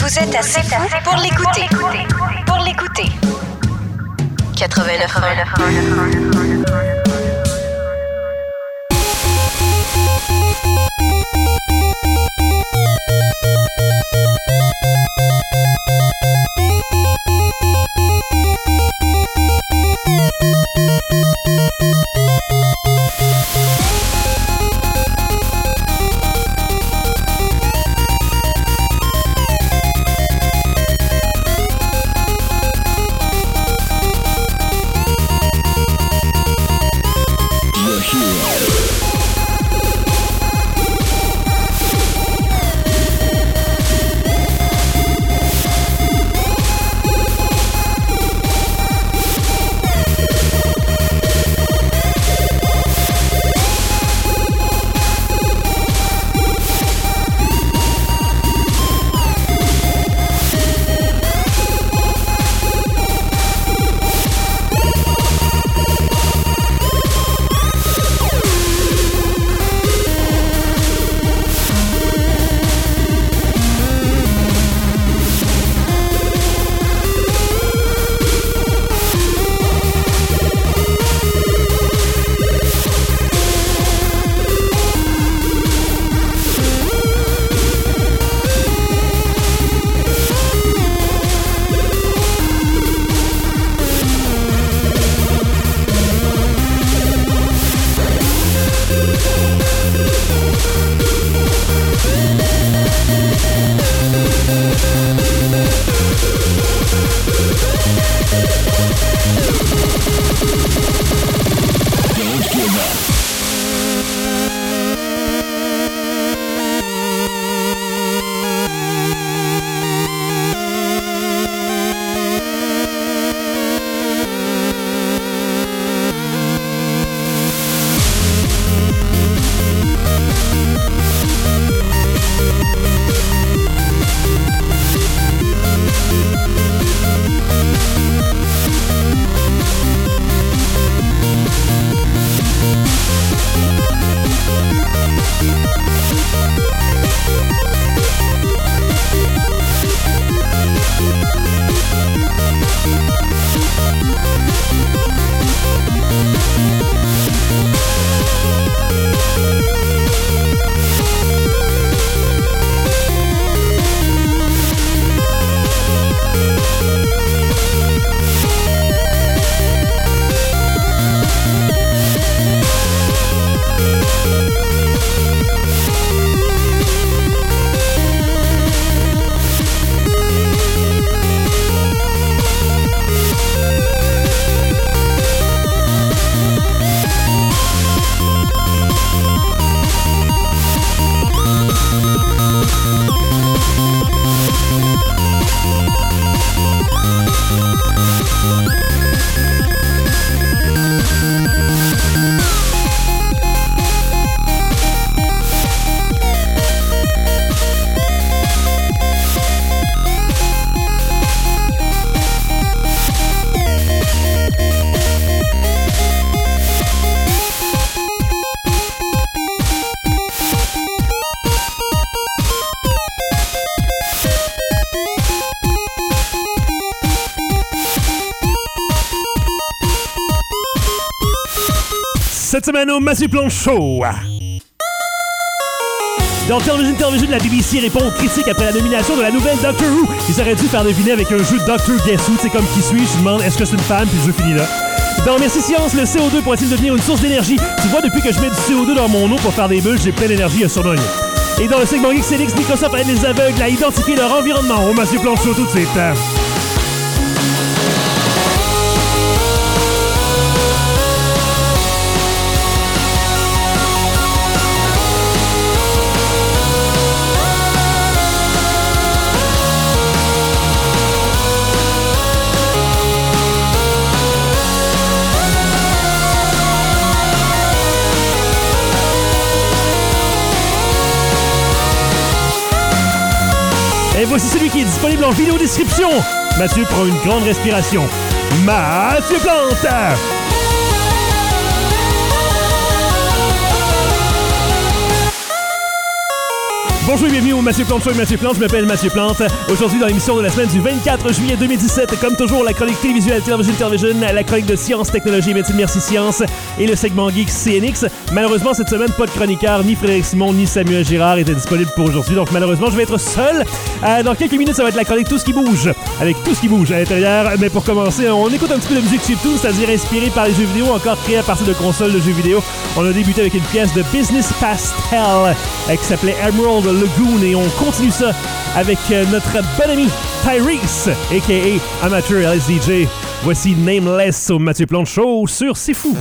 Vous êtes assez fou pour l'écouter. Pour l'écouter. 89.1. Cette semaine au Mathieu Plante Show. Dans Television, la BBC répond aux critiques après la nomination de la nouvelle Doctor Who. Ils auraient dû faire deviner avec un jeu de Doctor Guess Who. C'est comme qui suis, je demande est-ce que c'est une femme, puis le jeu finit là. Dans Merci Science, le CO2 pourrait-il devenir une source d'énergie? Tu vois, depuis que je mets du CO2 dans mon eau pour faire des bulles, j'ai plein d'énergie à surnoyer. Et dans le segment XLX, Microsoft aide les aveugles à identifier leur environnement. Au Mathieu Plante Show tout de suite. Et voici celui qui est disponible en vidéo description. Mathieu prend une grande respiration. Mathieu Plante! Bonjour et bienvenue au Mathieu Plante Show. Mathieu Plante, je m'appelle Mathieu Plante. Aujourd'hui, dans l'émission de la semaine du 24 juillet 2017, comme toujours, la chronique télévisuelle Television, la chronique de sciences, technologie et médecine, merci science, et le segment geek CNX. Malheureusement, cette semaine, pas de chroniqueur, ni Frédéric Simon, ni Samuel Girard étaient disponibles pour aujourd'hui, donc malheureusement, je vais être seul. Dans quelques minutes, ça va être la chronique Tout ce qui bouge, avec tout ce qui bouge à l'intérieur. Mais pour commencer, on écoute un petit peu de musique chiptune, c'est-à-dire inspirée par les jeux vidéo, encore créée à partir de consoles de jeux vidéo. On a débuté avec une pièce de Business Pastel qui s'appelait Emerald Lagoon, et on continue ça avec notre bon ami Tyrese, a.k.a. Amateur LSDJ. Voici Nameless au Mathieu Plante Show sur C'est Fou.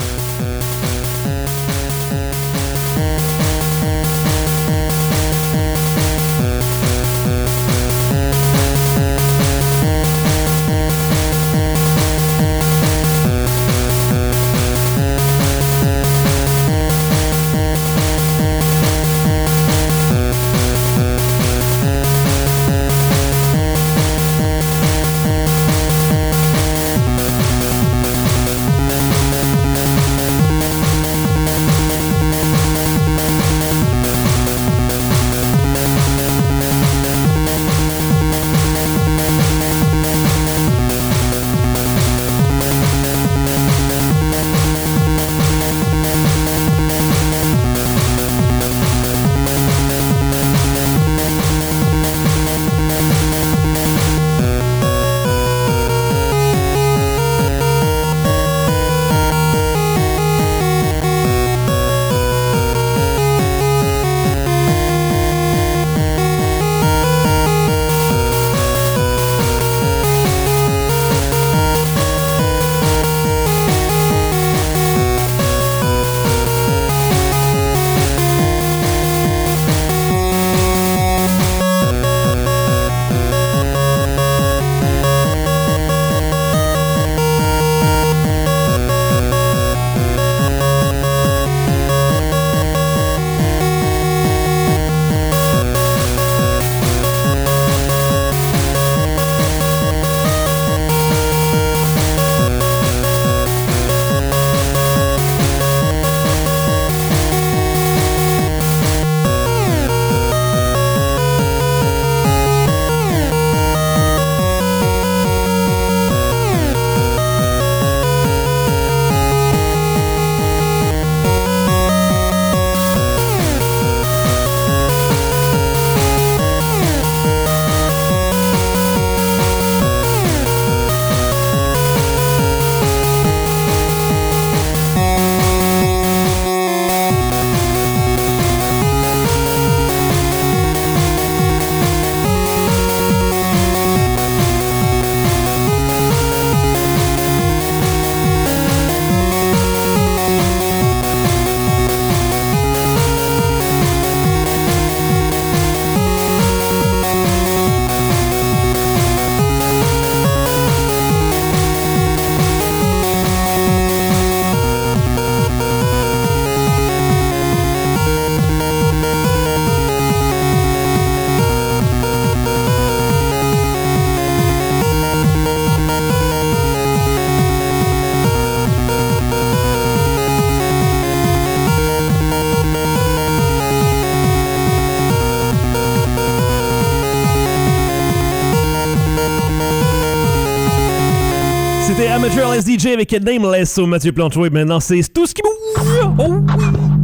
C'était Amateur LSDJ avec Nameless au Mathieu Plante Show. Et maintenant, c'est Tout ce qui bouge. Oh oui!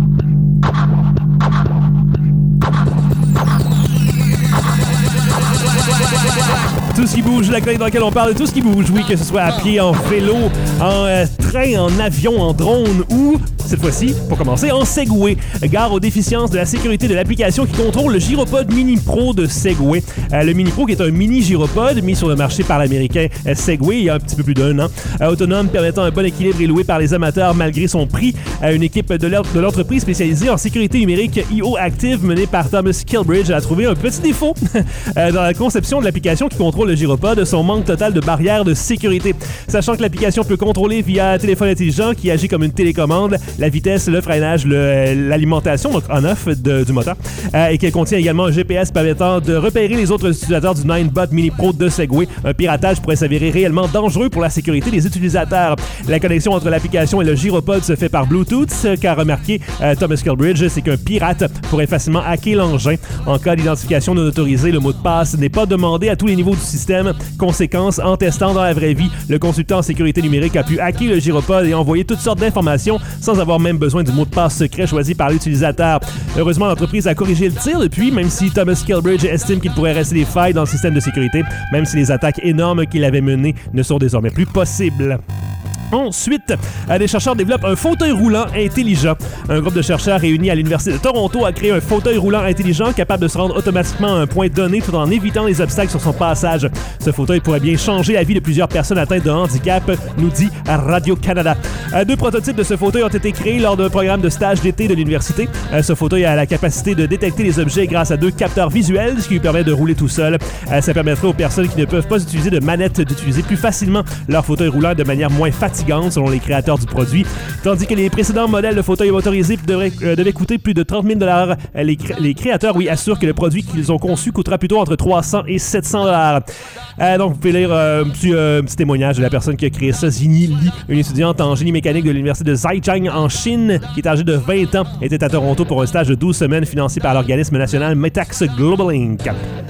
Tout ce qui bouge, la chronique dans laquelle on parle de tout ce qui bouge, oui, que ce soit à pied, en vélo, en train, en avion, en drone ou, cette fois-ci, pour commencer, en Segway. Gare aux déficiences de la sécurité de l'application qui contrôle le gyropode Mini Pro de Segway. Le Mini Pro qui est un mini gyropode mis sur le marché par l'américain Segway il y a un petit peu plus d'un an. Autonome, permettant un bon équilibre et loué par les amateurs malgré son prix. Une équipe de l'entreprise spécialisée en sécurité numérique IO Active menée par Thomas Kilbridge a trouvé un petit défaut dans la conception de l'application qui contrôle le gyropode, son manque total de barrières de sécurité. Sachant que l'application peut contrôler via téléphone intelligent qui agit comme une télécommande, la vitesse, le freinage, l'alimentation, donc on-off du moteur, et qu'elle contient également un GPS permettant de repérer les autres utilisateurs du Ninebot Mini Pro de Segway. Un piratage pourrait s'avérer réellement dangereux pour la sécurité des utilisateurs. La connexion entre l'application et le gyropode se fait par Bluetooth. Qu'a remarqué Thomas Kilbridge, c'est qu'un pirate pourrait facilement hacker l'engin. En cas d'identification non autorisée, le mot de passe n'est pas demandé à tous les niveaux du système. Conséquence, en testant dans la vraie vie, le consultant en sécurité numérique a pu hacker le gyropode et envoyer toutes sortes d'informations sans avoir même besoin du mot de passe secret choisi par l'utilisateur. Heureusement, l'entreprise a corrigé le tir depuis, même si Thomas Kilbridge estime qu'il pourrait rester des failles dans le système de sécurité, même si les attaques énormes qu'il avait menées ne sont désormais plus possibles. Ensuite, des chercheurs développent un fauteuil roulant intelligent. Un groupe de chercheurs réunis à l'Université de Toronto a créé un fauteuil roulant intelligent capable de se rendre automatiquement à un point donné tout en évitant les obstacles sur son passage. Ce fauteuil pourrait bien changer la vie de plusieurs personnes atteintes de handicap, nous dit Radio-Canada. 2 prototypes de ce fauteuil ont été créés lors d'un programme de stage d'été de l'université. Ce fauteuil a la capacité de détecter les objets grâce à 2 capteurs visuels, ce qui lui permet de rouler tout seul. Ça permettrait aux personnes qui ne peuvent pas utiliser de manette d'utiliser plus facilement leur fauteuil roulant de manière moins fatigante selon les créateurs du produit, tandis que les précédents modèles de fauteuils motorisés devaient coûter plus de 30 000 $. Les créateurs, assurent que le produit qu'ils ont conçu coûtera plutôt entre 300 et 700 $. Donc, vous pouvez lire un petit témoignage de la personne qui a créé ça, Zini Li, une étudiante en génie mécanique de l'université de Zhejiang en Chine, qui est âgée de 20 ans, était à Toronto pour un stage de 12 semaines financé par l'organisme national Metax Global Inc.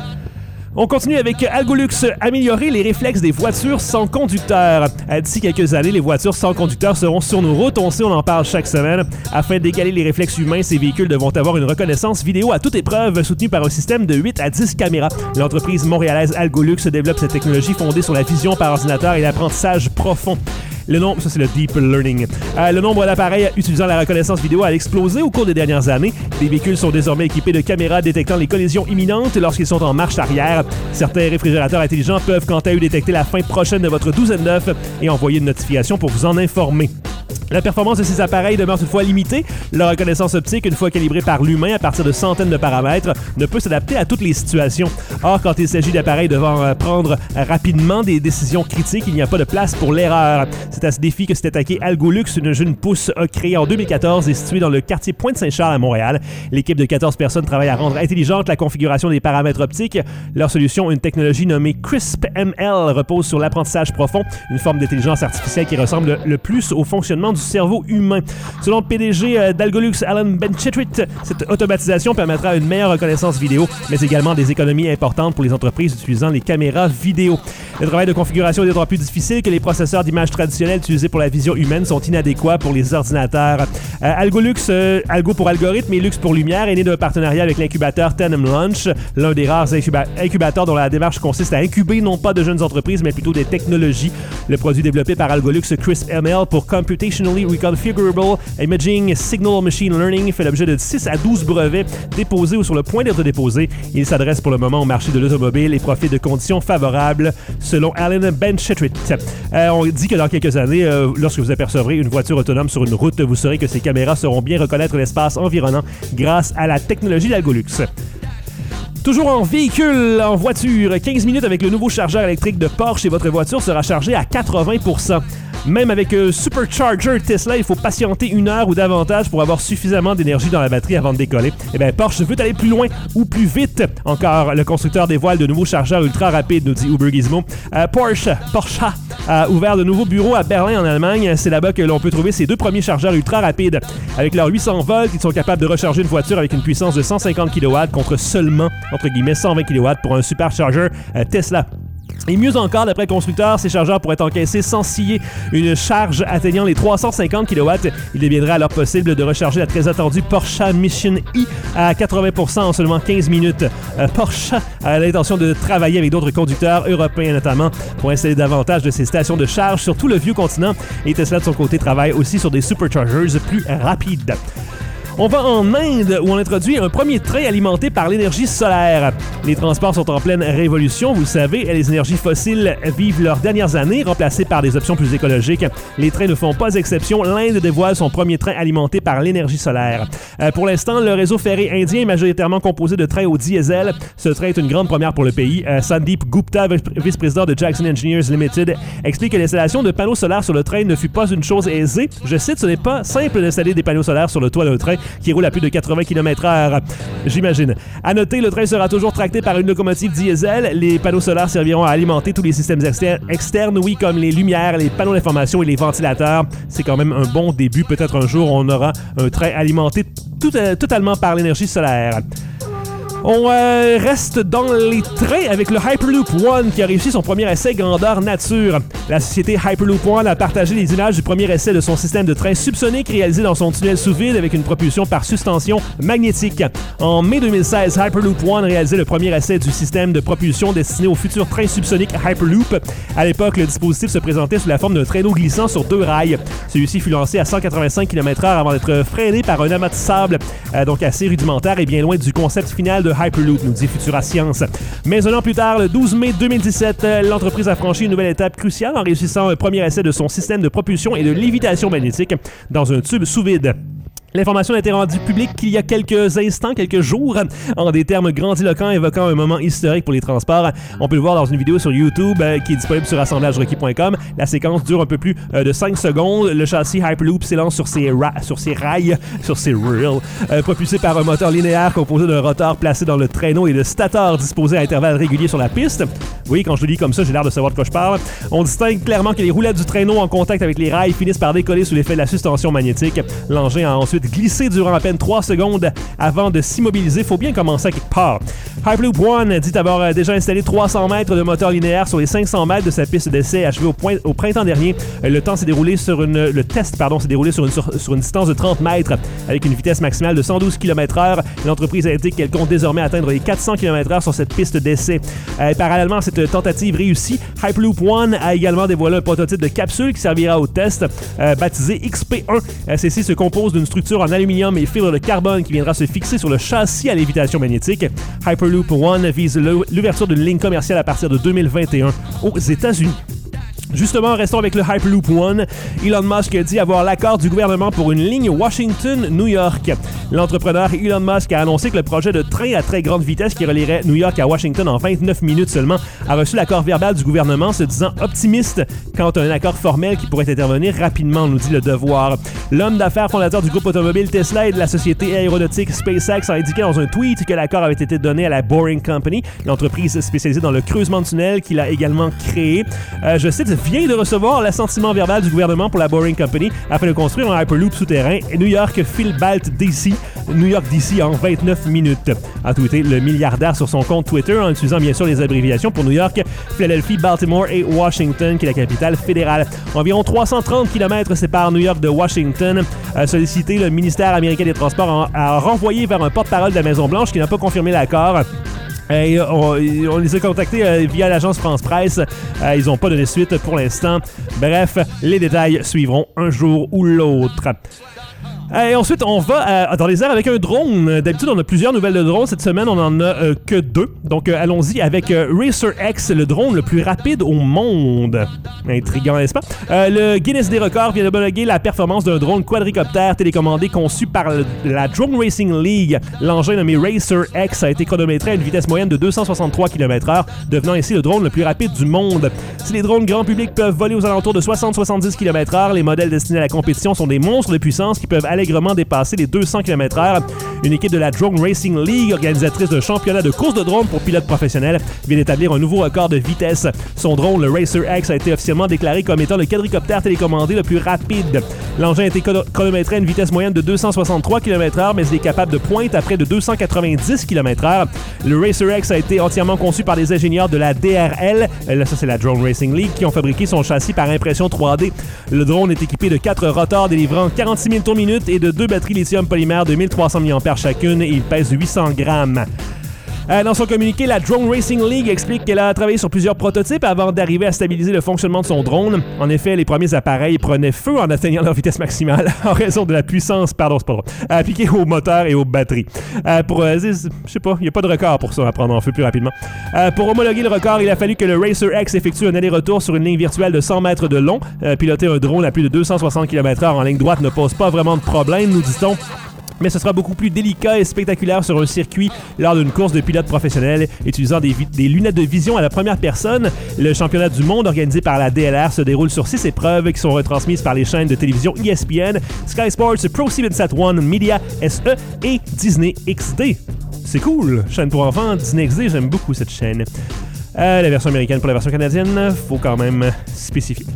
On continue avec Algolux, améliorer les réflexes des voitures sans conducteur. D'ici quelques années, les voitures sans conducteur seront sur nos routes. On sait, on en parle chaque semaine. Afin d'égaler les réflexes humains, ces véhicules devront avoir une reconnaissance vidéo à toute épreuve, soutenue par un système de 8 à 10 caméras. L'entreprise montréalaise Algolux développe cette technologie fondée sur la vision par ordinateur et l'apprentissage profond. Ça c'est le Deep Learning. Le nombre d'appareils utilisant la reconnaissance vidéo a explosé au cours des dernières années. Les véhicules sont désormais équipés de caméras détectant les collisions imminentes lorsqu'ils sont en marche arrière. Certains réfrigérateurs intelligents peuvent quant à eux détecter la fin prochaine de votre douzaine d'œufs et envoyer une notification pour vous en informer. La performance de ces appareils demeure toutefois limitée. Leur reconnaissance optique, une fois calibrée par l'humain à partir de centaines de paramètres, ne peut s'adapter à toutes les situations. Or, quand il s'agit d'appareils devant prendre rapidement des décisions critiques, il n'y a pas de place pour l'erreur. C'est à ce défi que s'est attaqué Algolux, une jeune pousse créée en 2014 et située dans le quartier Pointe-Saint-Charles à Montréal. L'équipe de 14 personnes travaille à rendre intelligente la configuration des paramètres optiques. Leur solution, une technologie nommée CRISP-ML, repose sur l'apprentissage profond, une forme d'intelligence artificielle qui ressemble le plus au fonctionnement du cerveau humain. Selon le PDG d'Algolux, Alan Benchetrit, cette automatisation permettra une meilleure reconnaissance vidéo, mais également des économies importantes pour les entreprises utilisant les caméras vidéo. Le travail de configuration est d'autant plus difficile que les processeurs d'image traditionnels utilisés pour la vision humaine sont inadéquats pour les ordinateurs. Algolux, Algo pour algorithme et Lux pour lumière, est né d'un partenariat avec l'incubateur Tenem Launch, l'un des rares incubateurs dont la démarche consiste à incuber non pas de jeunes entreprises, mais plutôt des technologies. Le produit développé par Algolux, CRISP-ML pour Computationally Reconfigurable Imaging Signal Machine Learning, fait l'objet de 6 à 12 brevets déposés ou sur le point d'être déposés. Il s'adresse pour le moment au marché de l'automobile et profite de conditions favorables, selon Alan Benchetrit. On dit que dans quelques années, lorsque vous apercevrez une voiture autonome sur une route, vous saurez que ces caméras sauront bien reconnaître l'espace environnant grâce à la technologie d'Algolux. Toujours en véhicule, en voiture, 15 minutes avec le nouveau chargeur électrique de Porsche et votre voiture sera chargée à 80%. Même avec un Supercharger Tesla, il faut patienter 1 heure ou davantage pour avoir suffisamment d'énergie dans la batterie avant de décoller. Eh bien, Porsche veut aller plus loin ou plus vite. Encore, le constructeur dévoile de nouveaux chargeurs ultra rapides, nous dit Uber Gizmo. Porsche a ouvert de nouveaux bureaux à Berlin, en Allemagne. C'est là-bas que l'on peut trouver ses 2 premiers chargeurs ultra rapides. Avec leurs 800 volts, ils sont capables de recharger une voiture avec une puissance de 150 kW contre seulement, entre guillemets, 120 kW pour un Supercharger Tesla. Et mieux encore, d'après le constructeur, ces chargeurs pourraient encaisser sans scier une charge atteignant les 350 kW. Il deviendrait alors possible de recharger la très attendue Porsche Mission E à 80% en seulement 15 minutes. Porsche a l'intention de travailler avec d'autres conducteurs européens notamment pour installer davantage de ces stations de charge sur tout le vieux continent. Et Tesla, de son côté, travaille aussi sur des superchargers plus rapides. On va en Inde où on introduit un premier train alimenté par l'énergie solaire. Les transports sont en pleine révolution, vous le savez, les énergies fossiles vivent leurs dernières années, remplacées par des options plus écologiques. Les trains ne font pas exception. L'Inde dévoile son premier train alimenté par l'énergie solaire. Pour l'instant, le réseau ferré indien est majoritairement composé de trains au diesel. Ce train est une grande première pour le pays. Sandeep Gupta, vice-président de Jackson Engineers Limited, explique que l'installation de panneaux solaires sur le train ne fut pas une chose aisée. Je cite, ce n'est pas simple d'installer des panneaux solaires sur le toit d'un train qui roule à plus de 80 km/h. J'imagine. À noter, le train sera toujours tracté par une locomotive diesel. Les panneaux solaires serviront à alimenter tous les systèmes externes, oui, comme les lumières, les panneaux d'information et les ventilateurs. C'est quand même un bon début. Peut-être un jour, on aura un train alimenté totalement par l'énergie solaire. On reste dans les trains avec le Hyperloop One qui a réussi son premier essai grandeur nature. La société Hyperloop One a partagé les images du premier essai de son système de train subsonique réalisé dans son tunnel sous vide avec une propulsion par suspension magnétique. En mai 2016, Hyperloop One réalisait le premier essai du système de propulsion destiné au futur train subsonique Hyperloop. À l'époque, le dispositif se présentait sous la forme d'un traîneau glissant sur 2 rails. Celui-ci fut lancé à 185 km/h avant d'être freiné par un amas de sable, donc assez rudimentaire et bien loin du concept final de Hyperloop, nous dit Futura Science. Mais un an plus tard, le 12 mai 2017, l'entreprise a franchi une nouvelle étape cruciale en réussissant un premier essai de son système de propulsion et de lévitation magnétique dans un tube sous vide. L'information a été rendue publique il y a quelques instants, quelques jours, en des termes grandiloquents évoquant un moment historique pour les transports. On peut le voir dans une vidéo sur YouTube qui est disponible sur assemblagerequis.com. La séquence dure un peu plus de 5 secondes. Le châssis Hyperloop s'élance sur ses rails, propulsé par un moteur linéaire composé d'un rotor placé dans le traîneau et de stators disposés à intervalles réguliers sur la piste. Oui, quand je le lis comme ça, j'ai l'air de savoir de quoi je parle. On distingue clairement que les roulettes du traîneau en contact avec les rails finissent par décoller sous l'effet de la suspension magnétique. L'engin a ensuite glissé durant à peine 3 secondes avant de s'immobiliser. Faut bien commencer à quelque part. Hyperloop One dit avoir déjà installé 300 mètres de moteur linéaire sur les 500 mètres de sa piste d'essai achevée au printemps dernier. Le test s'est déroulé sur une distance de 30 mètres avec une vitesse maximale de 112 km/h. L'entreprise indique qu'elle compte désormais atteindre les 400 km/h sur cette piste d'essai. Parallèlement à cette tentative réussie, Hyperloop One a également dévoilé un prototype de capsule qui servira au test, baptisé XP1. Celle-ci se compose d'une structure en aluminium et fibre de carbone qui viendra se fixer sur le châssis à lévitation magnétique. Hyperloop One vise l'ouverture d'une ligne commerciale à partir de 2021 aux États-Unis. Justement, restons avec le Hyperloop One. Elon Musk dit avoir l'accord du gouvernement pour une ligne Washington-New York. L'entrepreneur Elon Musk a annoncé que le projet de train à très grande vitesse qui relierait New York à Washington en 29 minutes seulement a reçu l'accord verbal du gouvernement, se disant optimiste quant à un accord formel qui pourrait intervenir rapidement, nous dit Le Devoir. L'homme d'affaires fondateur du groupe automobile Tesla et de la société aéronautique SpaceX a indiqué dans un tweet que l'accord avait été donné à la Boring Company, l'entreprise spécialisée dans le creusement de tunnels qu'il a également créé. Je cite, vient de recevoir l'assentiment verbal du gouvernement pour la Boring Company afin de construire un Hyperloop souterrain New York Philbalt DC, New York DC en 29 minutes. A tweeté le milliardaire sur son compte Twitter en utilisant bien sûr les abréviations pour New York, Philadelphie, Baltimore et Washington, qui est la capitale fédérale. Environ 330 km séparent New York de Washington. Sollicité, le ministère américain des Transports a renvoyé vers un porte-parole de la Maison-Blanche qui n'a pas confirmé l'accord. Et on les a contactés via l'agence France Presse. Ils n'ont pas donné suite pour l'instant. Bref, les détails suivront un jour ou l'autre. Et ensuite, on va dans les airs avec un drone. D'habitude, on a plusieurs nouvelles de drones. Cette semaine, on en a que 2. Donc, allons-y avec Racer X, le drone le plus rapide au monde. Intriguant, n'est-ce pas? Le Guinness des records vient d'homologuer la performance d'un drone quadricoptère télécommandé conçu par la Drone Racing League. L'engin nommé Racer X a été chronométré à une vitesse moyenne de 263 km/h, devenant ainsi le drone le plus rapide du monde. Si les drones grand public peuvent voler aux alentours de 60-70 km/h, les modèles destinés à la compétition sont des monstres de puissance qui peuvent allègrement dépasser les 200 km/h. Une équipe de la Drone Racing League, organisatrice d'un championnat de course de drone pour pilotes professionnels, vient d'établir un nouveau record de vitesse. Son drone, le Racer X, a été officiellement déclaré comme étant le quadricoptère télécommandé le plus rapide. L'engin a été chronométré à une vitesse moyenne de 263 km/h, mais il est capable de pointe à près de 290 km/h. Le Racer X a été entièrement conçu par des ingénieurs de la DRL, ça c'est la Drone Racing League, qui ont fabriqué son châssis par impression 3D. Le drone est équipé de 4 rotors délivrant 46 000 tours-minute et de 2 batteries lithium polymère de 1300 mAh chacune et il pèse 800 grammes. Dans son communiqué, la Drone Racing League explique qu'elle a travaillé sur plusieurs prototypes avant d'arriver à stabiliser le fonctionnement de son drone. En effet, les premiers appareils prenaient feu en atteignant leur vitesse maximale en raison de la puissance, appliquée au moteur et aux batteries. Je sais pas, il n'y a pas de record pour ça à prendre en feu plus rapidement. Pour homologuer le record, il a fallu que le Racer X effectue un aller-retour sur une ligne virtuelle de 100 mètres de long. Piloter un drone à plus de 260 km/h en ligne droite ne pose pas vraiment de problème, nous dit-on. Mais ce sera beaucoup plus délicat et spectaculaire sur un circuit lors d'une course de pilote professionnel utilisant des lunettes de vision à la première personne. Le championnat du monde organisé par la DLR se déroule sur 6 épreuves qui sont retransmises par les chaînes de télévision ESPN, Sky Sports, ProSiebenSat 1 Media SE et Disney XD. C'est cool! Chaîne pour enfants, Disney XD, j'aime beaucoup cette chaîne. La version américaine pour la version canadienne, faut quand même spécifier.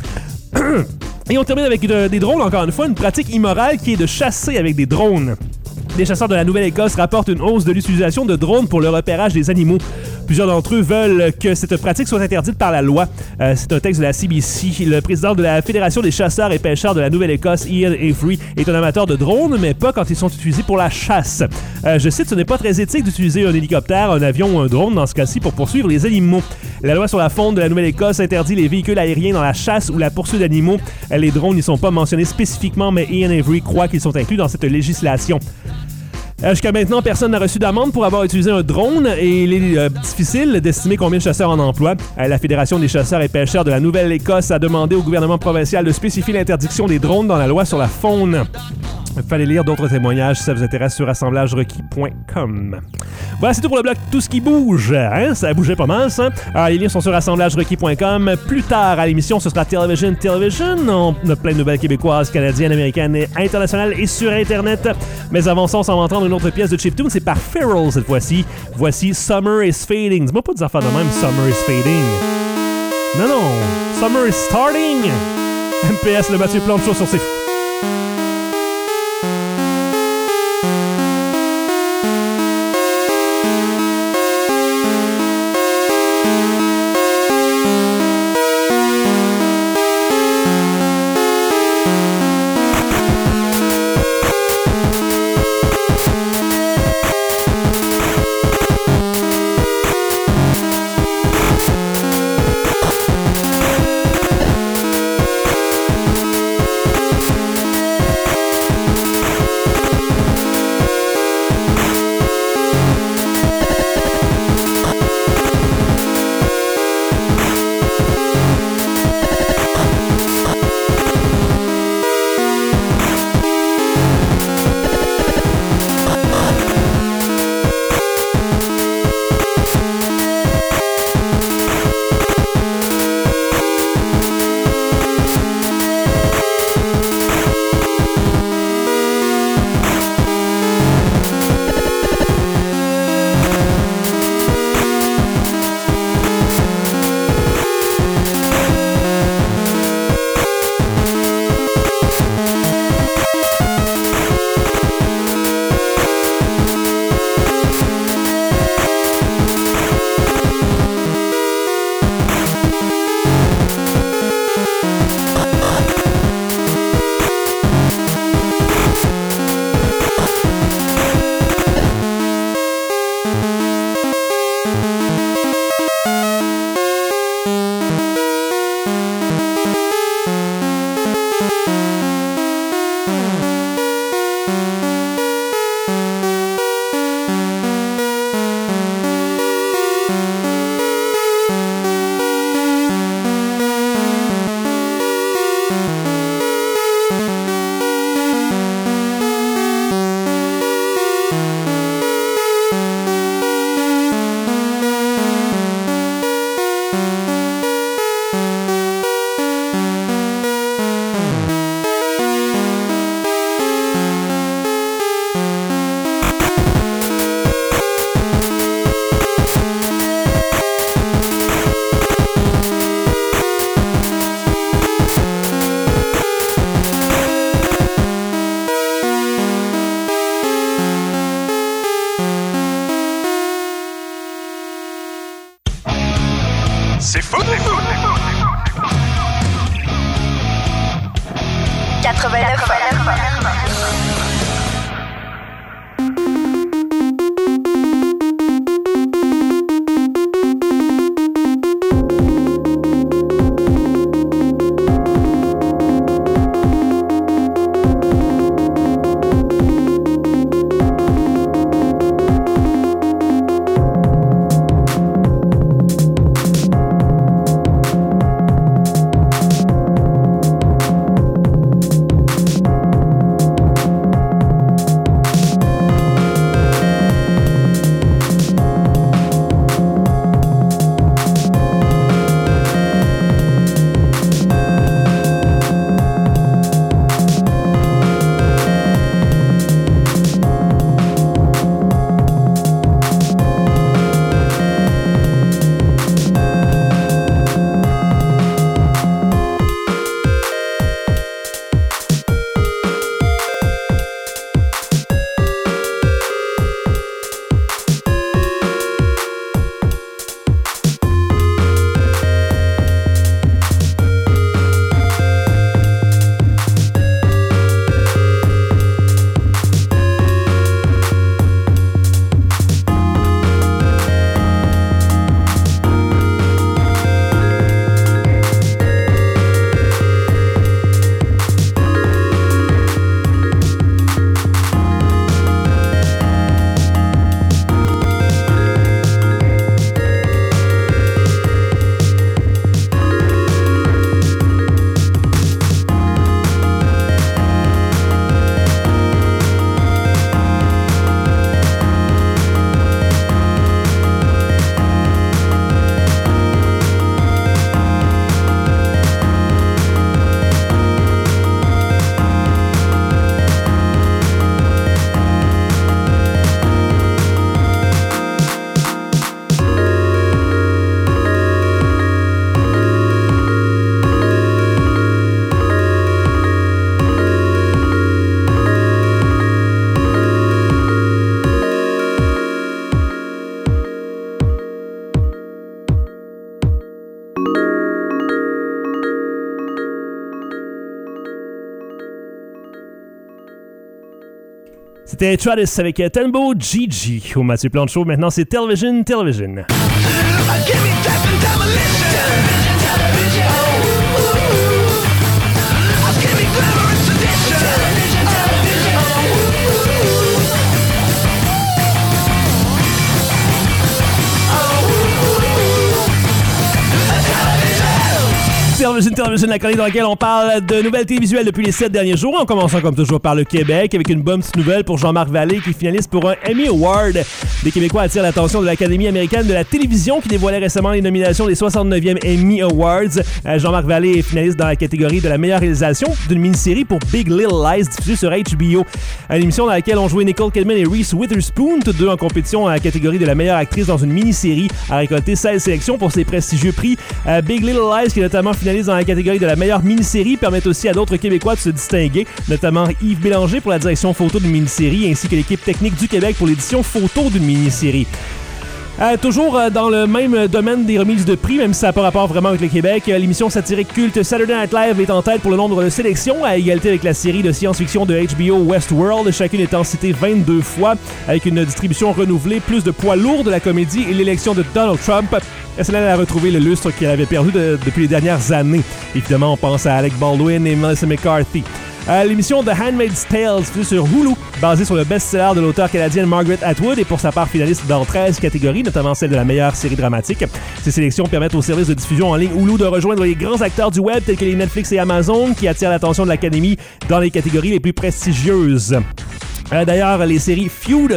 Et on termine avec des drones, encore une fois, une pratique immorale qui est de chasser avec des drones. Les chasseurs de la Nouvelle-Écosse rapportent une hausse de l'utilisation de drones pour le repérage des animaux. Plusieurs d'entre eux veulent que cette pratique soit interdite par la loi. C'est un texte de la CBC. Le président de la Fédération des chasseurs et pêcheurs de la Nouvelle-Écosse, Ian Avery, est un amateur de drones, mais pas quand ils sont utilisés pour la chasse. Je cite, ce n'est pas très éthique d'utiliser un hélicoptère, un avion ou un drone dans ce cas-ci pour poursuivre les animaux. La loi sur la faune de la Nouvelle-Écosse interdit les véhicules aériens dans la chasse ou la poursuite d'animaux. Les drones n'y sont pas mentionnés spécifiquement, mais Ian Avery croit qu'ils sont inclus dans cette législation. Jusqu'à maintenant, personne n'a reçu d'amende pour avoir utilisé un drone et il est difficile d'estimer combien de chasseurs en emploi. La Fédération des chasseurs et pêcheurs de la Nouvelle-Écosse a demandé au gouvernement provincial de spécifier l'interdiction des drones dans la loi sur la faune. Il fallait lire d'autres témoignages si ça vous intéresse sur assemblagerequis.com. Voilà, c'est tout pour le bloc Tout ce qui bouge. Hein? Ça bougeait pas mal, ça. Les liens sont sur assemblagerequis.com. Plus tard à l'émission, ce sera Television. On a plein de nouvelles québécoises, canadiennes, américaines et internationales et sur Internet. Mais avant ça, on s'en va entendre une autre pièce de chiptune. C'est par Feral cette fois-ci. Voici Summer is Fading. Dis-moi pas des affaires de même, Summer is Fading. Non. Summer is Starting. MPS, le Mathieu Plante Show sur ses... C'est fou! 89. C'était Travis avec Tembo Gigi au Mathieu Plante Show. Maintenant, c'est Television. Television, la chronique dans laquelle on parle de nouvelles télévisuelles depuis les 7 derniers jours, en commençant comme toujours par le Québec, avec une bonne petite nouvelle pour Jean-Marc Vallée qui est finaliste pour un Emmy Award. Les Québécois attirent l'attention de l'Académie américaine de la télévision qui dévoilait récemment les nominations des 69e Emmy Awards. Jean-Marc Vallée est finaliste dans la catégorie de la meilleure réalisation d'une mini-série pour Big Little Lies diffusée sur HBO. Une émission dans laquelle ont joué Nicole Kidman et Reese Witherspoon, toutes deux en compétition dans la catégorie de la meilleure actrice dans une mini-série, a récolté 16 sélections pour ses prestigieux prix. Big Little Lies, qui est notamment finaliste dans la catégorie de la meilleure mini-série, permet aussi à d'autres Québécois de se distinguer, notamment Yves Bélanger pour la direction photo d'une mini-série, ainsi que l'équipe technique du Québec pour l'édition photo d'une mini-série. Toujours dans le même domaine des remises de prix, même si ça n'a pas rapport vraiment avec le Québec, l'émission satirique culte Saturday Night Live est en tête pour le nombre de sélections, à égalité avec la série de science-fiction de HBO Westworld, chacune étant citée 22 fois, avec une distribution renouvelée, plus de poids lourd de la comédie et l'élection de Donald Trump. SNL a retrouvé le lustre qu'il avait perdu depuis les dernières années. Évidemment, on pense à Alec Baldwin et Melissa McCarthy. L'émission The Handmaid's Tale, diffusée sur Hulu, basée sur le best-seller de l'auteur canadienne Margaret Atwood, est pour sa part finaliste dans 13 catégories, notamment celle de la meilleure série dramatique. Ces sélections permettent aux services de diffusion en ligne Hulu de rejoindre les grands acteurs du web tels que les Netflix et Amazon, qui attirent l'attention de l'Académie dans les catégories les plus prestigieuses. D'ailleurs, les séries Feud,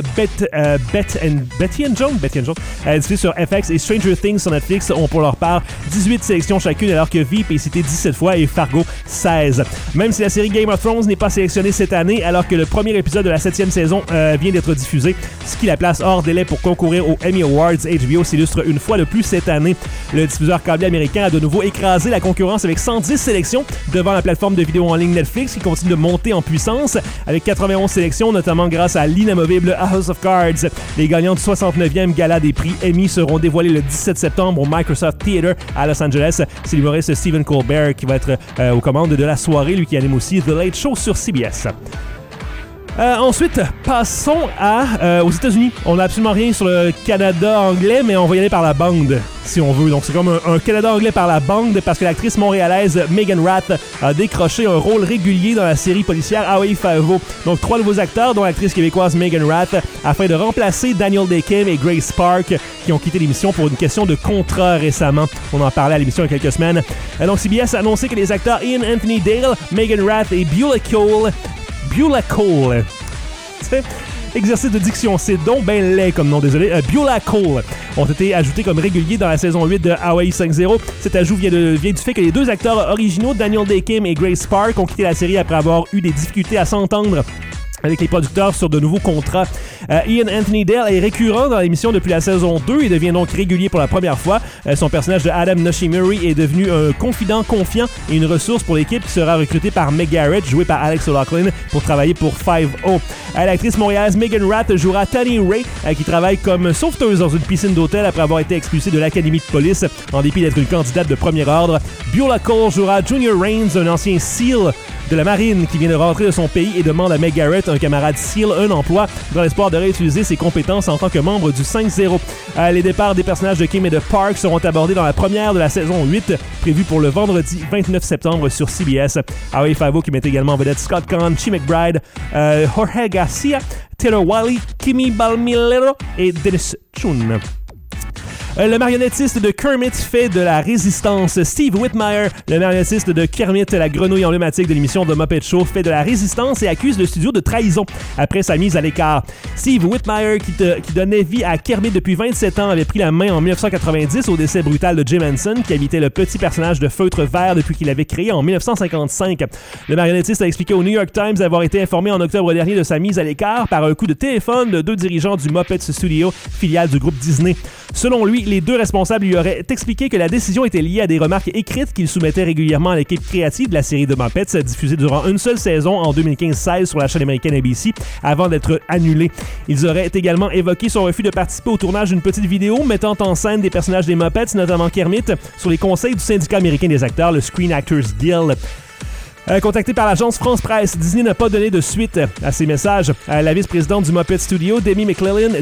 Betty and Joan, diffusées sur FX et Stranger Things sur Netflix ont pour leur part 18 sélections chacune, alors que Veep est cité 17 fois et Fargo 16. Même si la série Game of Thrones n'est pas sélectionnée cette année, alors que le premier épisode de la 7e saison vient d'être diffusé, ce qui la place hors délai pour concourir aux Emmy Awards, HBO s'illustre une fois de plus cette année. Le diffuseur câblé américain a de nouveau écrasé la concurrence avec 110 sélections devant la plateforme de vidéo en ligne Netflix, qui continue de monter en puissance avec 91 sélections, notamment grâce à l'inamovible House of Cards. Les gagnants du 69e gala des prix Emmy seront dévoilés le 17 septembre au Microsoft Theater à Los Angeles. C'est l'humoriste Stephen Colbert qui va être aux commandes de la soirée, lui qui anime aussi The Late Show sur CBS. Ensuite, passons aux États-Unis. On n'a absolument rien sur le Canada anglais, mais on va y aller par la bande, si on veut. Donc c'est comme un Canada anglais par la bande, parce que l'actrice montréalaise Megan Rath a décroché un rôle régulier dans la série policière Hawaii Five-O. Donc 3 nouveaux acteurs, dont l'actrice québécoise Megan Rath, afin de remplacer Daniel Day-Kim et Grace Park, qui ont quitté l'émission pour une question de contrat récemment. On en parlait à l'émission il y a quelques semaines. Donc CBS a annoncé que les acteurs Ian Anthony Dale, Megan Rath et Beulah Cole. Exercice de diction, c'est donc ben laid comme nom, désolé. Beulah Cole ont été ajoutés comme réguliers dans la saison 8 de Hawaii 5-0. Cet ajout vient du fait que les 2 acteurs originaux, Daniel Day-Kim et Grace Park, ont quitté la série après avoir eu des difficultés à s'entendre avec les producteurs sur de nouveaux contrats. Ian Anthony Dale est récurrent dans l'émission depuis la saison 2 et devient donc régulier pour la première fois. Son personnage de Adam Noshimuri est devenu un confident confiant et une ressource pour l'équipe, qui sera recrutée par Meg Garrett, jouée par Alex O'Loughlin, pour travailler pour 5-0. L'actrice montréalaise Megan Rath jouera Tani Ray, qui travaille comme sauveteuse dans une piscine d'hôtel après avoir été expulsée de l'académie de police en dépit d'être une candidate de premier ordre. Beulah Cole jouera Junior Rains, un ancien SEAL de la marine qui vient de rentrer de son pays et demande à Meg Garrett, un camarade SEAL, un emploi dans l'espoir de réutiliser ses compétences en tant que membre du 5-0. Les départs des personnages de Kim et de Park seront abordés dans la première de la saison 8, prévue pour le vendredi 29 septembre sur CBS. Hawaii Five-O qui met également en vedette Scott Conn, Chi McBride, Jorge Garcia, Taylor Wiley, Kimi Balmilero et Dennis Chun. Le marionnettiste de Kermit fait de la résistance. Steve Whitmire, le marionnettiste de Kermit, la grenouille emblématique de l'émission The Muppet Show, fait de la résistance et accuse le studio de trahison après sa mise à l'écart. Steve Whitmire, qui donnait vie à Kermit depuis 27 ans, avait pris la main en 1990 au décès brutal de Jim Henson, qui habitait le petit personnage de feutre vert depuis qu'il l'avait créé en 1955. Le marionnettiste a expliqué au New York Times avoir été informé en octobre dernier de sa mise à l'écart par un coup de téléphone de 2 dirigeants du Muppets Studio, filiale du groupe Disney. Selon lui, les 2 responsables lui auraient expliqué que la décision était liée à des remarques écrites qu'il soumettait régulièrement à l'équipe créative de la série de Muppets, diffusée durant une seule saison en 2015-16 sur la chaîne américaine ABC, avant d'être annulée. Ils auraient également évoqué son refus de participer au tournage d'une petite vidéo mettant en scène des personnages des Muppets, notamment Kermit, sur les conseils du syndicat américain des acteurs, le Screen Actors Guild. Contactée par l'agence France Presse, Disney n'a pas donné de suite à ses messages. La vice-présidente du Muppet Studio, Debbie McClellan,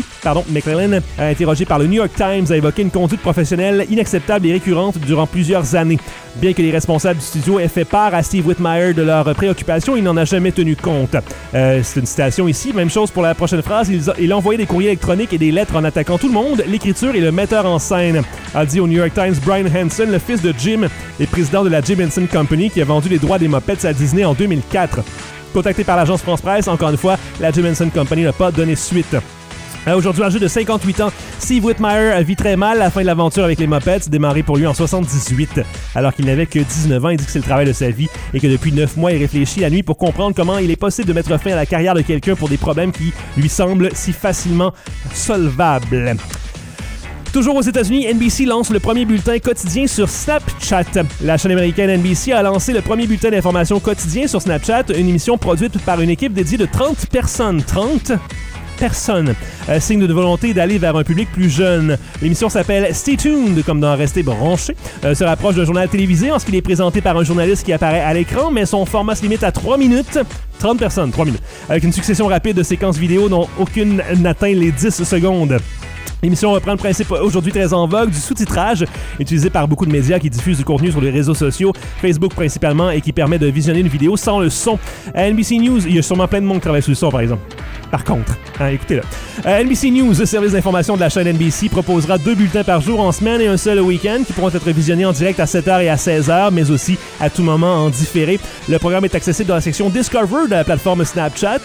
interrogée par le New York Times, a évoqué une conduite professionnelle inacceptable et récurrente durant plusieurs années. Bien que les responsables du studio aient fait part à Steve Whitmire de leurs préoccupations, il n'en a jamais tenu compte. C'est une citation ici. Même chose pour la prochaine phrase. Il a envoyé des courriers électroniques et des lettres en attaquant tout le monde, l'écriture et le metteur en scène, a dit au New York Times Brian Henson, le fils de Jim et président de la Jim Henson Company qui a vendu les droits des Muppets à Disney en 2004. Contacté par l'agence France Presse, encore une fois, la Jim Henson Company n'a pas donné suite. Aujourd'hui, âgé de 58 ans, Steve Whitmire vit très mal la fin de l'aventure avec les Muppets, démarrée pour lui en 78. Alors qu'il n'avait que 19 ans, il dit que c'est le travail de sa vie et que depuis 9 mois, il réfléchit la nuit pour comprendre comment il est possible de mettre fin à la carrière de quelqu'un pour des problèmes qui lui semblent si facilement solvables. Toujours aux États-Unis, NBC lance le premier bulletin quotidien sur Snapchat. La chaîne américaine NBC a lancé le premier bulletin d'information quotidien sur Snapchat, une émission produite par une équipe dédiée de 30 personnes. 30 personnes. Signe de volonté d'aller vers un public plus jeune. L'émission s'appelle Stay Tuned, comme dans Rester branché. Se rapproche d'un journal télévisé en ce qu'il est présenté par un journaliste qui apparaît à l'écran, mais son format se limite à 3 minutes. 30 personnes, 3 minutes. Avec une succession rapide de séquences vidéo dont aucune n'atteint les 10 secondes. L'émission reprend le principe aujourd'hui très en vogue du sous-titrage, utilisé par beaucoup de médias qui diffusent du contenu sur les réseaux sociaux, Facebook principalement, et qui permet de visionner une vidéo sans le son. À NBC News, il y a sûrement plein de monde qui travaille sur le son, par exemple. Par contre, écoutez-le. NBC News, le service d'information de la chaîne NBC, proposera 2 bulletins par jour en semaine et un seul le week-end qui pourront être visionnés en direct à 7h et à 16h, mais aussi à tout moment en différé. Le programme est accessible dans la section Discover de la plateforme Snapchat.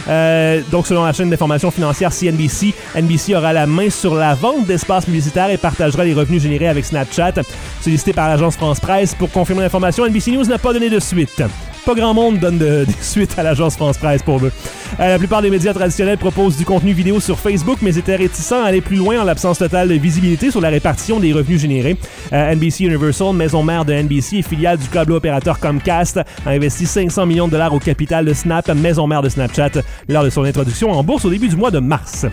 Donc, selon la chaîne d'information financière CNBC, NBC aura la main sur la vente d'espaces publicitaires et partagera les revenus générés avec Snapchat. Sollicité par l'agence France Presse pour confirmer l'information, NBC News n'a pas donné de suite. Pas grand monde donne de suite à l'agence France Presse pour eux. La plupart des médias traditionnels proposent du contenu vidéo sur Facebook, mais étaient réticents à aller plus loin en l'absence totale de visibilité sur la répartition des revenus générés. NBC Universal, maison mère de NBC et filiale du câble opérateur Comcast, a investi 500 millions de dollars au capital de Snap, maison mère de Snapchat, lors de son introduction en bourse au début du mois de mars.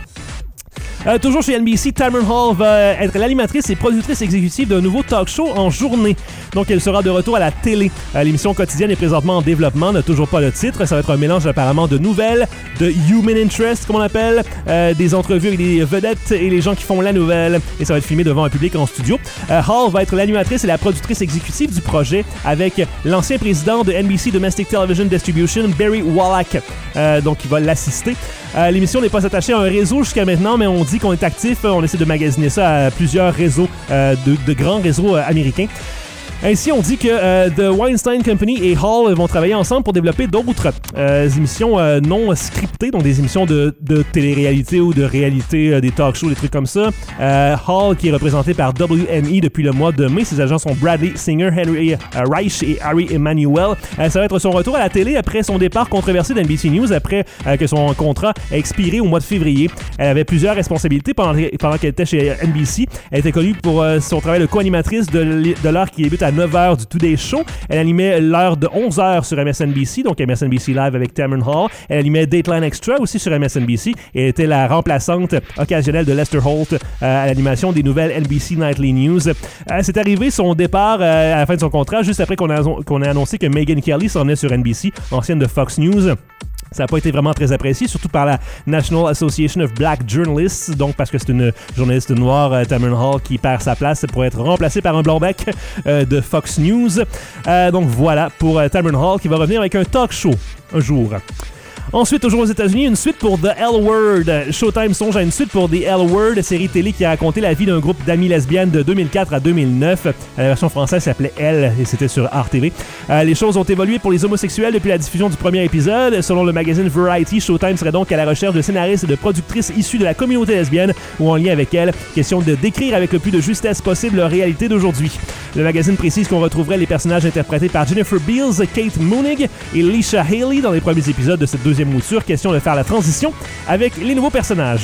Toujours chez NBC, Tamron Hall va être l'animatrice et productrice exécutive d'un nouveau talk show en journée. Donc, elle sera de retour à la télé. L'émission quotidienne est présentement en développement, n'a toujours pas de titre. Ça va être un mélange apparemment de nouvelles, de human interest, comme on appelle, des entrevues avec des vedettes et les gens qui font la nouvelle. Et ça va être filmé devant un public en studio. Hall va être l'animatrice et la productrice exécutive du projet avec l'ancien président de NBC Domestic Television Distribution, Barry Wallach, donc il va l'assister. L'émission n'est pas attachée à un réseau jusqu'à maintenant, mais on dit qu'on est actif. On essaie de magasiner ça à plusieurs réseaux, de grands réseaux américains. Ainsi, on dit que The Weinstein Company et Hall vont travailler ensemble pour développer d'autres émissions non scriptées, donc des émissions de télé-réalité ou de réalité, des talk shows, des trucs comme ça. Hall, qui est représenté par WME depuis le mois de mai. Ses agents sont Bradley Singer, Henry Reich et Harry Emanuel. Ça va être son retour à la télé après son départ controversé d'NBC News, après que son contrat a expiré au mois de février. Elle avait plusieurs responsabilités pendant qu'elle était chez NBC. Elle était connue pour son travail de co-animatrice de l'heure qui débute à 9h du Today Show. Elle animait l'heure de 11h sur MSNBC, donc MSNBC Live avec Tamron Hall. Elle animait Dateline Extra aussi sur MSNBC et elle était la remplaçante occasionnelle de Lester Holt à l'animation des nouvelles NBC Nightly News. C'est arrivé son départ à la fin de son contrat, juste après qu'on a annoncé que Megyn Kelly s'en est sur NBC, ancienne de Fox News. Ça n'a pas été vraiment très apprécié, surtout par la National Association of Black Journalists, donc parce que c'est une journaliste noire, Tamron Hall, qui perd sa place pour être remplacée par un blond-bec de Fox News. Donc voilà pour Tamron Hall qui va revenir avec un talk show un jour. Ensuite, toujours aux États-Unis, une suite pour The L Word. Showtime songe à une suite pour The L Word, série télé qui a raconté la vie d'un groupe d'amies lesbiennes de 2004 à 2009. La version française s'appelait Elle et c'était sur RTV. Les choses ont évolué pour les homosexuels depuis la diffusion du premier épisode. Selon le magazine Variety, Showtime serait donc à la recherche de scénaristes et de productrices issus de la communauté lesbienne ou en lien avec elle. Question de décrire avec le plus de justesse possible leur réalité d'aujourd'hui. Le magazine précise qu'on retrouverait les personnages interprétés par Jennifer Beals, Kate Moonig et Leisha Haley dans les premiers épisodes de cette deuxième mouture. Question de faire la transition avec les nouveaux personnages.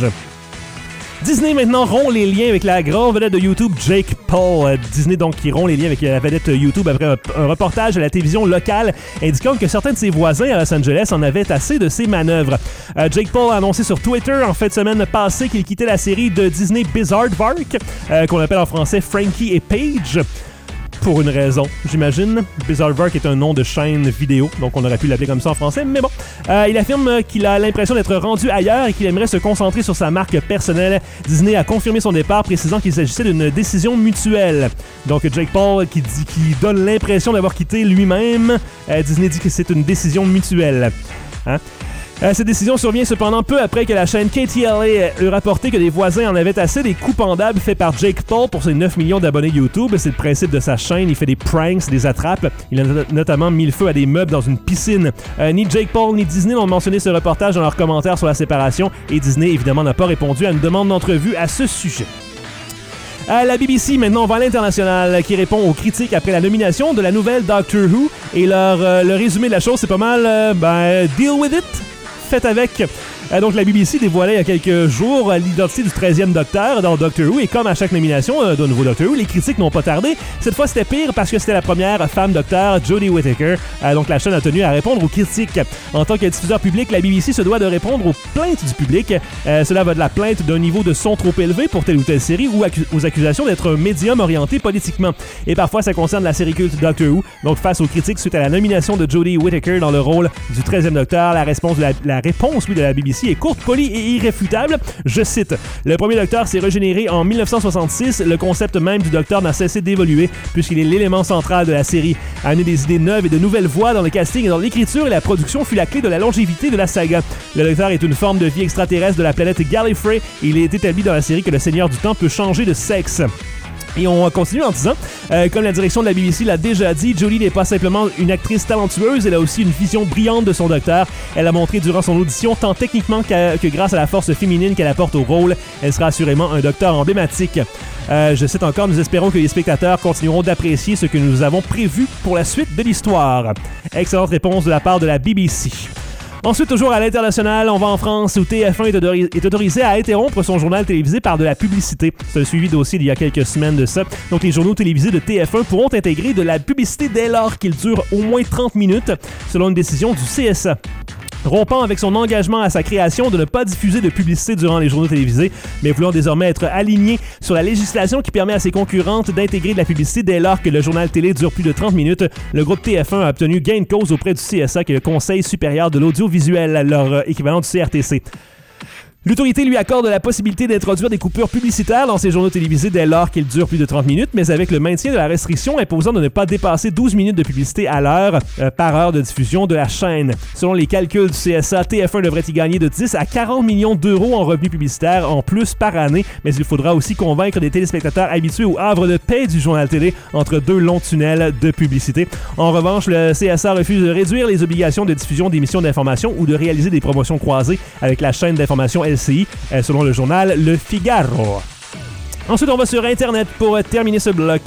Disney maintenant rompt les liens avec la grande vedette de YouTube, Jake Paul. Disney donc qui rompt les liens avec la vedette YouTube après un reportage à la télévision locale indiquant que certains de ses voisins à Los Angeles en avaient assez de ses manœuvres. Jake Paul a annoncé sur Twitter en fin de semaine passée qu'il quittait la série de Disney Bizarre Bark, qu'on appelle en français Frankie et Paige, pour une raison, j'imagine. Bizarreverse est un nom de chaîne vidéo, donc on aurait pu l'appeler comme ça en français, mais bon. Il affirme qu'il a l'impression d'être rendu ailleurs et qu'il aimerait se concentrer sur sa marque personnelle. Disney a confirmé son départ, précisant qu'il s'agissait d'une décision mutuelle. Donc Jake Paul qui donne l'impression d'avoir quitté lui-même. Disney dit que c'est une décision mutuelle. Hein? Cette décision survient cependant peu après que la chaîne KTLA eut rapporté que les voisins en avaient assez des coups pendables faits par Jake Paul pour ses 9 millions d'abonnés YouTube. C'est le principe de sa chaîne, il fait des pranks, des attrapes. Il a notamment mis le feu à des meubles dans une piscine. Ni Jake Paul ni Disney n'ont mentionné ce reportage dans leurs commentaires sur la séparation et Disney évidemment n'a pas répondu à une demande d'entrevue à ce sujet. La BBC, maintenant, on va à l'international, qui répond aux critiques après la nomination de la nouvelle Doctor Who. Et le résumé de la chose, c'est pas mal, deal with it, faites avec. Donc, la BBC dévoilait il y a quelques jours l'identité du 13e Docteur dans Doctor Who. Et comme à chaque nomination d'un nouveau Doctor Who, les critiques n'ont pas tardé. Cette fois, c'était pire parce que c'était la première femme Docteur, Jodie Whittaker. Donc, la chaîne a tenu à répondre aux critiques. En tant que diffuseur public, la BBC se doit de répondre aux plaintes du public. Cela va de la plainte d'un niveau de son trop élevé pour telle ou telle série ou aux accusations d'être un médium orienté politiquement. Et parfois, ça concerne la série culte Doctor Who. Donc, face aux critiques suite à la nomination de Jodie Whittaker dans le rôle du 13e Docteur, la réponse de la BBC est courte, polie et irréfutable. Je cite, « Le premier Docteur s'est régénéré en 1966. Le concept même du Docteur n'a cessé d'évoluer puisqu'il est l'élément central de la série. Amener des idées neuves et de nouvelles voix dans le casting et dans l'écriture et la production fut la clé de la longévité de la saga. Le Docteur est une forme de vie extraterrestre de la planète Gallifrey et il est établi dans la série que le Seigneur du Temps peut changer de sexe. » Et on continue en disant, comme la direction de la BBC l'a déjà dit, Jodie n'est pas simplement une actrice talentueuse, elle a aussi une vision brillante de son Docteur. Elle a montré durant son audition, tant techniquement que grâce à la force féminine qu'elle apporte au rôle, elle sera assurément un Docteur emblématique. Je cite encore, nous espérons que les spectateurs continueront d'apprécier ce que nous avons prévu pour la suite de l'histoire. Excellente réponse de la part de la BBC. Ensuite, toujours à l'international, on va en France où TF1 est autorisé à interrompre son journal télévisé par de la publicité. C'est un suivi dossier d'il y a quelques semaines de ça. Donc, les journaux télévisés de TF1 pourront intégrer de la publicité dès lors qu'ils durent au moins 30 minutes, selon une décision du CSA. Rompant avec son engagement à sa création de ne pas diffuser de publicité durant les journaux télévisés, mais voulant désormais être aligné sur la législation qui permet à ses concurrentes d'intégrer de la publicité dès lors que le journal télé dure plus de 30 minutes, le groupe TF1 a obtenu gain de cause auprès du CSA, qui est le Conseil supérieur de l'audiovisuel, leur équivalent du CRTC. L'autorité lui accorde la possibilité d'introduire des coupures publicitaires dans ses journaux télévisés dès lors qu'ils durent plus de 30 minutes, mais avec le maintien de la restriction imposant de ne pas dépasser 12 minutes de publicité à l'heure par heure de diffusion de la chaîne. Selon les calculs du CSA, TF1 devrait y gagner de 10 à 40 millions d'euros en revenus publicitaires en plus par année, mais il faudra aussi convaincre des téléspectateurs habitués au havre de paix du journal télé entre deux longs tunnels de publicité. En revanche, le CSA refuse de réduire les obligations de diffusion d'émissions d'information ou de réaliser des promotions croisées avec la chaîne d'information LCI, selon le journal Le Figaro. Ensuite, on va sur Internet pour terminer ce bloc.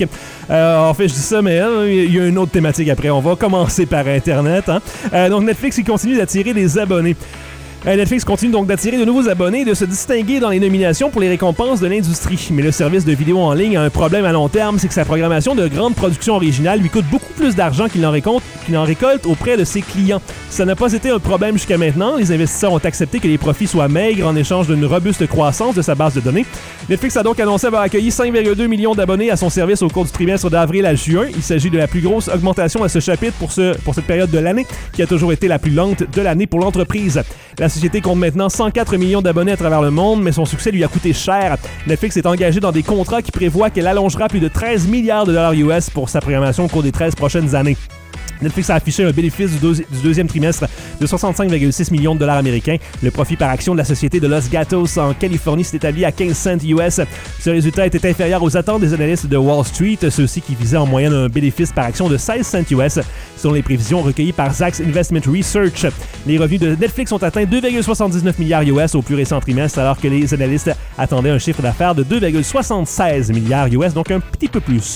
En fait, je dis ça, mais il y a une autre thématique après. On va commencer par Internet. Donc, Netflix, il continue d'attirer des abonnés. Netflix continue donc d'attirer de nouveaux abonnés et de se distinguer dans les nominations pour les récompenses de l'industrie. Mais le service de vidéo en ligne a un problème à long terme, c'est que sa programmation de grandes productions originales lui coûte beaucoup plus d'argent qu'il n'en récolte auprès de ses clients. Ça n'a pas été un problème jusqu'à maintenant. Les investisseurs ont accepté que les profits soient maigres en échange d'une robuste croissance de sa base de données. Netflix a donc annoncé avoir accueilli 5,2 millions d'abonnés à son service au cours du trimestre d'avril à juin. Il s'agit de la plus grosse augmentation à ce chapitre pour cette période de l'année, qui a toujours été la plus lente de l'année pour l'entreprise. La société compte maintenant 104 millions d'abonnés à travers le monde, mais son succès lui a coûté cher. Netflix est engagé dans des contrats qui prévoient qu'elle allongera plus de 13 milliards de dollars US pour sa programmation au cours des 13 prochaines années. Netflix a affiché un bénéfice du deuxième trimestre de 65,6 millions de dollars américains. Le profit par action de la société de Los Gatos en Californie s'est établi à 15 cents US. Ce résultat était inférieur aux attentes des analystes de Wall Street, ceux-ci qui visaient en moyenne un bénéfice par action de 16 cents US, selon les prévisions recueillies par Zacks Investment Research. Les revenus de Netflix ont atteint 2,79 milliards US au plus récent trimestre, alors que les analystes attendaient un chiffre d'affaires de 2,76 milliards US, donc un petit peu plus.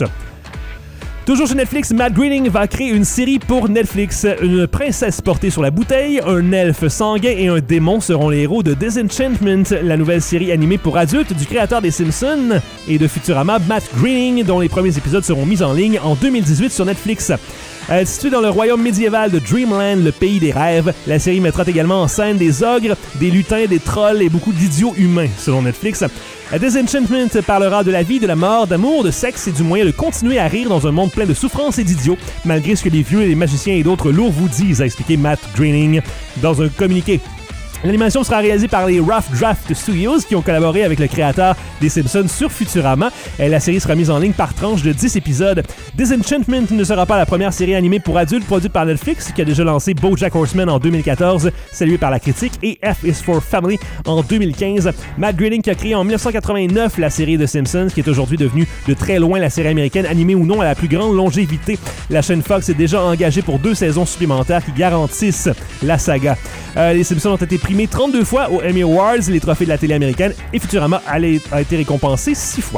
Toujours chez Netflix, Matt Groening va créer une série pour Netflix. Une princesse portée sur la bouteille, un elfe sanguin et un démon seront les héros de Disenchantment, la nouvelle série animée pour adultes du créateur des Simpsons et de Futurama, Matt Groening, dont les premiers épisodes seront mis en ligne en 2018 sur Netflix. Située dans le royaume médiéval de Dreamland, le pays des rêves, la série mettra également en scène des ogres, des lutins, des trolls et beaucoup d'idiots humains, selon Netflix. Disenchantment parlera de la vie, de la mort, d'amour, de sexe et du moyen de continuer à rire dans un monde plein de souffrances et d'idiots, malgré ce que les vieux, les magiciens et d'autres lourds vous disent, a expliqué Matt Groening dans un communiqué. L'animation sera réalisée par les Rough Draft Studios qui ont collaboré avec le créateur des Simpsons sur Futurama. La série sera mise en ligne par tranche de 10 épisodes. Disenchantment ne sera pas la première série animée pour adultes produite par Netflix qui a déjà lancé BoJack Horseman en 2014, salué par la critique, et F is for Family en 2015. Matt Groening qui a créé en 1989 la série The Simpsons qui est aujourd'hui devenue de très loin la série américaine animée ou non à la plus grande longévité. La chaîne Fox est déjà engagée pour 2 saisons supplémentaires qui garantissent la saga. Les Simpsons ont été primés 32 fois aux Emmy Awards, les trophées de la télé américaine, et Futurama a été récompensé 6 fois.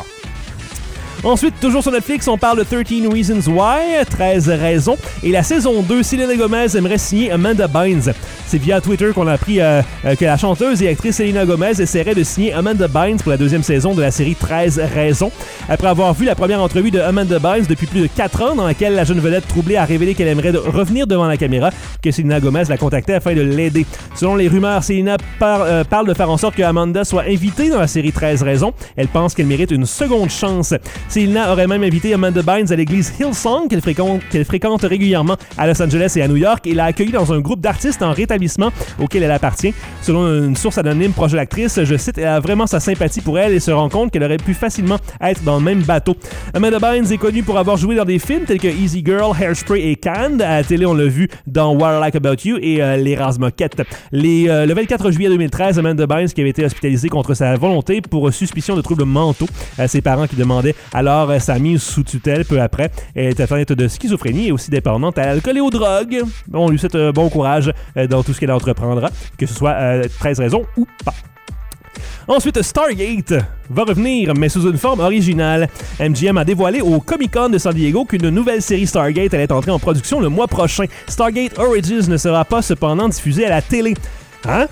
Ensuite, toujours sur Netflix, on parle de 13 Reasons Why, 13 raisons, et la saison 2, Selena Gomez aimerait signer Amanda Bynes. C'est via Twitter qu'on a appris que la chanteuse et actrice Selena Gomez essaierait de signer Amanda Bynes pour la 2e saison de la série 13 raisons. Après avoir vu la première entrevue de Amanda Bynes depuis plus de 4 ans, dans laquelle la jeune vedette troublée a révélé qu'elle aimerait revenir devant la caméra, que Selena Gomez la contactait afin de l'aider. Selon les rumeurs, Selena parle de faire en sorte que Amanda soit invitée dans la série 13 raisons. Elle pense qu'elle mérite une seconde chance. Selena aurait même invité Amanda Bynes à l'église Hillsong qu'elle fréquente régulièrement à Los Angeles et à New York et l'a accueillie dans un groupe d'artistes en rétablissement auquel elle appartient. Selon une source anonyme proche de l'actrice, je cite, elle a vraiment sa sympathie pour elle et se rend compte qu'elle aurait pu facilement être dans le même bateau. Amanda Bynes est connue pour avoir joué dans des films tels que Easy Girl, Hairspray et Canned. À la télé, on l'a vu dans What I Like About You et Les Rares Moquettes. Le 24 juillet 2013, Amanda Bynes qui avait été hospitalisée contre sa volonté pour suspicion de troubles mentaux. Ses parents qui demandaient alors sa mise sous tutelle peu après. Elle est atteinte de schizophrénie et aussi dépendante à l'alcool et aux drogues. On lui souhaite bon courage dans tout ce qu'elle entreprendra, que ce soit 13 raisons ou pas. Ensuite, Stargate va revenir, mais sous une forme originale. MGM a dévoilé au Comic-Con de San Diego qu'une nouvelle série Stargate allait entrer en production le mois prochain. Stargate Origins ne sera pas cependant diffusée à la télé. Hein?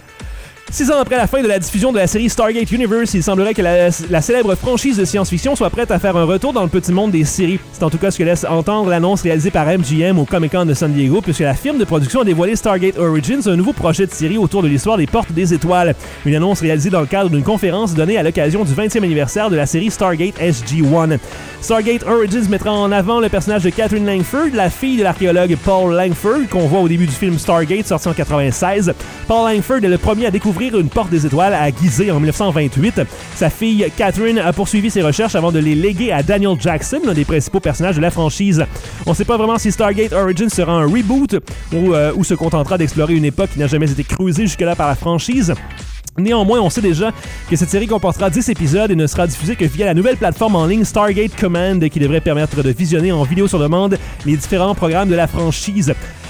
6 ans après la fin de la diffusion de la série Stargate Universe, il semblerait que la célèbre franchise de science-fiction soit prête à faire un retour dans le petit monde des séries. C'est en tout cas ce que laisse entendre l'annonce réalisée par MGM au Comic-Con de San Diego, puisque la firme de production a dévoilé Stargate Origins, un nouveau projet de série autour de l'histoire des Portes des Étoiles. Une annonce réalisée dans le cadre d'une conférence donnée à l'occasion du 20e anniversaire de la série Stargate SG-1. Stargate Origins mettra en avant le personnage de Catherine Langford, la fille de l'archéologue Paul Langford, qu'on voit au début du film Stargate, sorti en 1996. Paul Langford est le premier à découvrir une porte des étoiles à Gizeh en 1928. Sa fille Catherine a poursuivi ses recherches avant de les léguer à Daniel Jackson, l'un des principaux personnages de la franchise. On ne sait pas vraiment si Stargate Origins sera un reboot ou se contentera d'explorer une époque qui n'a jamais été creusée jusque-là par la franchise. Néanmoins, on sait déjà que cette série comportera 10 épisodes et ne sera diffusée que via la nouvelle plateforme en ligne Stargate Command qui devrait permettre de visionner en vidéo sur demande les différents programmes de la franchise.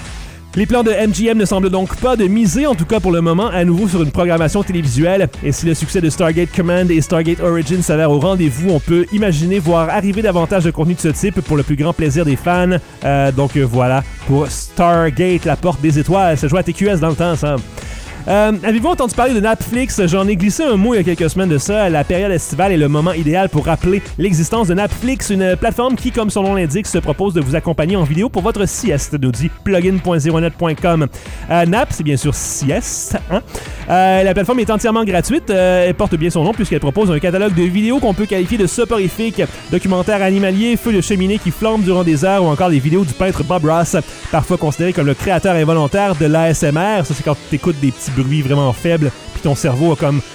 Les plans de MGM ne semblent donc pas de miser, en tout cas pour le moment, à nouveau sur une programmation télévisuelle. Et si le succès de Stargate Command et Stargate Origins s'avère au rendez-vous, on peut imaginer voir arriver davantage de contenu de ce type pour le plus grand plaisir des fans. Donc voilà pour Stargate, la porte des étoiles. Ça joue à TQS dans le temps, ça. Avez-vous entendu parler de Netflix? J'en ai glissé un mot il y a quelques semaines de ça. La période estivale est le moment idéal pour rappeler l'existence de Netflix, une plateforme qui, comme son nom l'indique, se propose de vous accompagner en vidéo pour votre sieste, nous dit plugin.zeronet.com. Nap, c'est bien sûr sieste. Hein? La plateforme est entièrement gratuite. Elle porte bien son nom puisqu'elle propose un catalogue de vidéos qu'on peut qualifier de soporifiques, documentaires animaliers, feux de cheminée qui flambent durant des heures ou encore des vidéos du peintre Bob Ross, parfois considéré comme le créateur involontaire de l'ASMR. Ça, c'est quand tu écoutes des petits bruit vraiment faible, puis ton cerveau a comme...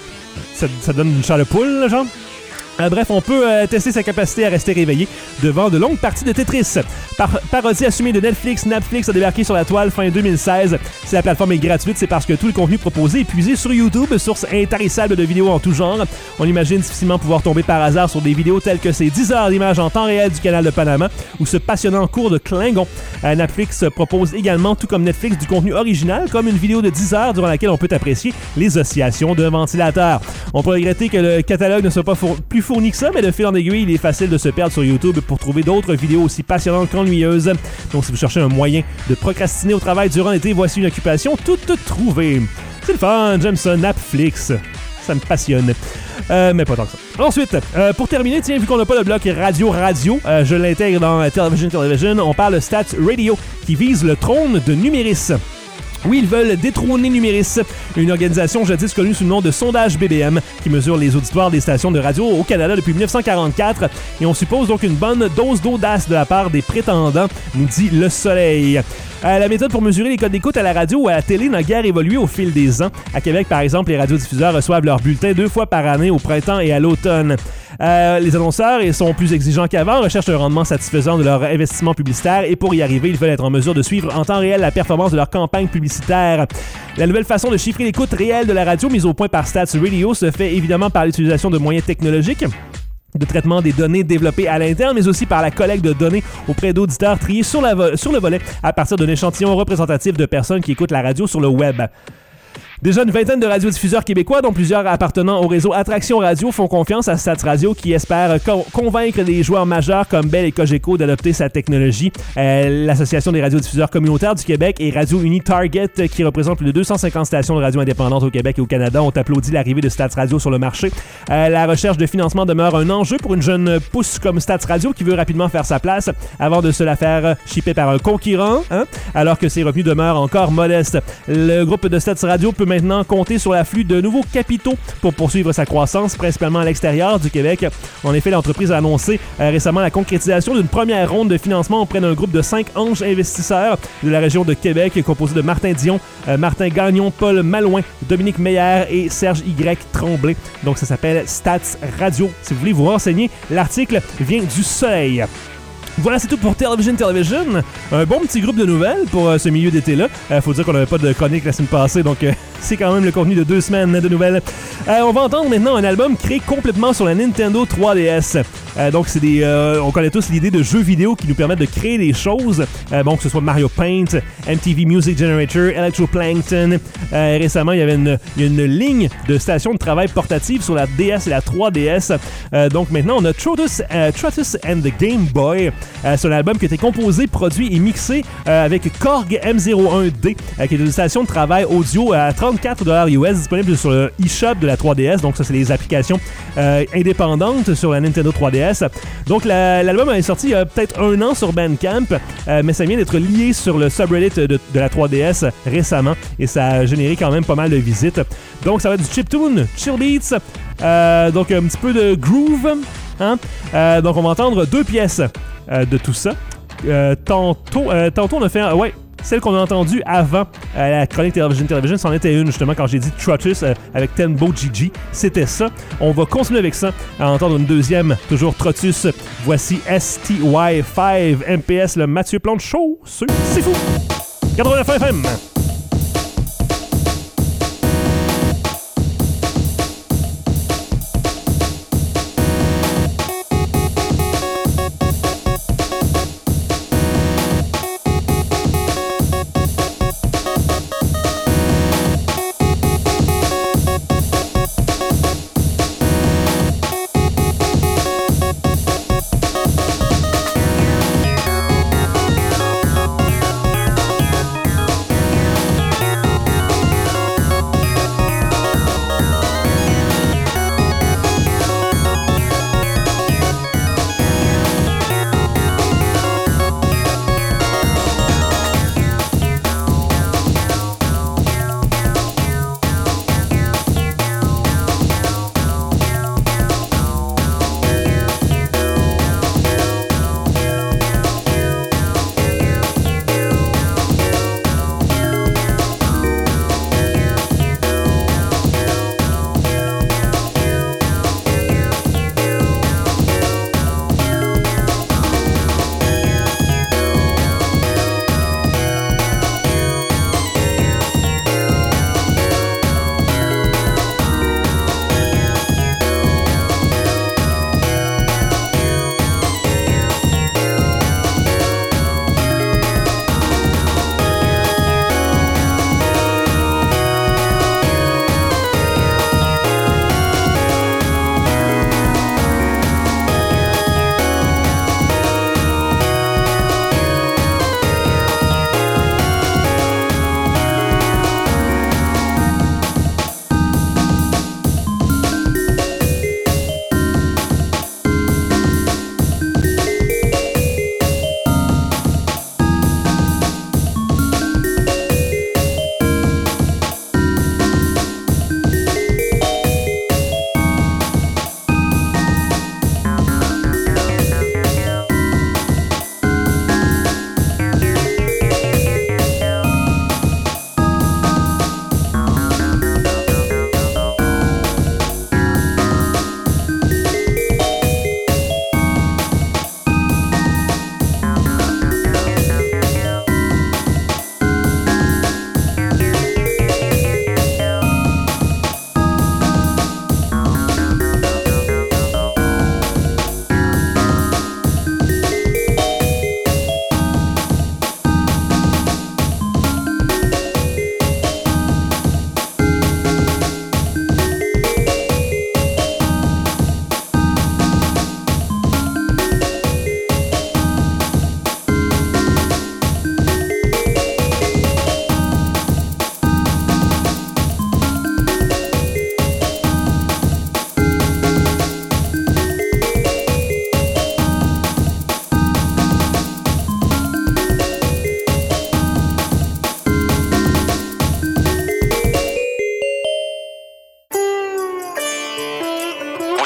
Ça donne une chair de poule, là, genre. Bref, on peut tester sa capacité à rester réveillé devant de longues parties de Tetris. Parodie assumée de Netflix, Netflix a débarqué sur la toile fin 2016. Si la plateforme est gratuite, c'est parce que tout le contenu proposé est puisé sur YouTube, source intarissable de vidéos en tout genre. On imagine difficilement pouvoir tomber par hasard sur des vidéos telles que ces 10 heures d'images en temps réel du canal de Panama ou ce passionnant cours de Klingon. Netflix propose également, tout comme Netflix, du contenu original, comme une vidéo de 10 heures durant laquelle on peut apprécier les oscillations d'un ventilateur. On peut regretter que le catalogue ne soit pas plus fourni que ça, mais de fil en aiguille, il est facile de se perdre sur YouTube pour trouver d'autres vidéos aussi passionnantes qu'ennuyeuses. Donc si vous cherchez un moyen de procrastiner au travail durant l'été, voici une occupation toute trouvée. C'est le fun, j'aime ça, Netflix. Ça me passionne. Mais pas tant que ça. Ensuite, pour terminer, tiens, vu qu'on n'a pas de bloc radio, je l'intègre dans Television. On parle de Stats Radio qui vise le trône de Numéris. Oui, ils veulent détrôner Numéris, une organisation jadis connue sous le nom de Sondage BBM, qui mesure les auditoires des stations de radio au Canada depuis 1944. Et on suppose donc une bonne dose d'audace de la part des prétendants, nous dit Le Soleil. La méthode pour mesurer les codes d'écoute à la radio ou à la télé n'a guère évolué au fil des ans. À Québec, par exemple, les radiodiffuseurs reçoivent leurs bulletins 2 fois par année, au printemps et à l'automne. Les annonceurs sont plus exigeants qu'avant, recherchent un rendement satisfaisant de leur investissement publicitaire et pour y arriver, ils veulent être en mesure de suivre en temps réel la performance de leur campagne publicitaire. La nouvelle façon de chiffrer l'écoute réelle de la radio mise au point par Stats Radio se fait évidemment par l'utilisation de moyens technologiques de traitement des données développées à l'interne, mais aussi par la collecte de données auprès d'auditeurs triés sur le volet à partir d'un échantillon représentatif de personnes qui écoutent la radio sur le web. Déjà une vingtaine de radiodiffuseurs québécois, dont plusieurs appartenant au réseau Attraction Radio, font confiance à Stats Radio qui espère convaincre des joueurs majeurs comme Bell et Cogeco d'adopter sa technologie. L'Association des radiodiffuseurs communautaires du Québec et Radio Uni Target, qui représente plus de 250 stations de radio indépendantes au Québec et au Canada, ont applaudi l'arrivée de Stats Radio sur le marché. La recherche de financement demeure un enjeu pour une jeune pousse comme Stats Radio qui veut rapidement faire sa place avant de se la faire shipper par un concurrent, alors que ses revenus demeurent encore modestes. Le groupe de Stats Radio peut maintenant compter sur l'afflux de nouveaux capitaux pour poursuivre sa croissance, principalement à l'extérieur du Québec. En effet, l'entreprise a annoncé récemment la concrétisation d'une première ronde de financement auprès d'un groupe de 5 anges investisseurs de la région de Québec, composé de Martin Dion, Martin Gagnon, Paul Malouin, Dominique Meyer et Serge Y. Tremblay. Donc ça s'appelle Stats Radio. Si vous voulez vous renseigner, l'article vient du Soleil. Voilà, c'est tout pour Television. Un bon petit groupe de nouvelles pour ce milieu d'été-là. Faut dire qu'on n'avait pas de chronique la semaine passée, donc c'est quand même le contenu de 2 semaines de nouvelles. On va entendre maintenant un album créé complètement sur la Nintendo 3DS. Donc, c'est on connaît tous l'idée de jeux vidéo qui nous permettent de créer des choses. Bon, que ce soit Mario Paint, MTV Music Generator, Electroplankton. Récemment, il y avait une ligne de stations de travail portatives sur la DS et la 3DS. Donc, maintenant, on a Trotus and the Game Boy. C'est un album qui a été composé, produit et mixé avec Korg M01D, qui est une station de travail audio à $34 US, disponible sur le eShop de la 3DS. Donc, ça, c'est les applications indépendantes sur la Nintendo 3DS. Donc, l'album est sorti il y a peut-être 1 an sur Bandcamp, mais ça vient d'être lié sur le subreddit de la 3DS récemment et ça a généré quand même pas mal de visites. Donc, ça va être du chiptune, chill beats, donc un petit peu de groove. Donc, on va entendre 2 pièces de tout ça. Tantôt, on a fait... celle qu'on a entendue avant la chronique Television, c'en était une, justement, quand j'ai dit Trotus avec Tenbo Gigi. C'était ça. On va continuer avec ça, à entendre une deuxième, toujours Trotus. Voici STY5 MPS, le Mathieu Plante Show. C'est fou! 89 FM!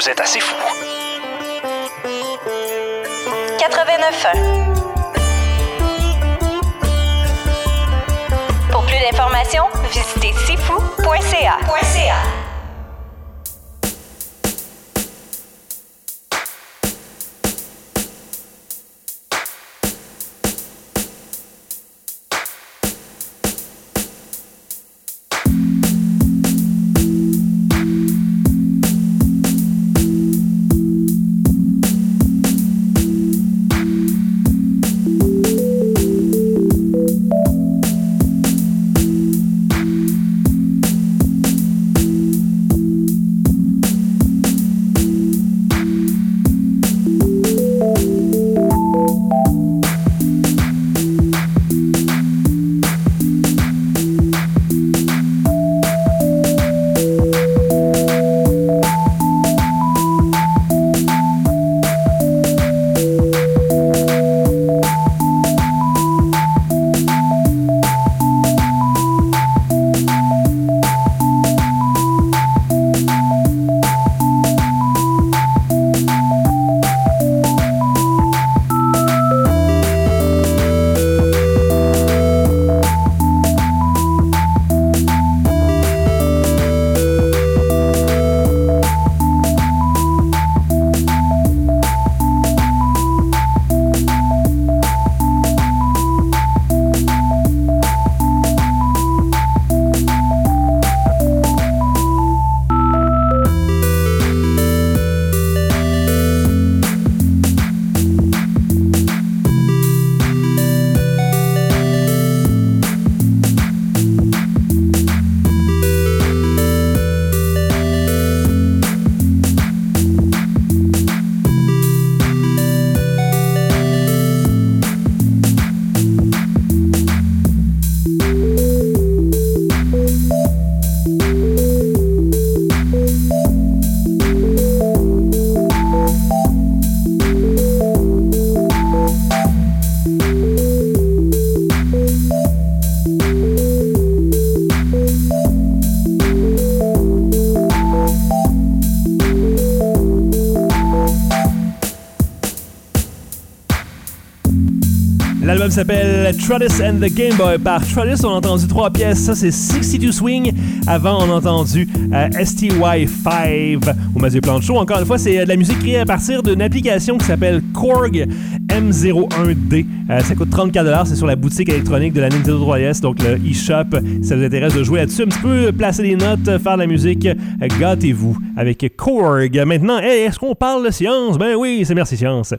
Vous êtes assez fou. 89.1. Pour plus d'informations, visitez sifou.ca. L'album s'appelle Trudis and the Game Boy. Par Trudis, on a entendu 3 pièces. Ça, c'est 62 Swing. Avant, on a entendu STY5 au Mathieu Planchot. Encore une fois, c'est de la musique créée à partir d'une application qui s'appelle Korg M01D. Ça coûte 34$. C'est sur la boutique électronique de la Nintendo 3DS, donc le eShop. Si ça vous intéresse de jouer là-dessus, un petit peu placer des notes, faire de la musique, gâtez-vous avec Korg. Maintenant, est-ce qu'on parle de science? Ben oui, c'est Merci Science.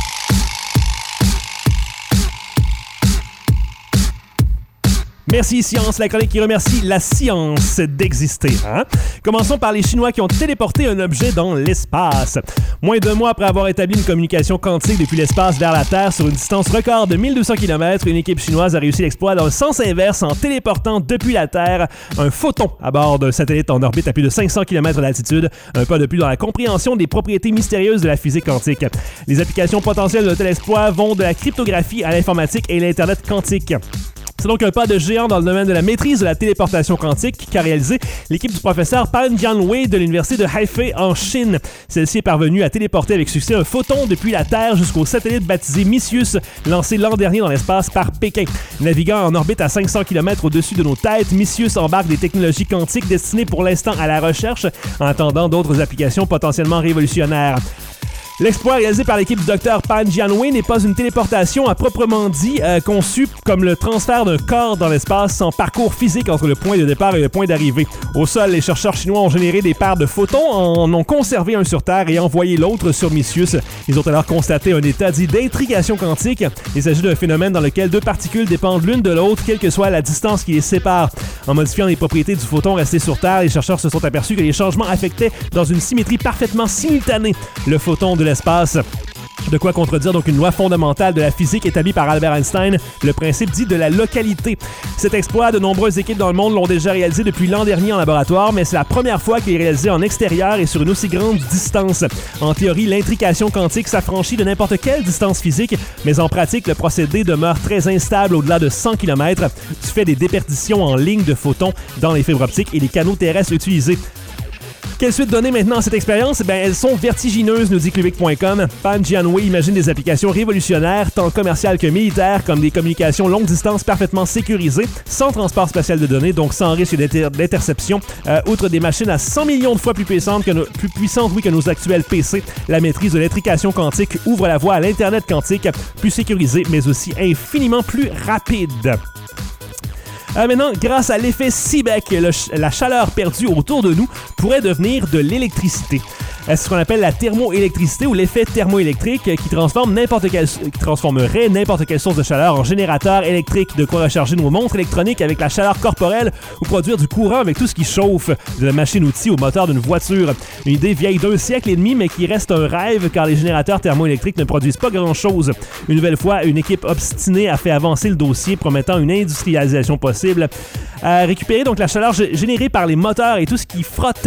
Merci Science, la chronique qui remercie la science d'exister. Hein? Commençons par les Chinois qui ont téléporté un objet dans l'espace. Moins d'un mois après avoir établi une communication quantique depuis l'espace vers la Terre sur une distance record de 1200 km, une équipe chinoise a réussi l'exploit dans le sens inverse en téléportant depuis la Terre un photon à bord d'un satellite en orbite à plus de 500 km d'altitude, un pas de plus dans la compréhension des propriétés mystérieuses de la physique quantique. Les applications potentielles de tel exploit vont de la cryptographie à l'informatique et l'Internet quantique. C'est donc un pas de géant dans le domaine de la maîtrise de la téléportation quantique qu'a réalisé l'équipe du professeur Pan Jianwei de l'université de Hefei en Chine. Celle-ci est parvenue à téléporter avec succès un photon depuis la Terre jusqu'au satellite baptisé Micius, lancé l'an dernier dans l'espace par Pékin. Naviguant en orbite à 500 km au-dessus de nos têtes, Micius embarque des technologies quantiques destinées pour l'instant à la recherche, en attendant d'autres applications potentiellement révolutionnaires. L'exploit réalisé par l'équipe du Dr Pan Jianwei n'est pas une téléportation à proprement dit, conçue comme le transfert d'un corps dans l'espace sans parcours physique entre le point de départ et le point d'arrivée. Au sol, les chercheurs chinois ont généré des paires de photons, en ont conservé un sur Terre et envoyé l'autre sur Micius. Ils ont alors constaté un état dit d'intrigation quantique. Il s'agit d'un phénomène dans lequel deux particules dépendent l'une de l'autre, quelle que soit la distance qui les sépare. En modifiant les propriétés du photon resté sur Terre, les chercheurs se sont aperçus que les changements affectaient dans une symétrie parfaitement simultanée le photon de l'espace. De quoi contredire donc une loi fondamentale de la physique établie par Albert Einstein, le principe dit de la localité. Cet exploit, de nombreuses équipes dans le monde l'ont déjà réalisé depuis l'an dernier en laboratoire, mais c'est la première fois qu'il est réalisé en extérieur et sur une aussi grande distance. En théorie, l'intrication quantique s'affranchit de n'importe quelle distance physique, mais en pratique, le procédé demeure très instable au-delà de 100 km du fait des déperditions en ligne de photons dans les fibres optiques et les canaux terrestres utilisés. Quelle suite donner maintenant à cette expérience? Elles sont vertigineuses, nous dit Clubic.com. Pan Jianwei imagine des applications révolutionnaires, tant commerciales que militaires, comme des communications longue distance parfaitement sécurisées, sans transport spatial de données, donc sans risque d'interception. Outre des machines à 100 millions de fois plus puissantes que nos actuels PC, la maîtrise de l'intrication quantique ouvre la voie à l'Internet quantique, plus sécurisé, mais aussi infiniment plus rapide. Maintenant, grâce à l'effet Seebeck, la chaleur perdue autour de nous pourrait devenir de l'électricité. C'est ce qu'on appelle la thermoélectricité ou l'effet thermoélectrique qui transformerait n'importe quelle source de chaleur en générateur électrique, de quoi recharger nos montres électroniques avec la chaleur corporelle ou produire du courant avec tout ce qui chauffe, de la machine-outil au moteur d'une voiture. Une idée vieille d'un siècle et demi, mais qui reste un rêve car les générateurs thermoélectriques ne produisent pas grand-chose. Une nouvelle fois, une équipe obstinée a fait avancer le dossier, promettant une industrialisation possible. Récupérer donc la chaleur générée par les moteurs et tout ce qui frotte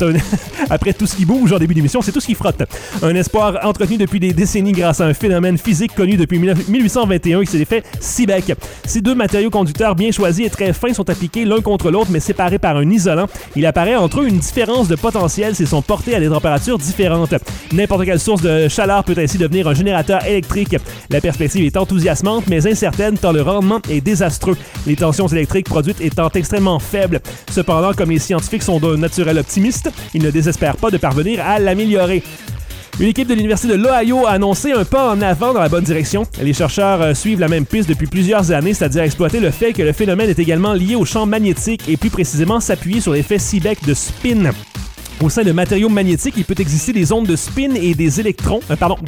après tout ce qui bouge en début d'émission, c'est tout ce qui frotte. Un espoir entretenu depuis des décennies grâce à un phénomène physique connu depuis 1821 qui s'est fait Seebeck. Ces deux matériaux conducteurs bien choisis et très fins sont appliqués l'un contre l'autre mais séparés par un isolant. Il apparaît entre eux une différence de potentiel s'ils sont portés à des températures différentes. N'importe quelle source de chaleur peut ainsi devenir un générateur électrique. La perspective est enthousiasmante mais incertaine tant le rendement est désastreux. Les tensions électriques produites étant extrêmement faibles. Cependant, comme les scientifiques sont d'un naturel optimiste, ils ne désespèrent pas de parvenir à l'améliorer. Une équipe de l'Université de l'Ohio a annoncé un pas en avant dans la bonne direction. Les chercheurs suivent la même piste depuis plusieurs années, c'est-à-dire exploiter le fait que le phénomène est également lié au champ magnétique et plus précisément s'appuyer sur l'effet Seebeck de spin. Au sein de matériaux magnétiques, il peut exister des ondes de spin et des électrons,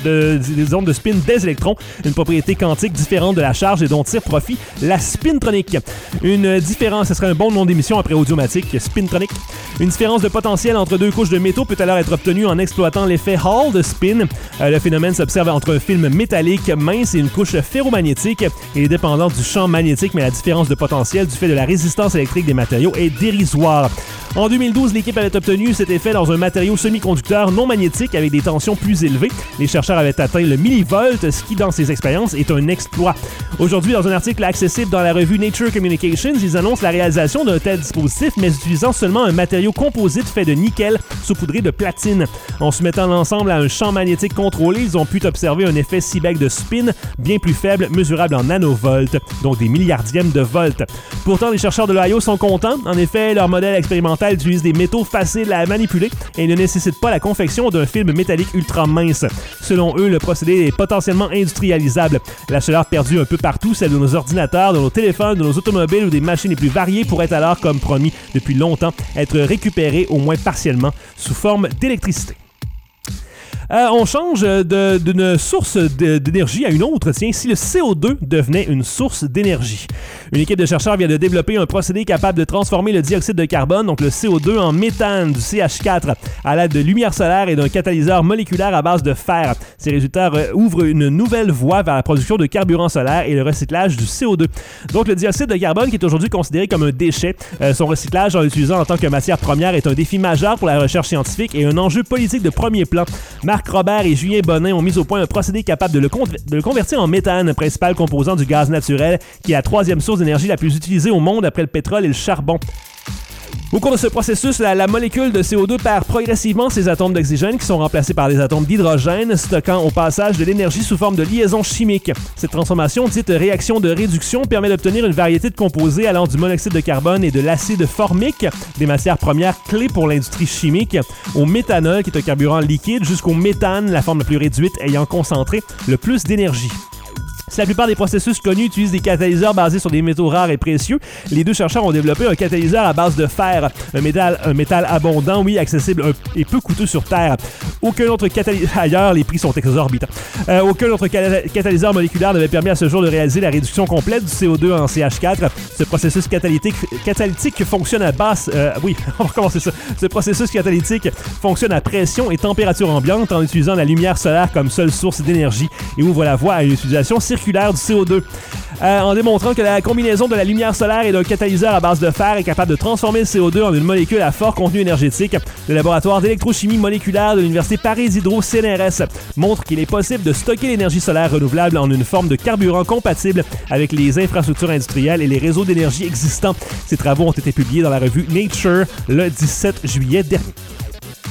des ondes de spin des électrons, une propriété quantique différente de la charge et dont tire profit la spintronique. Une différence, ce serait un bon nom d'émission après Audiomatique, spintronique. Une différence de potentiel entre deux couches de métaux peut alors être obtenue en exploitant l'effet Hall de spin. Le phénomène s'observe entre un film métallique mince et une couche ferromagnétique. Il est dépendant du champ magnétique, mais la différence de potentiel du fait de la résistance électrique des matériaux est dérisoire. En 2012, l'équipe avait obtenu cet effet dans un matériau semi-conducteur non magnétique avec des tensions plus élevées. Les chercheurs avaient atteint le millivolt, ce qui, dans ces expériences, est un exploit. Aujourd'hui, dans un article accessible dans la revue Nature Communications, ils annoncent la réalisation d'un tel dispositif, mais utilisant seulement un matériau composite fait de nickel saupoudré de platine. En soumettant l'ensemble à un champ magnétique contrôlé, ils ont pu observer un effet Seebeck de spin bien plus faible, mesurable en nanovolts, donc des milliardièmes de volts. Pourtant, les chercheurs de l'Ohio sont contents. En effet, leur modèle expérimental utilise des métaux faciles à manipuler et ne nécessite pas la confection d'un film métallique ultra mince. Selon eux, le procédé est potentiellement industrialisable. La chaleur perdue un peu partout, celle de nos ordinateurs, de nos téléphones, de nos automobiles ou des machines les plus variées pourrait alors, comme promis depuis longtemps, être récupérée au moins partiellement sous forme d'électricité. On change d'une source d'énergie à une autre. Tiens, si le CO2 devenait une source d'énergie. Une équipe de chercheurs vient de développer un procédé capable de transformer le dioxyde de carbone, donc le CO2, en méthane, du CH4, à l'aide de lumière solaire et d'un catalyseur moléculaire à base de fer. Ces résultats ouvrent une nouvelle voie vers la production de carburant solaire et le recyclage du CO2. Donc, le dioxyde de carbone, qui est aujourd'hui considéré comme un déchet, son recyclage en l'utilisant en tant que matière première est un défi majeur pour la recherche scientifique et un enjeu politique de premier plan. Marc Robert et Julien Bonin ont mis au point un procédé capable de le convertir en méthane, principal composant du gaz naturel, qui est la troisième source d'énergie la plus utilisée au monde après le pétrole et le charbon. Au cours de ce processus, la molécule de CO2 perd progressivement ses atomes d'oxygène qui sont remplacés par des atomes d'hydrogène, stockant au passage de l'énergie sous forme de liaison chimique. Cette transformation, dite réaction de réduction, permet d'obtenir une variété de composés allant du monoxyde de carbone et de l'acide formique, des matières premières clés pour l'industrie chimique, au méthanol, qui est un carburant liquide, jusqu'au méthane, la forme la plus réduite ayant concentré le plus d'énergie. Si la plupart des processus connus utilisent des catalyseurs basés sur des métaux rares et précieux, les deux chercheurs ont développé un catalyseur à base de fer, un métal abondant, oui, accessible et peu coûteux sur Terre. Aucun autre catalyseur... Ailleurs, les prix sont exorbitants. Aucun autre catalyseur moléculaire n'avait permis à ce jour de réaliser la réduction complète du CO2 en CH4. Ce processus catalytique fonctionne à basse... oui, on va recommencer ça. Ce processus catalytique fonctionne à pression et température ambiante en utilisant la lumière solaire comme seule source d'énergie et ouvre la voie à une utilisation circulaire du CO2. En démontrant que la combinaison de la lumière solaire et d'un catalyseur à base de fer est capable de transformer le CO2 en une molécule à fort contenu énergétique, le laboratoire d'électrochimie moléculaire de l'Université Paris-Hydro-CNRS montre qu'il est possible de stocker l'énergie solaire renouvelable en une forme de carburant compatible avec les infrastructures industrielles et les réseaux d'énergie existants. Ces travaux ont été publiés dans la revue Nature le 17 juillet dernier.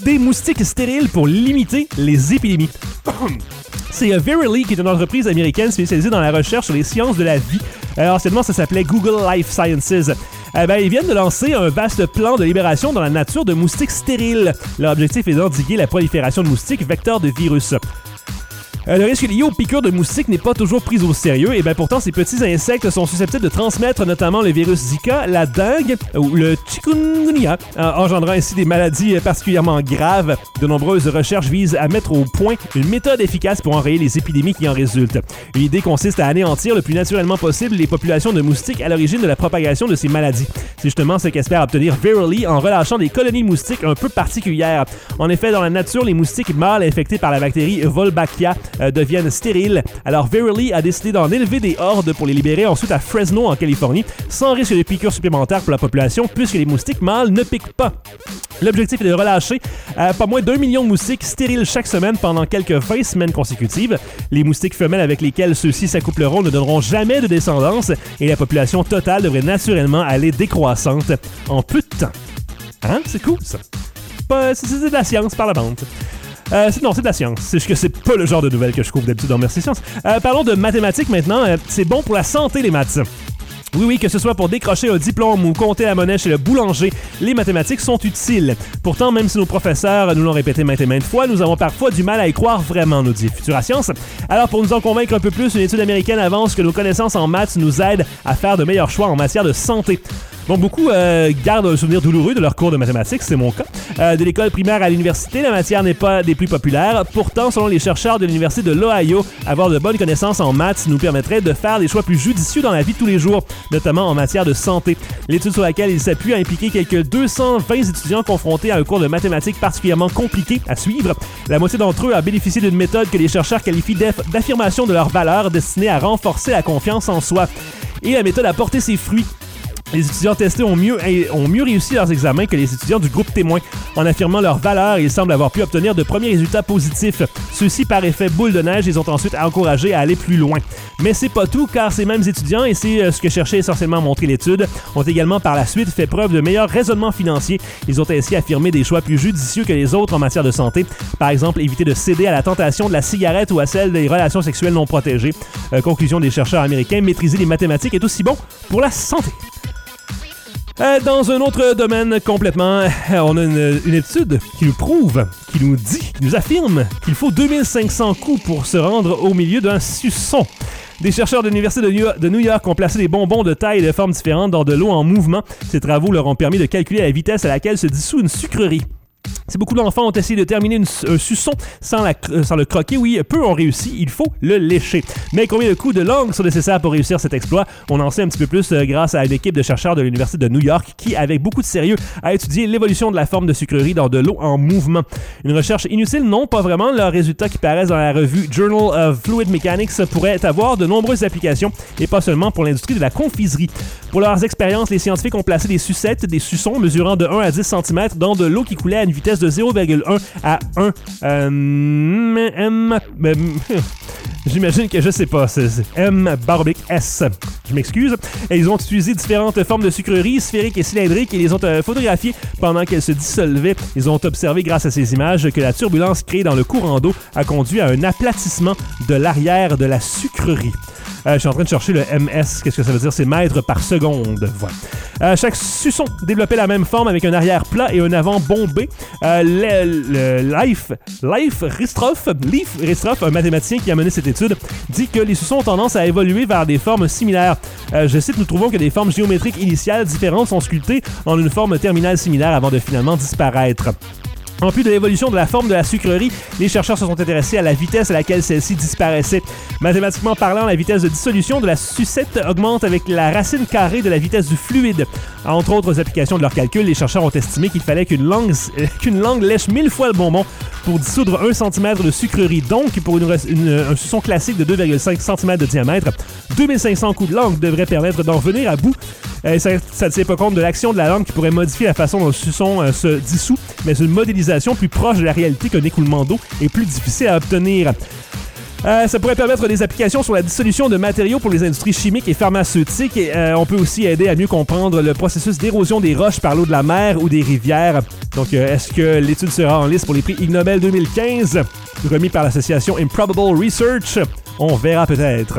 des moustiques stériles pour limiter les épidémies. C'est Verily, qui est une entreprise américaine spécialisée dans la recherche sur les sciences de la vie. Anciennement, ça s'appelait Google Life Sciences. Ils viennent de lancer un vaste plan de libération dans la nature de moustiques stériles. Leur objectif est d'endiguer la prolifération de moustiques vecteurs de virus. Le risque lié aux piqûres de moustiques n'est pas toujours pris au sérieux, et pourtant ces petits insectes sont susceptibles de transmettre notamment le virus Zika, la dengue ou le chikungunya, engendrant ainsi des maladies particulièrement graves. De nombreuses recherches visent à mettre au point une méthode efficace pour enrayer les épidémies qui en résultent. L'idée consiste à anéantir le plus naturellement possible les populations de moustiques à l'origine de la propagation de ces maladies. C'est justement ce qu'espère obtenir Verily en relâchant des colonies moustiques un peu particulières. En effet, dans la nature, les moustiques mâles infectés par la bactérie Wolbachia deviennent stériles. Alors Verily a décidé d'en élever des hordes pour les libérer ensuite à Fresno en Californie, sans risque de piqûres supplémentaires pour la population puisque les moustiques mâles ne piquent pas. L'objectif est de relâcher pas moins d'1 million de moustiques stériles chaque semaine pendant quelques 20 semaines consécutives. Les moustiques femelles avec lesquelles ceux-ci s'accoupleront ne donneront jamais de descendance et la population totale devrait naturellement aller décroissante en peu de temps. Hein? C'est cool ça. C'est de la science par la bande. C'est de la science. C'est juste que c'est pas le genre de nouvelles que je couvre d'habitude dans Merci Science. Parlons de mathématiques maintenant. C'est bon pour la santé, les maths. Oui, que ce soit pour décrocher un diplôme ou compter la monnaie chez le boulanger, les mathématiques sont utiles. Pourtant, même si nos professeurs nous l'ont répété maintes et maintes fois, nous avons parfois du mal à y croire vraiment, nous dit Futura Science. Alors, pour nous en convaincre un peu plus, une étude américaine avance que nos connaissances en maths nous aident à faire de meilleurs choix en matière de santé. Bon, beaucoup gardent un souvenir douloureux de leur cours de mathématiques, c'est mon cas. De l'école primaire à l'université, la matière n'est pas des plus populaires. Pourtant, selon les chercheurs de l'Université de l'Ohio, avoir de bonnes connaissances en maths nous permettrait de faire des choix plus judicieux dans la vie de tous les jours, notamment en matière de santé. L'étude sur laquelle il s'appuie a impliqué quelques 220 étudiants confrontés à un cours de mathématiques particulièrement compliqué à suivre. La moitié d'entre eux a bénéficié d'une méthode que les chercheurs qualifient d'affirmation de leurs valeurs destinée à renforcer la confiance en soi. Et la méthode a porté ses fruits. Les étudiants testés ont mieux réussi leurs examens que les étudiants du groupe témoin. En affirmant leurs valeurs, ils semblent avoir pu obtenir de premiers résultats positifs. Ceux-ci, par effet boule de neige, les ont ensuite encouragés à aller plus loin. Mais c'est pas tout, car ces mêmes étudiants, et c'est ce que cherchait essentiellement à montrer l'étude, ont également par la suite fait preuve de meilleur raisonnement financier. Ils ont ainsi affirmé des choix plus judicieux que les autres en matière de santé. Par exemple, éviter de céder à la tentation de la cigarette ou à celle des relations sexuelles non protégées. Conclusion des chercheurs américains, maîtriser les mathématiques est aussi bon pour la santé. Dans un autre domaine complètement, on a une étude qui nous prouve, qui nous affirme qu'il faut 2500 coups pour se rendre au milieu d'un suçon. Des chercheurs de l'Université de New York ont placé des bonbons de taille et de formes différentes dans de l'eau en mouvement. Ces travaux leur ont permis de calculer la vitesse à laquelle se dissout une sucrerie. Si beaucoup d'enfants ont essayé de terminer un suçon sans le croquer, oui, peu ont réussi, il faut le lécher. Mais combien de coups de langue sont nécessaires pour réussir cet exploit? On en sait un petit peu plus grâce à une équipe de chercheurs de l'Université de New York qui, avec beaucoup de sérieux, a étudié l'évolution de la forme de sucrerie dans de l'eau en mouvement. Une recherche inutile? Non, pas vraiment. Leurs résultats qui paraissent dans la revue Journal of Fluid Mechanics pourraient avoir de nombreuses applications, et pas seulement pour l'industrie de la confiserie. Pour leurs expériences, les scientifiques ont placé des sucettes, des suçons mesurant de 1 à 10 cm dans de l'eau qui coulait à une vitesse de 0,1 à 1 j'imagine que je sais pas, c'est M/S. Je m'excuse. Et ils ont utilisé différentes formes de sucreries, sphériques et cylindriques, et les ont photographiées pendant qu'elles se dissolvaient. Ils ont observé grâce à ces images que la turbulence créée dans le courant d'eau a conduit à un aplatissement de l'arrière de la sucrerie. Je suis en train de chercher le MS. Qu'est-ce que ça veut dire? C'est mètres par seconde. Voilà. Chaque suçon développait la même forme avec un arrière plat et un avant bombé. Leif Ristroff, un mathématicien qui a mené cette étude, dit que les suçons ont tendance à évoluer vers des formes similaires. Je cite, nous trouvons que des formes géométriques initiales différentes sont sculptées en une forme terminale similaire avant de finalement disparaître. En plus de l'évolution de la forme de la sucrerie, les chercheurs se sont intéressés à la vitesse à laquelle celle-ci disparaissait. Mathématiquement parlant, la vitesse de dissolution de la sucette augmente avec la racine carrée de la vitesse du fluide. Entre autres applications de leurs calculs, les chercheurs ont estimé qu'il fallait qu'une langue lèche 1000 fois le bonbon pour dissoudre 1 cm de sucrerie. Donc, pour un suçon classique de 2,5 cm de diamètre, 2500 coups de langue devraient permettre d'en venir à bout. Ça ne tient pas compte de l'action de la langue qui pourrait modifier la façon dont le suçon se dissout, mais une modélisation plus proche de la réalité qu'un écoulement d'eau est plus difficile à obtenir. Ça pourrait permettre des applications sur la dissolution de matériaux pour les industries chimiques et pharmaceutiques. Et, on peut aussi aider à mieux comprendre le processus d'érosion des roches par l'eau de la mer ou des rivières. Donc, est-ce que l'étude sera en liste pour les prix Ig Nobel 2015, remis par l'association Improbable Research? On verra peut-être.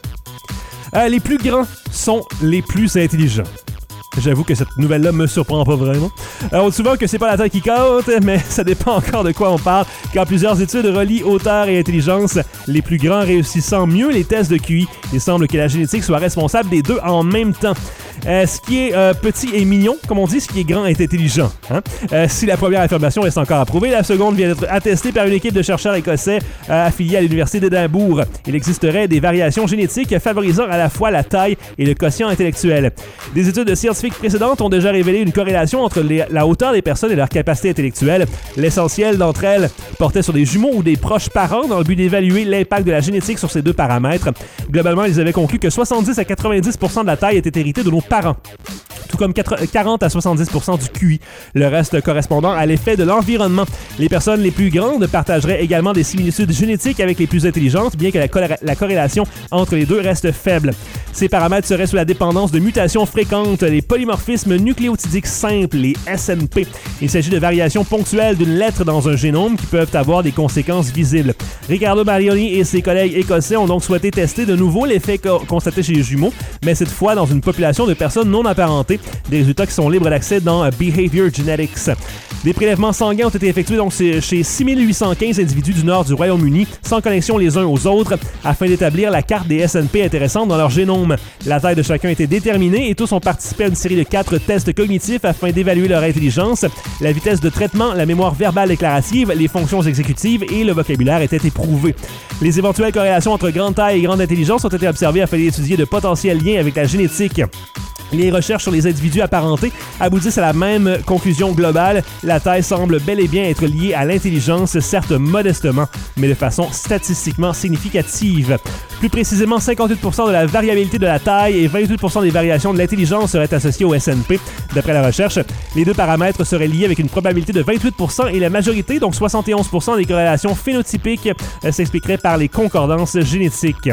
Les plus grands sont les plus intelligents. J'avoue que cette nouvelle-là me surprend pas vraiment. On dit souvent que c'est pas la taille qui compte, mais ça dépend encore de quoi on parle, car plusieurs études relient hauteur et intelligence, les plus grands réussissant mieux les tests de QI. Il semble que la génétique soit responsable des deux en même temps. Ce qui est petit est mignon, comme on dit, ce qui est grand est intelligent. Hein? Si la première affirmation reste encore à prouver, la seconde vient d'être attestée par une équipe de chercheurs écossais affiliés à l'Université d'Édimbourg. Il existerait des variations génétiques favorisant à la fois la taille et le quotient intellectuel. Des études scientifiques précédentes ont déjà révélé une corrélation entre la hauteur des personnes et leur capacité intellectuelle. L'essentiel d'entre elles portait sur des jumeaux ou des proches parents dans le but d'évaluer l'impact de la génétique sur ces deux paramètres. Globalement, ils avaient conclu que 70 à 90% de la taille était héritée de nos parents, tout comme 40 à 70% du QI, le reste correspondant à l'effet de l'environnement. Les personnes les plus grandes partageraient également des similitudes génétiques avec les plus intelligentes, bien que la corrélation entre les deux reste faible. Ces paramètres seraient sous la dépendance de mutations fréquentes, les polymorphismes nucléotidiques simples, les SNP. Il s'agit de variations ponctuelles d'une lettre dans un génome qui peuvent avoir des conséquences visibles. Riccardo Marioni et ses collègues écossais ont donc souhaité tester de nouveau l'effet constaté chez les jumeaux, mais cette fois dans une population de personnes non apparentées, des résultats qui sont libres d'accès dans Behavior Genetics. Des prélèvements sanguins ont été effectués donc chez 6815 individus du nord du Royaume-Uni, sans connexion les uns aux autres, afin d'établir la carte des SNP intéressantes dans leur génome. La taille de chacun a été déterminée et tous ont participé à une série de 4 tests cognitifs afin d'évaluer leur intelligence. La vitesse de traitement, la mémoire verbale déclarative, les fonctions exécutives et le vocabulaire étaient éprouvés. Les éventuelles corrélations entre grande taille et grande intelligence ont été observées afin d'étudier de potentiels liens avec la génétique. Les recherches sur les individus apparentés aboutissent à la même conclusion globale. La taille semble bel et bien être liée à l'intelligence, certes modestement, mais de façon statistiquement significative. Plus précisément, 58% de la variabilité de la taille et 28% des variations de l'intelligence seraient associées au SNP. D'après la recherche, les deux paramètres seraient liés avec une probabilité de 28% et la majorité, donc 71% des corrélations phénotypiques, s'expliquerait par les concordances génétiques.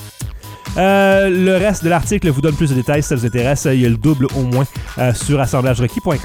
Le reste de l'article vous donne plus de détails si ça vous intéresse. Il y a le double au moins sur assemblagerequis.com.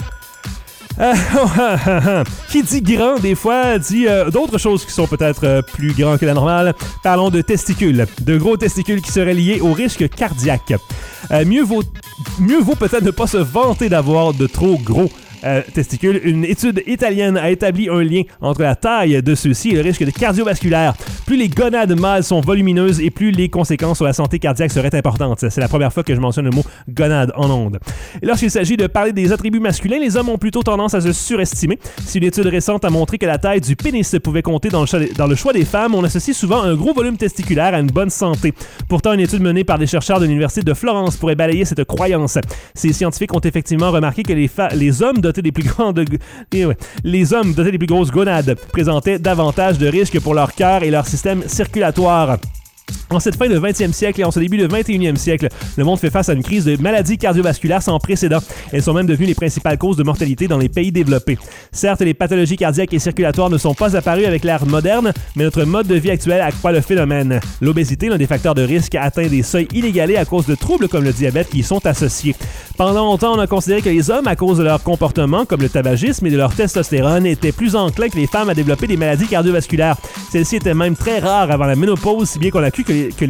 Qui dit grand, des fois, dit d'autres choses qui sont peut-être plus grands que la normale. Parlons de testicules. De gros testicules qui seraient liés au risque cardiaque. Mieux vaut peut-être ne pas se vanter d'avoir de trop gros testicules. Une étude italienne a établi un lien entre la taille de ceux-ci et le risque de cardiovasculaire. Plus les gonades mâles sont volumineuses et plus les conséquences sur la santé cardiaque seraient importantes. C'est la première fois que je mentionne le mot gonade en ondes. Lorsqu'il s'agit de parler des attributs masculins, les hommes ont plutôt tendance à se surestimer. Si une étude récente a montré que la taille du pénis pouvait compter dans le choix des femmes, on associe souvent un gros volume testiculaire à une bonne santé. Pourtant, une étude menée par des chercheurs de l'Université de Florence pourrait balayer cette croyance. Ces scientifiques ont effectivement remarqué que les hommes dotés des plus grandes les hommes dotés des plus grosses gonades présentaient davantage de risques pour leur cœur et leur système circulatoire. En cette fin de 20e siècle et en ce début de 21e siècle, le monde fait face à une crise de maladies cardiovasculaires sans précédent. Elles sont même devenues les principales causes de mortalité dans les pays développés. Certes, les pathologies cardiaques et circulatoires ne sont pas apparues avec l'ère moderne, mais notre mode de vie actuel accroît le phénomène. L'obésité, l'un des facteurs de risque, atteint des seuils inégalés à cause de troubles comme le diabète qui y sont associés. Pendant longtemps, on a considéré que les hommes, à cause de leur comportement, comme le tabagisme et de leur testostérone, étaient plus enclins que les femmes à développer des maladies cardiovasculaires. Celles-ci étaient même très rares avant la ménopause, si bien qu'on a cru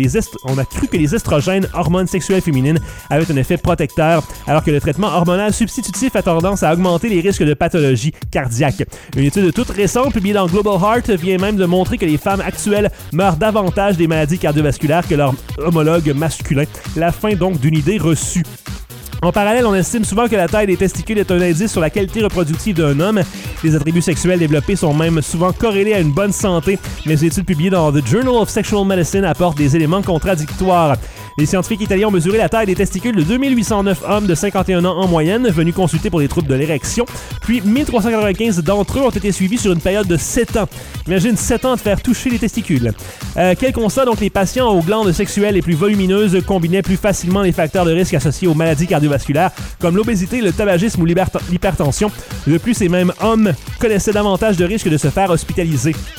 que les estrogènes, hormones sexuelles féminines, avaient un effet protecteur, alors que le traitement hormonal substitutif a tendance à augmenter les risques de pathologies cardiaques. Une étude toute récente publiée dans Global Heart vient même de montrer que les femmes actuelles meurent davantage des maladies cardiovasculaires que leurs homologues masculins. La fin donc d'une idée reçue. En parallèle, on estime souvent que la taille des testicules est un indice sur la qualité reproductive d'un homme. Les attributs sexuels développés sont même souvent corrélés à une bonne santé, mais les études publiées dans The Journal of Sexual Medicine apportent des éléments contradictoires. Les scientifiques italiens ont mesuré la taille des testicules de 2809 hommes de 51 ans en moyenne venus consulter pour des troubles de l'érection, puis 1395 d'entre eux ont été suivis sur une période de 7 ans. Imagine 7 ans de faire toucher les testicules. Quel constat, donc les patients aux glandes sexuelles les plus volumineuses combinaient plus facilement les facteurs de risque associés aux maladies cardiovasculaires, comme l'obésité, le tabagisme ou l'hypertension. De plus, ces mêmes hommes connaissaient davantage de risques de se faire hospitaliser.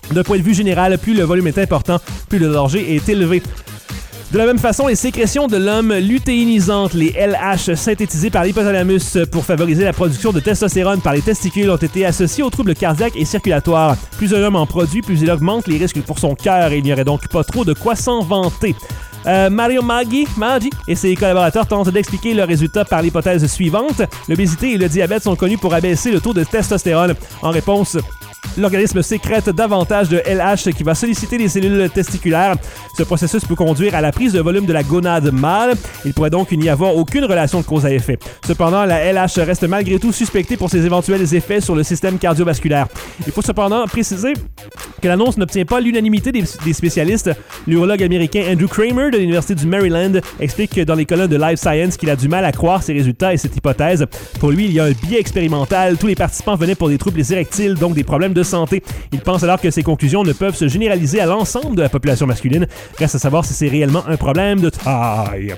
D'un point de vue général, plus le volume est important, plus le danger est élevé. De la même façon, les sécrétions de l'homme lutéinisantes, les LH, synthétisées par l'hypothalamus pour favoriser la production de testostérone par les testicules, ont été associées aux troubles cardiaques et circulatoires. Plus un homme en produit, plus il augmente les risques pour son cœur et il n'y aurait donc pas trop de quoi s'en vanter. Mario Maggi et ses collaborateurs tentent d'expliquer leurs résultats par l'hypothèse suivante. L'obésité et le diabète sont connus pour abaisser le taux de testostérone. En réponse, l'organisme sécrète davantage de LH qui va solliciter les cellules testiculaires. Ce processus peut conduire à la prise de volume de la gonade mâle. Il pourrait donc n'y avoir aucune relation de cause à effet. Cependant, la LH reste malgré tout suspectée pour ses éventuels effets sur le système cardiovasculaire. Il faut cependant préciser que l'annonce n'obtient pas l'unanimité des spécialistes. L'urologue américain Andrew Kramer de l'Université du Maryland explique dans les colonnes de Life Science qu'il a du mal à croire ses résultats et cette hypothèse. Pour lui, il y a un biais expérimental. Tous les participants venaient pour des troubles érectiles, donc des problèmes de santé. Il pense alors que ces conclusions ne peuvent se généraliser à l'ensemble de la population masculine. Reste à savoir si c'est réellement un problème de taille.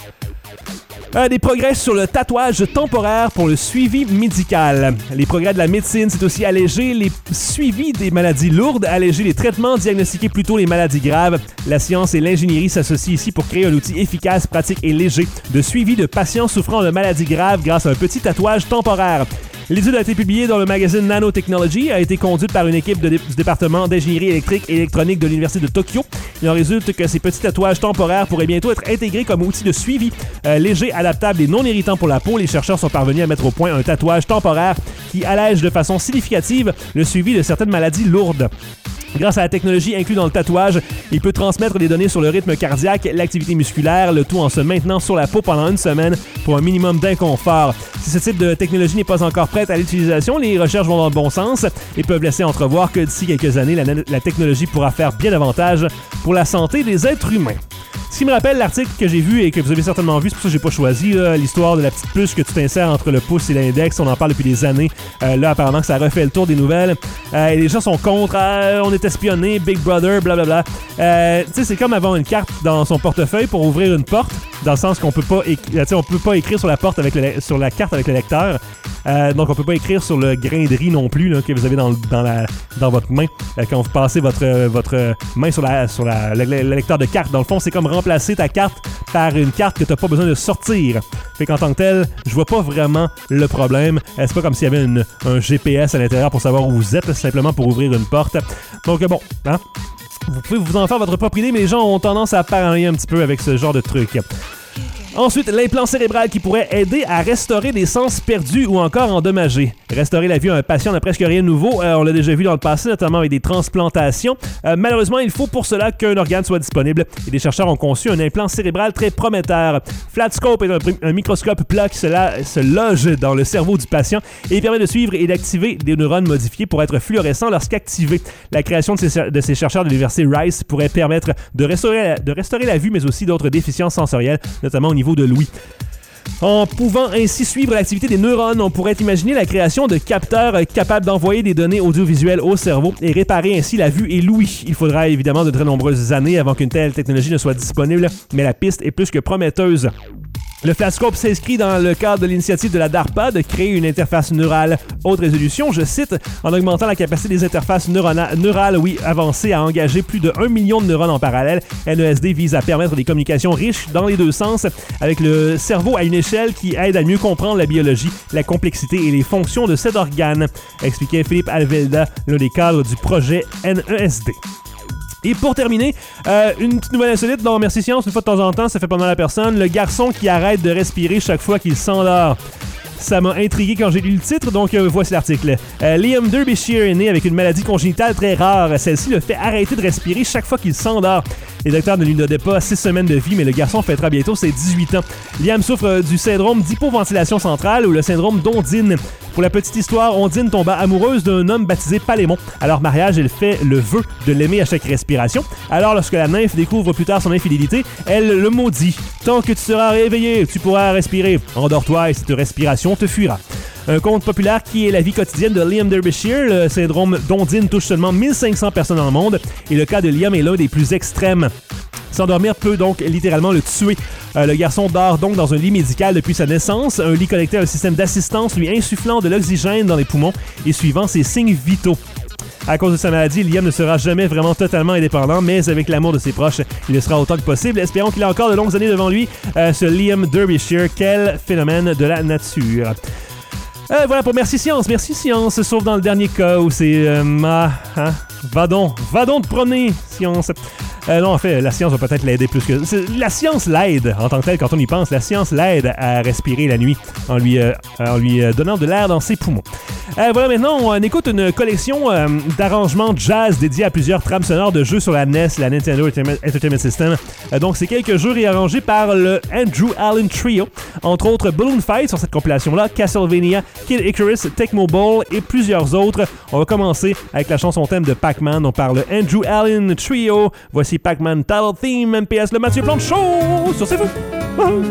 Des progrès sur le tatouage temporaire pour le suivi médical. Les progrès de la médecine, c'est aussi alléger les suivis des maladies lourdes, alléger les traitements, diagnostiquer plutôt les maladies graves. La science et l'ingénierie s'associent ici pour créer un outil efficace, pratique et léger de suivi de patients souffrant de maladies graves grâce à un petit tatouage temporaire. L'étude a été publiée dans le magazine Nanotechnology, a été conduite par une équipe du département d'ingénierie électrique et électronique de l'Université de Tokyo. Il en résulte que ces petits tatouages temporaires pourraient bientôt être intégrés comme outil de suivi léger, adaptable et non irritant pour la peau. Les chercheurs sont parvenus à mettre au point un tatouage temporaire qui allège de façon significative le suivi de certaines maladies lourdes. Grâce à la technologie inclue dans le tatouage, il peut transmettre des données sur le rythme cardiaque, l'activité musculaire, le tout en se maintenant sur la peau pendant une semaine pour un minimum d'inconfort. Si ce type de technologie n'est pas encore prête à l'utilisation, les recherches vont dans le bon sens et peuvent laisser entrevoir que d'ici quelques années, la technologie pourra faire bien davantage pour la santé des êtres humains. Ce qui me rappelle l'article que j'ai vu et que vous avez certainement vu, c'est pour ça que j'ai pas choisi, là, l'histoire de la petite puce que tu t'insères entre le pouce et l'index. On en parle depuis des années. Là, apparemment, que ça refait le tour des nouvelles. Et les gens sont contre. On est espionnés, Big Brother, blablabla. Tu sais, c'est comme avoir une carte dans son portefeuille pour ouvrir une porte, dans le sens qu'on peut pas, on peut pas écrire sur la porte sur la carte avec le lecteur. Donc, on peut pas écrire sur le grain de riz non plus là, que vous avez dans votre main quand vous passez votre main sur le lecteur de carte. Dans le fond, c'est comme remplacer ta carte par une carte que tu n'as pas besoin de sortir. Fait qu'en tant que tel, je vois pas vraiment le problème. C'est pas comme s'il y avait un GPS à l'intérieur pour savoir où vous êtes, c'est simplement pour ouvrir une porte. Donc bon, hein? Vous pouvez vous en faire votre propre idée, mais les gens ont tendance à paranoïer un petit peu avec ce genre de truc. Ensuite, l'implant cérébral qui pourrait aider à restaurer des sens perdus ou encore endommagés. Restaurer la vue à un patient n'a presque rien de nouveau. On l'a déjà vu dans le passé, notamment avec des transplantations. Malheureusement, il faut pour cela qu'un organe soit disponible. Et des chercheurs ont conçu un implant cérébral très prometteur. Flatscope est un microscope plat qui se loge dans le cerveau du patient et permet de suivre et d'activer des neurones modifiés pour être fluorescents lorsqu'activés. La création de ces chercheurs de l'université Rice pourrait permettre de restaurer la vue, mais aussi d'autres déficiences sensorielles, notamment au niveau de l'ouïe. En pouvant ainsi suivre l'activité des neurones, on pourrait imaginer la création de capteurs capables d'envoyer des données audiovisuelles au cerveau et réparer ainsi la vue et l'ouïe. Il faudra évidemment de très nombreuses années avant qu'une telle technologie ne soit disponible, mais la piste est plus que prometteuse. Le Flatscope s'inscrit dans le cadre de l'initiative de la DARPA de créer une interface neurale haute résolution, je cite, en augmentant la capacité des interfaces neurales avancées à engager plus de 1 million de neurones en parallèle. NESD vise à permettre des communications riches dans les deux sens avec le cerveau à une échelle qui aide à mieux comprendre la biologie, la complexité et les fonctions de cet organe, expliquait Philippe Alvelda, l'un des cadres du projet NESD. Et pour terminer, une petite nouvelle insolite dans Merci Science, une fois de temps en temps, ça fait pas mal à la personne, le garçon qui arrête de respirer chaque fois qu'il s'endort. Ça m'a intrigué quand j'ai lu le titre, donc voici l'article. Liam Derbyshire est né avec une maladie congénitale très rare. Celle-ci le fait arrêter de respirer chaque fois qu'il s'endort. Les docteurs ne lui donnaient pas 6 semaines de vie, mais le garçon fêtera bientôt ses 18 ans. Liam souffre du syndrome d'hypoventilation centrale ou le syndrome d'Ondine. Pour la petite histoire, Ondine tomba amoureuse d'un homme baptisé Palémon. À leur mariage, elle fait le vœu de l'aimer à chaque respiration. Alors, lorsque la nymphe découvre plus tard son infidélité, elle le maudit. Tant que tu seras réveillé, tu pourras respirer. Endors-toi et cette respiration te fuira. Un conte populaire qui est la vie quotidienne de Liam Derbyshire. Le syndrome d'Ondine touche seulement 1500 personnes dans le monde et le cas de Liam est l'un des plus extrêmes. S'endormir peut donc littéralement le tuer. Le garçon dort donc dans un lit médical depuis sa naissance, un lit connecté à un système d'assistance lui insufflant de l'oxygène dans les poumons et suivant ses signes vitaux. À cause de sa maladie, Liam ne sera jamais vraiment totalement indépendant, mais avec l'amour de ses proches, il le sera autant que possible. Espérons qu'il a encore de longues années devant lui, ce Liam Derbyshire. Quel phénomène de la nature. Voilà pour Merci Science. Merci Science, sauf dans le dernier cas où c'est... Va donc te promener, Science. Non, en fait, la science va peut-être l'aider plus que... La science l'aide, en tant que telle, quand on y pense. La science l'aide à respirer la nuit en lui donnant de l'air dans ses poumons. Voilà, maintenant, on écoute une collection d'arrangements jazz dédiés à plusieurs trames sonores de jeux sur la NES, la Nintendo Entertainment System. Donc, c'est quelques jeux réarrangés par le Andrew Allen Trio. Entre autres, Balloon Fight sur cette compilation-là, Castlevania, Kid Icarus, Tecmo Bowl et plusieurs autres. On va commencer avec la chanson thème de Pac-Man. On parle Andrew Allen Trio. Voici Pac-Man Title Theme, MPS, le Mathieu Plante Show sur C'est Fou! Wouhou!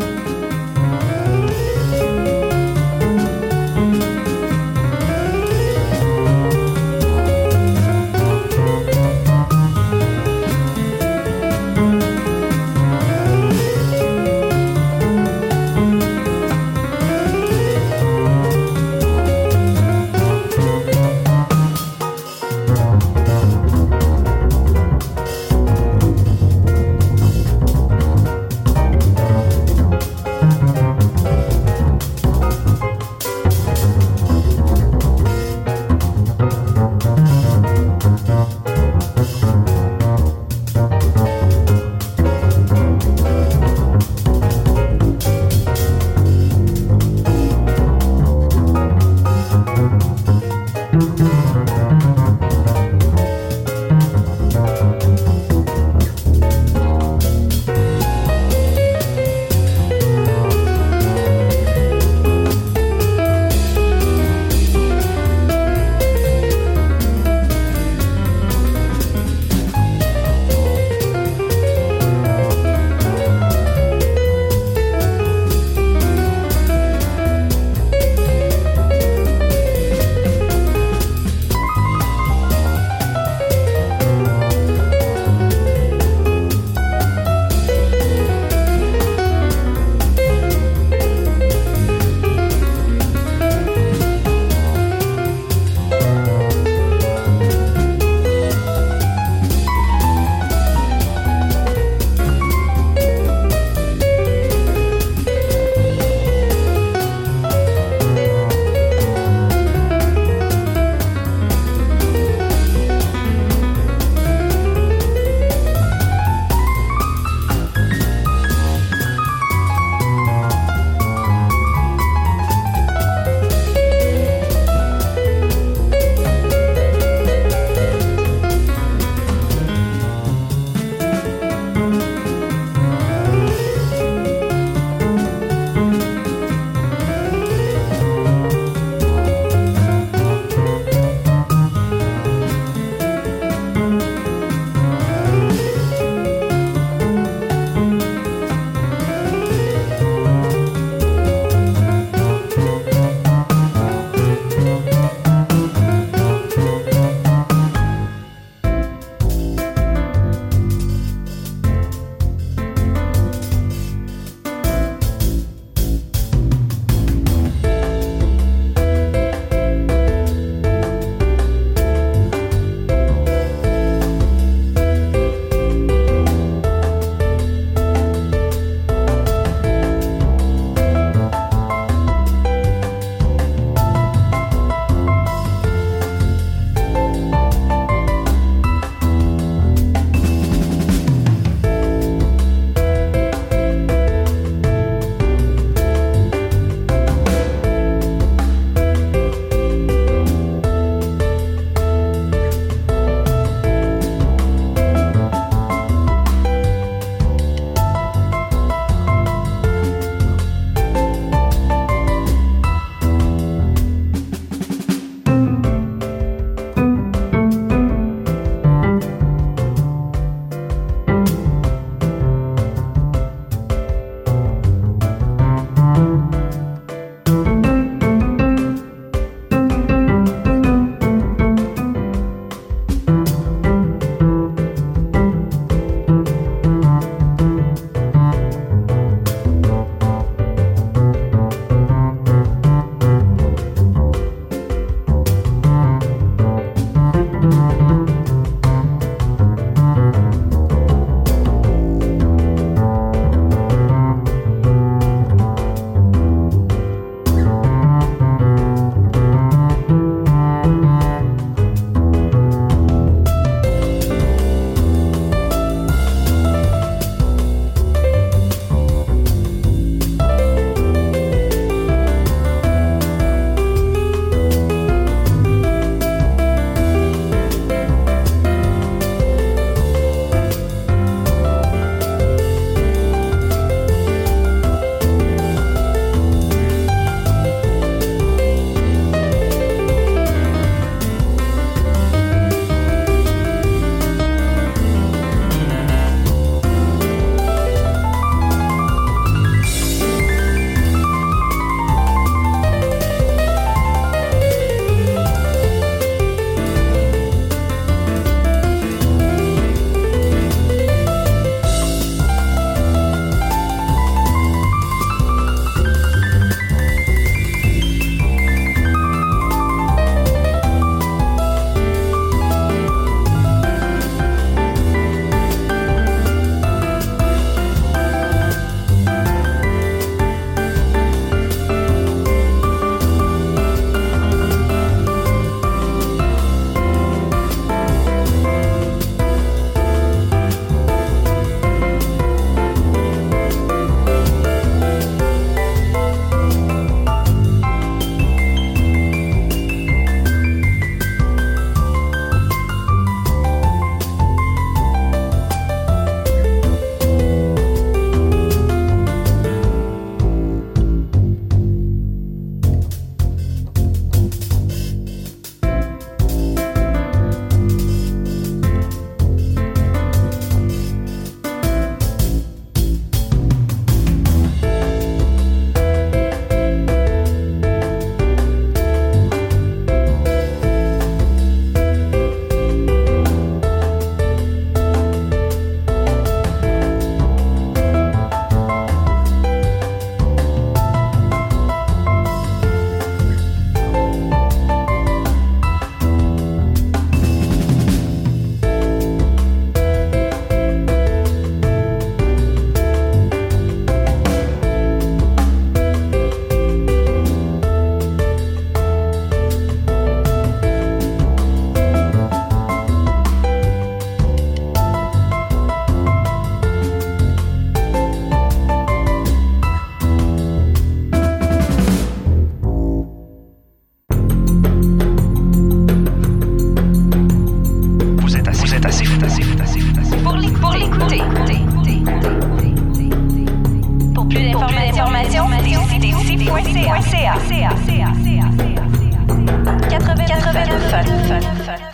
89.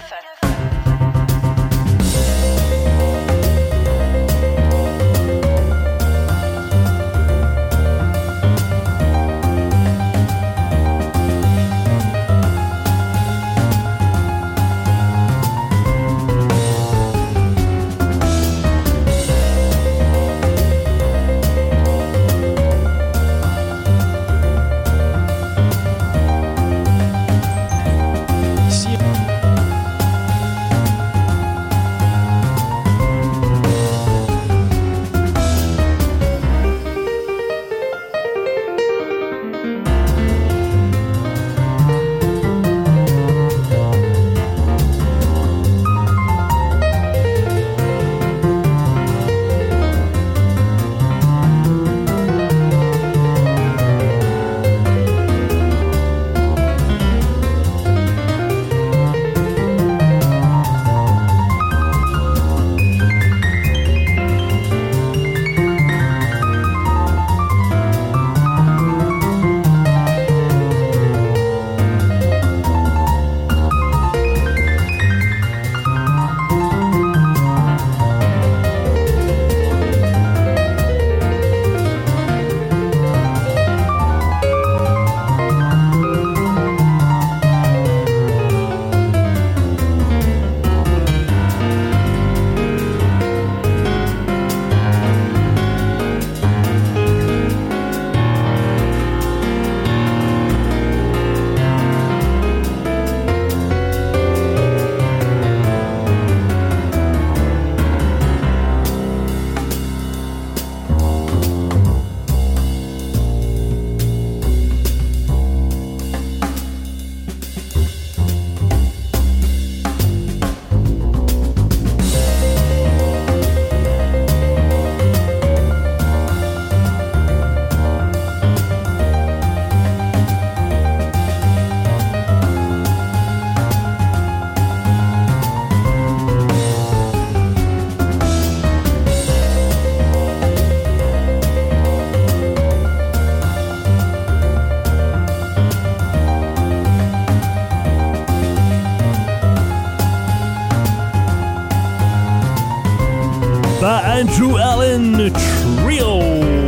Andrew Allen Trio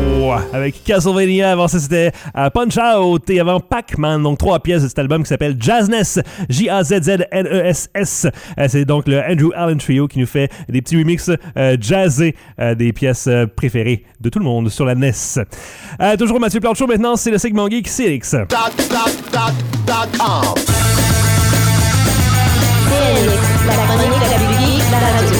avec Castlevania. Avant ça, c'était Punch Out et avant Pac-Man. Donc, 3 pièces de cet album qui s'appelle Jazzness. J-A-Z-Z-N-E-S-S. C'est donc le Andrew Allen Trio qui nous fait des petits remixes jazzés des pièces préférées de tout le monde sur la NES. Toujours Mathieu Plante Show. Maintenant, c'est le segment geek CX. .com. La chronique la plus geek de la radio.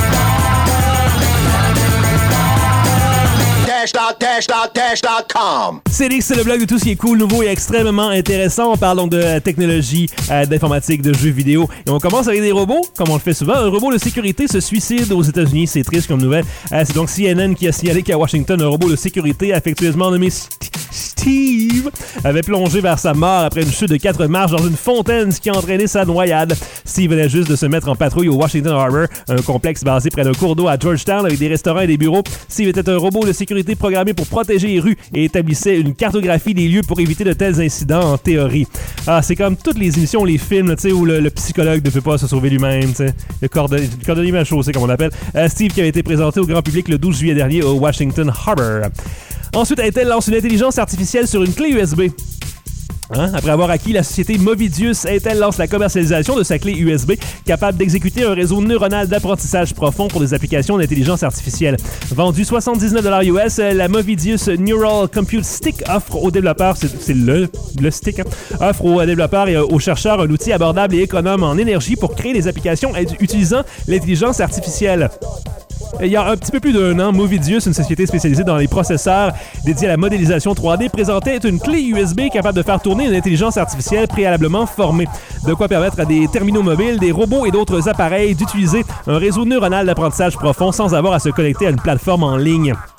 Dash.com. CX, c'est le blog de tout ce qui est cool, nouveau et extrêmement intéressant. On parle donc de technologie, d'informatique, de jeux vidéo. Et on commence avec des robots, comme on le fait souvent. Un robot de sécurité se suicide aux États-Unis. C'est triste comme nouvelle. C'est donc CNN qui a signalé qu'à Washington, un robot de sécurité affectueusement nommé Steve avait plongé vers sa mort après une chute de 4 marches dans une fontaine, ce qui a entraîné sa noyade. Steve venait juste de se mettre en patrouille au Washington Harbor, un complexe basé près d'un cours d'eau à Georgetown avec des restaurants et des bureaux. Steve était un robot de sécurité programmé pour protéger les rues et établissait une cartographie des lieux pour éviter de tels incidents en théorie. C'est comme toutes les émissions, les films, tu sais, où le psychologue ne peut pas se sauver lui-même, tu sais. Le cordonnier mal chaussé, comme on l'appelle. Steve qui avait été présenté au grand public le 12 juillet dernier au Washington Harbor. Ensuite, Intel lance une intelligence artificielle sur une clé USB. Après avoir acquis la société Movidius, Intel lance la commercialisation de sa clé USB capable d'exécuter un réseau neuronal d'apprentissage profond pour des applications d'intelligence artificielle. Vendue $79 US, la Movidius Neural Compute Stick offre aux développeurs, c'est le stick, offre aux développeurs et aux chercheurs un outil abordable et économe en énergie pour créer des applications utilisant l'intelligence artificielle. Il y a un petit peu plus d'un an, Movidius, une société spécialisée dans les processeurs dédiés à la modélisation 3D, présentait une clé USB capable de faire tourner une intelligence artificielle préalablement formée. De quoi permettre à des terminaux mobiles, des robots et d'autres appareils d'utiliser un réseau neuronal d'apprentissage profond sans avoir à se connecter à une plateforme en ligne.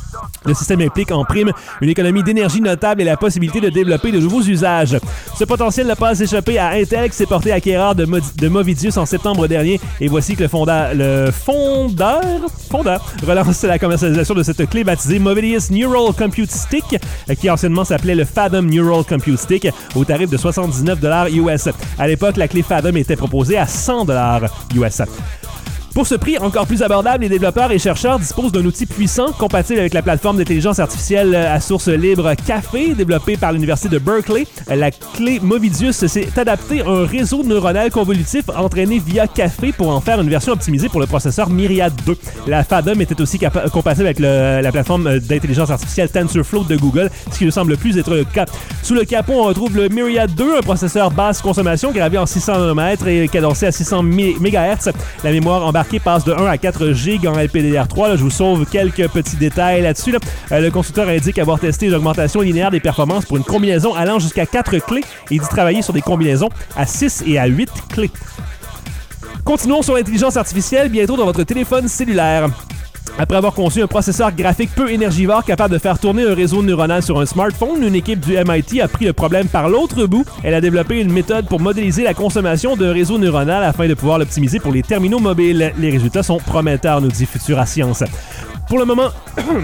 Le système implique en prime une économie d'énergie notable et la possibilité de développer de nouveaux usages. Ce potentiel n'a pas échappé à Intel qui s'est porté acquéreur de Movidius en septembre dernier. Et voici que le fondeur relance la commercialisation de cette clé baptisée Movidius Neural Compute Stick, qui anciennement s'appelait le Fathom Neural Compute Stick, au tarif de $79 US. À l'époque, la clé Fathom était proposée à $100 US. Pour ce prix encore plus abordable, les développeurs et chercheurs disposent d'un outil puissant compatible avec la plateforme d'intelligence artificielle à source libre Café, développée par l'Université de Berkeley. La clé Movidius s'est adaptée à un réseau neuronal convolutif entraîné via Café pour en faire une version optimisée pour le processeur Myriad 2. La Fathom était aussi compatible avec la plateforme d'intelligence artificielle TensorFlow de Google, ce qui ne semble plus être le cas. Sous le capot, on retrouve le Myriad 2, un processeur basse consommation gravé en 600 nm et cadencé à 600 MHz. La mémoire embarquée passe de 1 à 4 GB en LPDDR3. Là, je vous sauve quelques petits détails là-dessus. Le constructeur indique avoir testé une augmentation linéaire des performances pour une combinaison allant jusqu'à 4 clés et dit travailler sur des combinaisons à 6 et à 8 clés. Continuons sur l'intelligence artificielle bientôt dans votre téléphone cellulaire. Après avoir conçu un processeur graphique peu énergivore capable de faire tourner un réseau neuronal sur un smartphone, une équipe du MIT a pris le problème par l'autre bout. Elle a développé une méthode pour modéliser la consommation d'un réseau neuronal afin de pouvoir l'optimiser pour les terminaux mobiles. Les résultats sont prometteurs, nous dit Futura Science. Pour le moment,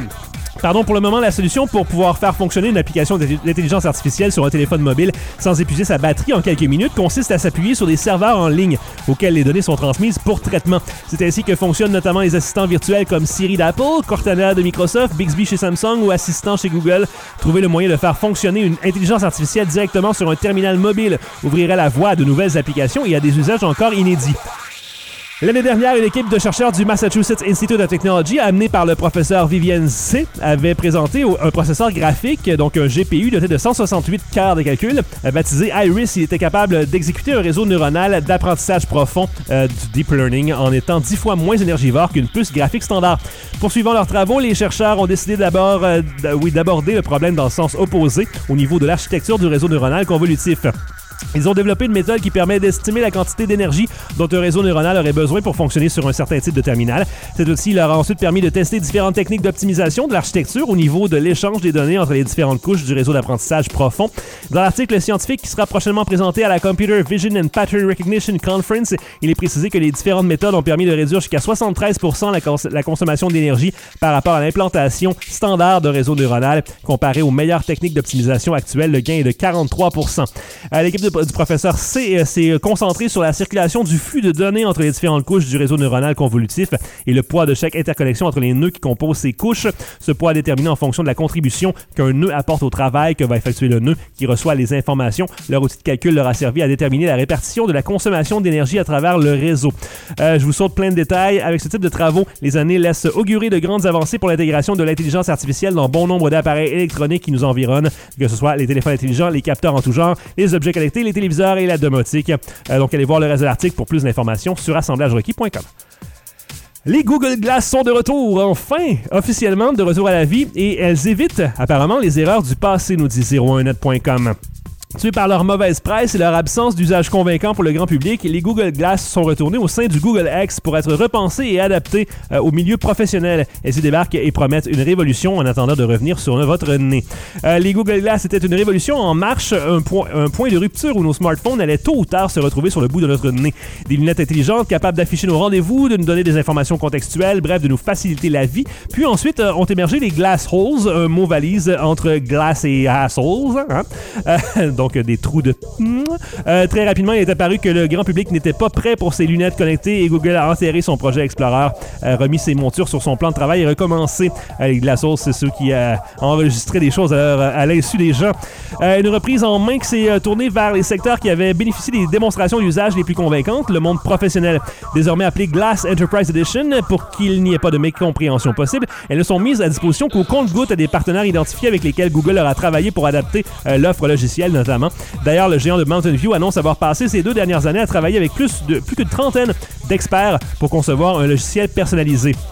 la solution pour pouvoir faire fonctionner une application d'intelligence artificielle sur un téléphone mobile sans épuiser sa batterie en quelques minutes consiste à s'appuyer sur des serveurs en ligne auxquels les données sont transmises pour traitement. C'est ainsi que fonctionnent notamment les assistants virtuels comme Siri d'Apple, Cortana de Microsoft, Bixby chez Samsung ou Assistant chez Google. Trouver le moyen de faire fonctionner une intelligence artificielle directement sur un terminal mobile ouvrirait la voie à de nouvelles applications et à des usages encore inédits. L'année dernière, une équipe de chercheurs du Massachusetts Institute of Technology, amenée par le professeur Vivienne C, avait présenté un processeur graphique, donc un GPU doté de 168 cœurs de calcul, baptisé Iris. Il était capable d'exécuter un réseau neuronal d'apprentissage profond du deep learning en étant 10 fois moins énergivore qu'une puce graphique standard. Poursuivant leurs travaux, les chercheurs ont décidé d'aborder le problème dans le sens opposé au niveau de l'architecture du réseau neuronal convolutif. Ils ont développé une méthode qui permet d'estimer la quantité d'énergie dont un réseau neuronal aurait besoin pour fonctionner sur un certain type de terminal. Cet outil leur a ensuite permis de tester différentes techniques d'optimisation de l'architecture au niveau de l'échange des données entre les différentes couches du réseau d'apprentissage profond. Dans l'article scientifique qui sera prochainement présenté à la Computer Vision and Pattern Recognition Conference, il est précisé que les différentes méthodes ont permis de réduire jusqu'à 73% la consommation d'énergie par rapport à l'implantation standard de réseau neuronal. Comparé aux meilleures techniques d'optimisation actuelles, le gain est de 43%. L'équipe du professeur C s'est concentré sur la circulation du flux de données entre les différentes couches du réseau neuronal convolutif et le poids de chaque interconnexion entre les nœuds qui composent ces couches. Ce poids est déterminé en fonction de la contribution qu'un nœud apporte au travail que va effectuer le nœud qui reçoit les informations. Leur outil de calcul leur a servi à déterminer la répartition de la consommation d'énergie à travers le réseau. Je vous saute plein de détails. Avec ce type de travaux, les années laissent augurer de grandes avancées pour l'intégration de l'intelligence artificielle dans bon nombre d'appareils électroniques qui nous environnent, que ce soit les téléphones intelligents, les capteurs en tout genre, les objets connectés, les téléviseurs et la domotique. Donc, allez voir le reste de l'article pour plus d'informations sur assemblagerequis.com. Les Google Glass sont de retour, enfin, officiellement de retour à la vie, et elles évitent apparemment les erreurs du passé, nous dit 01net.com. Tués par leur mauvaise presse et leur absence d'usage convaincant pour le grand public, les Google Glass sont retournés au sein du Google X pour être repensés et adaptés au milieu professionnel. Elles y débarquent et promettent une révolution en attendant de revenir sur votre nez. Les Google Glass étaient une révolution en marche, un point de rupture où nos smartphones allaient tôt ou tard se retrouver sur le bout de notre nez. Des lunettes intelligentes capables d'afficher nos rendez-vous, de nous donner des informations contextuelles, bref, de nous faciliter la vie. Puis ensuite ont émergé les Glass Holes, un mot valise entre glass et assholes, donc des trous de... très rapidement, il est apparu que le grand public n'était pas prêt pour ces lunettes connectées et Google a enterré son projet Explorer, remis ses montures sur son plan de travail et recommencé. Les Glass Holes, c'est ceux qui enregistraient des choses à l'insu des gens. Une reprise en main qui s'est tournée vers les secteurs qui avaient bénéficié des démonstrations d'usage les plus convaincantes, le monde professionnel. Désormais appelé Glass Enterprise Edition, pour qu'il n'y ait pas de mécompréhension possible, elles ne sont mises à disposition qu'au compte-gouttes des partenaires identifiés avec lesquels Google aura travaillé pour adapter l'offre logicielle notamment. D'ailleurs, le géant de Mountain View annonce avoir passé ces 2 dernières années à travailler avec plus qu'une trentaine d'experts pour concevoir un logiciel personnalisé.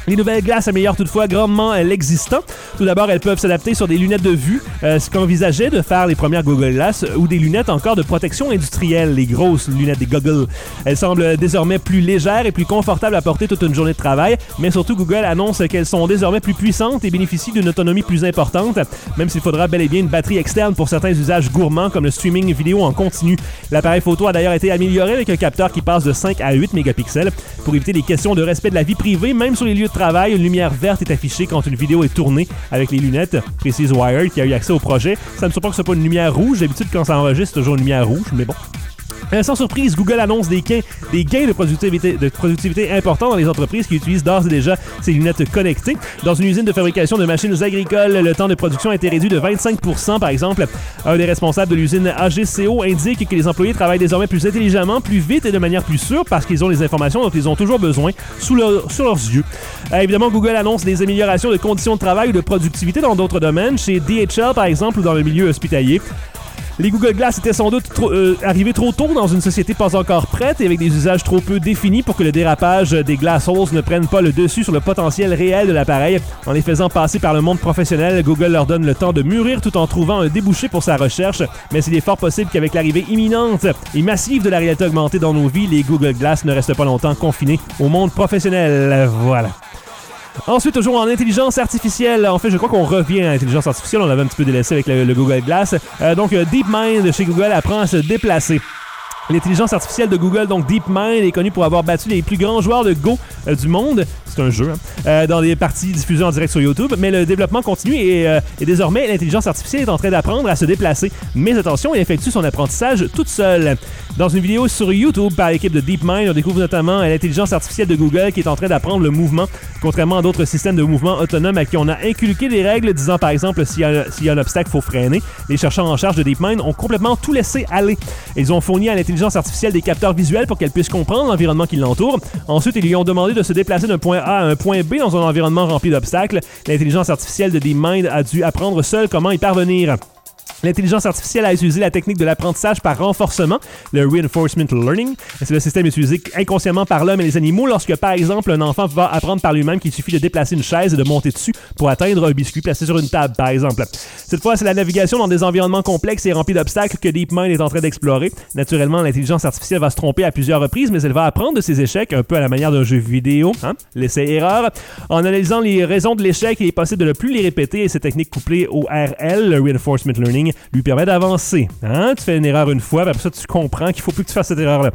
Les nouvelles glaces améliorent toutefois grandement l'existant. Tout d'abord, elles peuvent s'adapter sur des lunettes de vue, ce qu'envisageaient de faire les premières Google Glass, ou des lunettes encore de protection industrielle, les grosses lunettes des goggles. Elles semblent désormais plus légères et plus confortables à porter toute une journée de travail, mais surtout Google annonce qu'elles sont désormais plus puissantes et bénéficient d'une autonomie plus importante, même s'il faudra bel et bien une batterie externe pour certains usages gourmands comme le streaming vidéo en continu. L'appareil photo a d'ailleurs été amélioré avec un capteur qui passe de 5 à 8 mégapixels pour éviter les questions de respect de la vie privée, même sur les lieux de travail. Une lumière verte est affichée quand une vidéo est tournée avec les lunettes, précise Wired qui a eu accès au projet. Ça me surprend que ce soit pas une lumière rouge. D'habitude, quand ça enregistre, c'est toujours une lumière rouge, mais bon. Sans surprise, Google annonce des gains de productivité importants dans les entreprises qui utilisent d'ores et déjà ces lunettes connectées. Dans une usine de fabrication de machines agricoles, le temps de production a été réduit de 25%, par exemple. Un des responsables de l'usine AGCO indique que les employés travaillent désormais plus intelligemment, plus vite et de manière plus sûre parce qu'ils ont les informations dont ils ont toujours besoin sur leurs yeux. Évidemment, Google annonce des améliorations de conditions de travail ou de productivité dans d'autres domaines, chez DHL par exemple ou dans le milieu hospitalier. Les Google Glass étaient sans doute arrivés trop tôt dans une société pas encore prête et avec des usages trop peu définis pour que le dérapage des Glass Holes ne prenne pas le dessus sur le potentiel réel de l'appareil. En les faisant passer par le monde professionnel, Google leur donne le temps de mûrir tout en trouvant un débouché pour sa recherche. Mais il est fort possible qu'avec l'arrivée imminente et massive de la réalité augmentée dans nos vies, les Google Glass ne restent pas longtemps confinés au monde professionnel. Voilà. Ensuite, toujours en intelligence artificielle. En fait, je crois qu'on revient à l'intelligence artificielle. On l'avait un petit peu délaissé avec le Google Glass. Donc, DeepMind chez Google apprend à se déplacer. L'intelligence artificielle de Google, donc DeepMind, est connue pour avoir battu les plus grands joueurs de Go du monde. C'est un jeu, dans des parties diffusées en direct sur YouTube. Mais le développement continue et désormais, l'intelligence artificielle est en train d'apprendre à se déplacer. Mais attention, elle effectue son apprentissage toute seule. Dans une vidéo sur YouTube par l'équipe de DeepMind, on découvre notamment l'intelligence artificielle de Google qui est en train d'apprendre le mouvement, contrairement à d'autres systèmes de mouvement autonomes à qui on a inculqué des règles disant par exemple s'il y a un obstacle, il faut freiner. Les chercheurs en charge de DeepMind ont complètement tout laissé aller. Ils ont fourni à l'intelligence artificielle des capteurs visuels pour qu'elle puisse comprendre l'environnement qui l'entoure. Ensuite, ils lui ont demandé de se déplacer d'un point A à un point B dans un environnement rempli d'obstacles. L'intelligence artificielle de DeepMind a dû apprendre seule comment y parvenir. L'intelligence artificielle a utilisé la technique de l'apprentissage par renforcement, le reinforcement learning. C'est le système utilisé inconsciemment par l'homme et les animaux lorsque, par exemple, un enfant va apprendre par lui-même qu'il suffit de déplacer une chaise et de monter dessus pour atteindre un biscuit placé sur une table, par exemple. Cette fois, c'est la navigation dans des environnements complexes et remplis d'obstacles que DeepMind est en train d'explorer. Naturellement, l'intelligence artificielle va se tromper à plusieurs reprises, mais elle va apprendre de ses échecs, un peu à la manière d'un jeu vidéo, l'essai-erreur. En analysant les raisons de l'échec, il est possible de ne plus les répéter et cette technique couplée au RL, le reinforcement learning, lui permet d'avancer. Tu fais une erreur une fois, puis après ça, tu comprends qu'il ne faut plus que tu fasses cette erreur-là.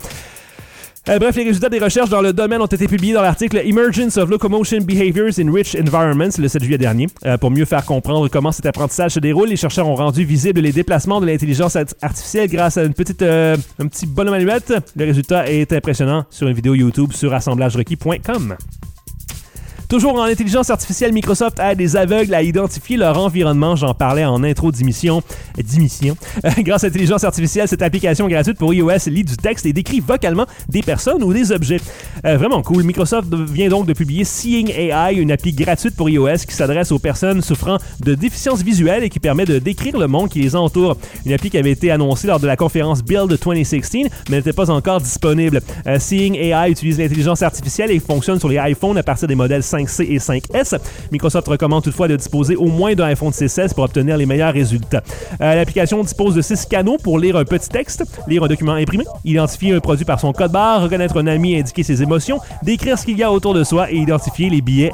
Bref, les résultats des recherches dans le domaine ont été publiés dans l'article Emergence of Locomotion Behaviors in Rich Environments le 7 juillet dernier. Pour mieux faire comprendre comment cet apprentissage se déroule, les chercheurs ont rendu visibles les déplacements de l'intelligence artificielle grâce à un petit bonhomme allumette. Le résultat est impressionnant sur une vidéo YouTube sur assemblagerequis.com. Toujours en intelligence artificielle, Microsoft aide les aveugles à identifier leur environnement. J'en parlais en intro d'émission. Grâce à l'intelligence artificielle, cette application gratuite pour iOS lit du texte et décrit vocalement des personnes ou des objets. Vraiment cool. Microsoft vient donc de publier Seeing AI, une appli gratuite pour iOS qui s'adresse aux personnes souffrant de déficience visuelle et qui permet de décrire le monde qui les entoure. Une appli qui avait été annoncée lors de la conférence Build 2016, mais n'était pas encore disponible. Seeing AI utilise l'intelligence artificielle et fonctionne sur les iPhones à partir des modèles 5C et 5S. Microsoft recommande toutefois de disposer au moins d'un iPhone 6S pour obtenir les meilleurs résultats. L'application dispose de 6 canaux pour lire un petit texte, lire un document imprimé, identifier un produit par son code barre, reconnaître un ami et indiquer ses émotions, décrire ce qu'il y a autour de soi et identifier les billets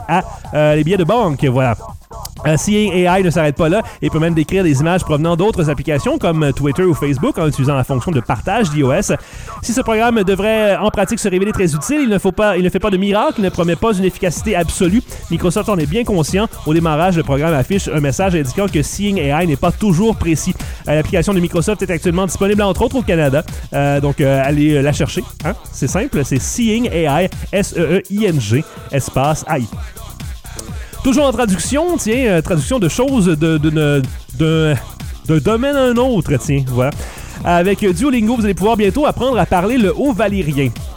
de banque. Voilà. Seeing AI ne s'arrête pas là et peut même décrire des images provenant d'autres applications comme Twitter ou Facebook en utilisant la fonction de partage d'iOS. Si ce programme devrait en pratique se révéler très utile, il ne fait pas de miracle, il ne promet pas une efficacité absolue. Microsoft en est bien conscient. Au démarrage, le programme affiche un message indiquant que Seeing AI n'est pas toujours précis. L'application de Microsoft est actuellement disponible entre autres au Canada. Donc allez la chercher. C'est simple, c'est Seeing AI, S-E-E-I-N-G, espace AI. Toujours en traduction, traduction de choses d'un domaine à un autre, voilà. Avec Duolingo, vous allez pouvoir bientôt apprendre à parler le haut-valérien.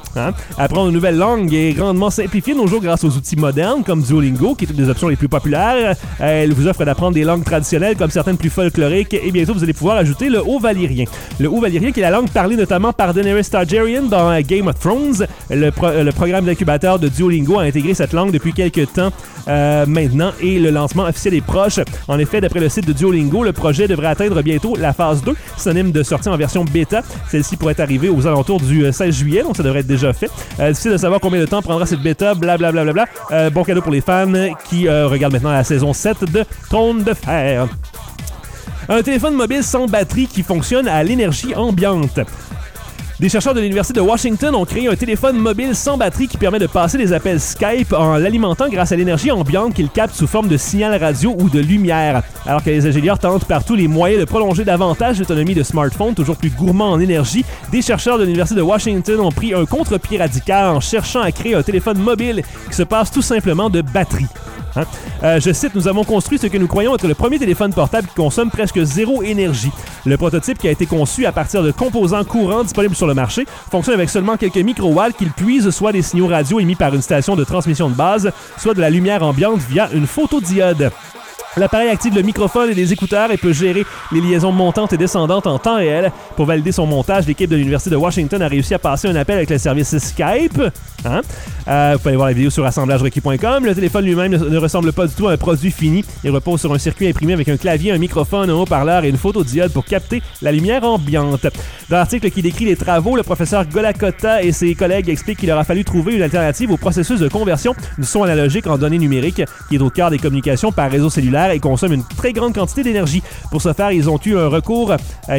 Apprendre une nouvelle langue est grandement simplifié de nos jours grâce aux outils modernes comme Duolingo, qui est une des options les plus populaires. Elle vous offre d'apprendre des langues traditionnelles comme certaines plus folkloriques et bientôt vous allez pouvoir ajouter le haut-valyrien. Le haut-valyrien qui est la langue parlée notamment par Daenerys Targaryen dans Game of Thrones. Le programme d'incubateur de Duolingo a intégré cette langue depuis quelques temps maintenant et le lancement officiel est proche. En effet, d'après le site de Duolingo, le projet devrait atteindre bientôt la phase 2, synonyme de sortie en version bêta. Celle-ci pourrait arriver aux alentours du 16 juillet, donc ça devrait être déjà fait. Difficile de savoir combien de temps prendra cette bêta, blablabla. Bon cadeau pour les fans qui regardent maintenant la saison 7 de Trône de Fer. Un téléphone mobile sans batterie qui fonctionne à l'énergie ambiante. Des chercheurs de l'Université de Washington ont créé un téléphone mobile sans batterie qui permet de passer des appels Skype en l'alimentant grâce à l'énergie ambiante qu'il capte sous forme de signal radio ou de lumière. Alors que les ingénieurs tentent par tous les moyens de prolonger davantage l'autonomie de smartphones toujours plus gourmands en énergie, des chercheurs de l'Université de Washington ont pris un contre-pied radical en cherchant à créer un téléphone mobile qui se passe tout simplement de batterie. Je cite, « Nous avons construit ce que nous croyons être le premier téléphone portable qui consomme presque zéro énergie. Le prototype qui a été conçu à partir de composants courants disponibles sur le marché fonctionne avec seulement quelques microwatts qu'il puise soit des signaux radio émis par une station de transmission de base, soit de la lumière ambiante via une photodiode. L'appareil active le microphone et les écouteurs et peut gérer les liaisons montantes et descendantes en temps réel. Pour valider son montage, l'équipe de l'Université de Washington a réussi à passer un appel avec le service Skype. Vous pouvez aller voir la vidéo sur assemblagerequis.com. Le téléphone lui-même ne ressemble pas du tout à un produit fini. Il repose sur un circuit imprimé avec un clavier, un microphone, un haut-parleur et une photodiode pour capter la lumière ambiante. Dans l'article qui décrit les travaux, le professeur Golakota et ses collègues expliquent qu'il aura fallu trouver une alternative au processus de conversion du son analogique en données numériques qui est au cœur des communications par réseau cellulaire et consomme une très grande quantité d'énergie. Pour ce faire, ils ont eu recours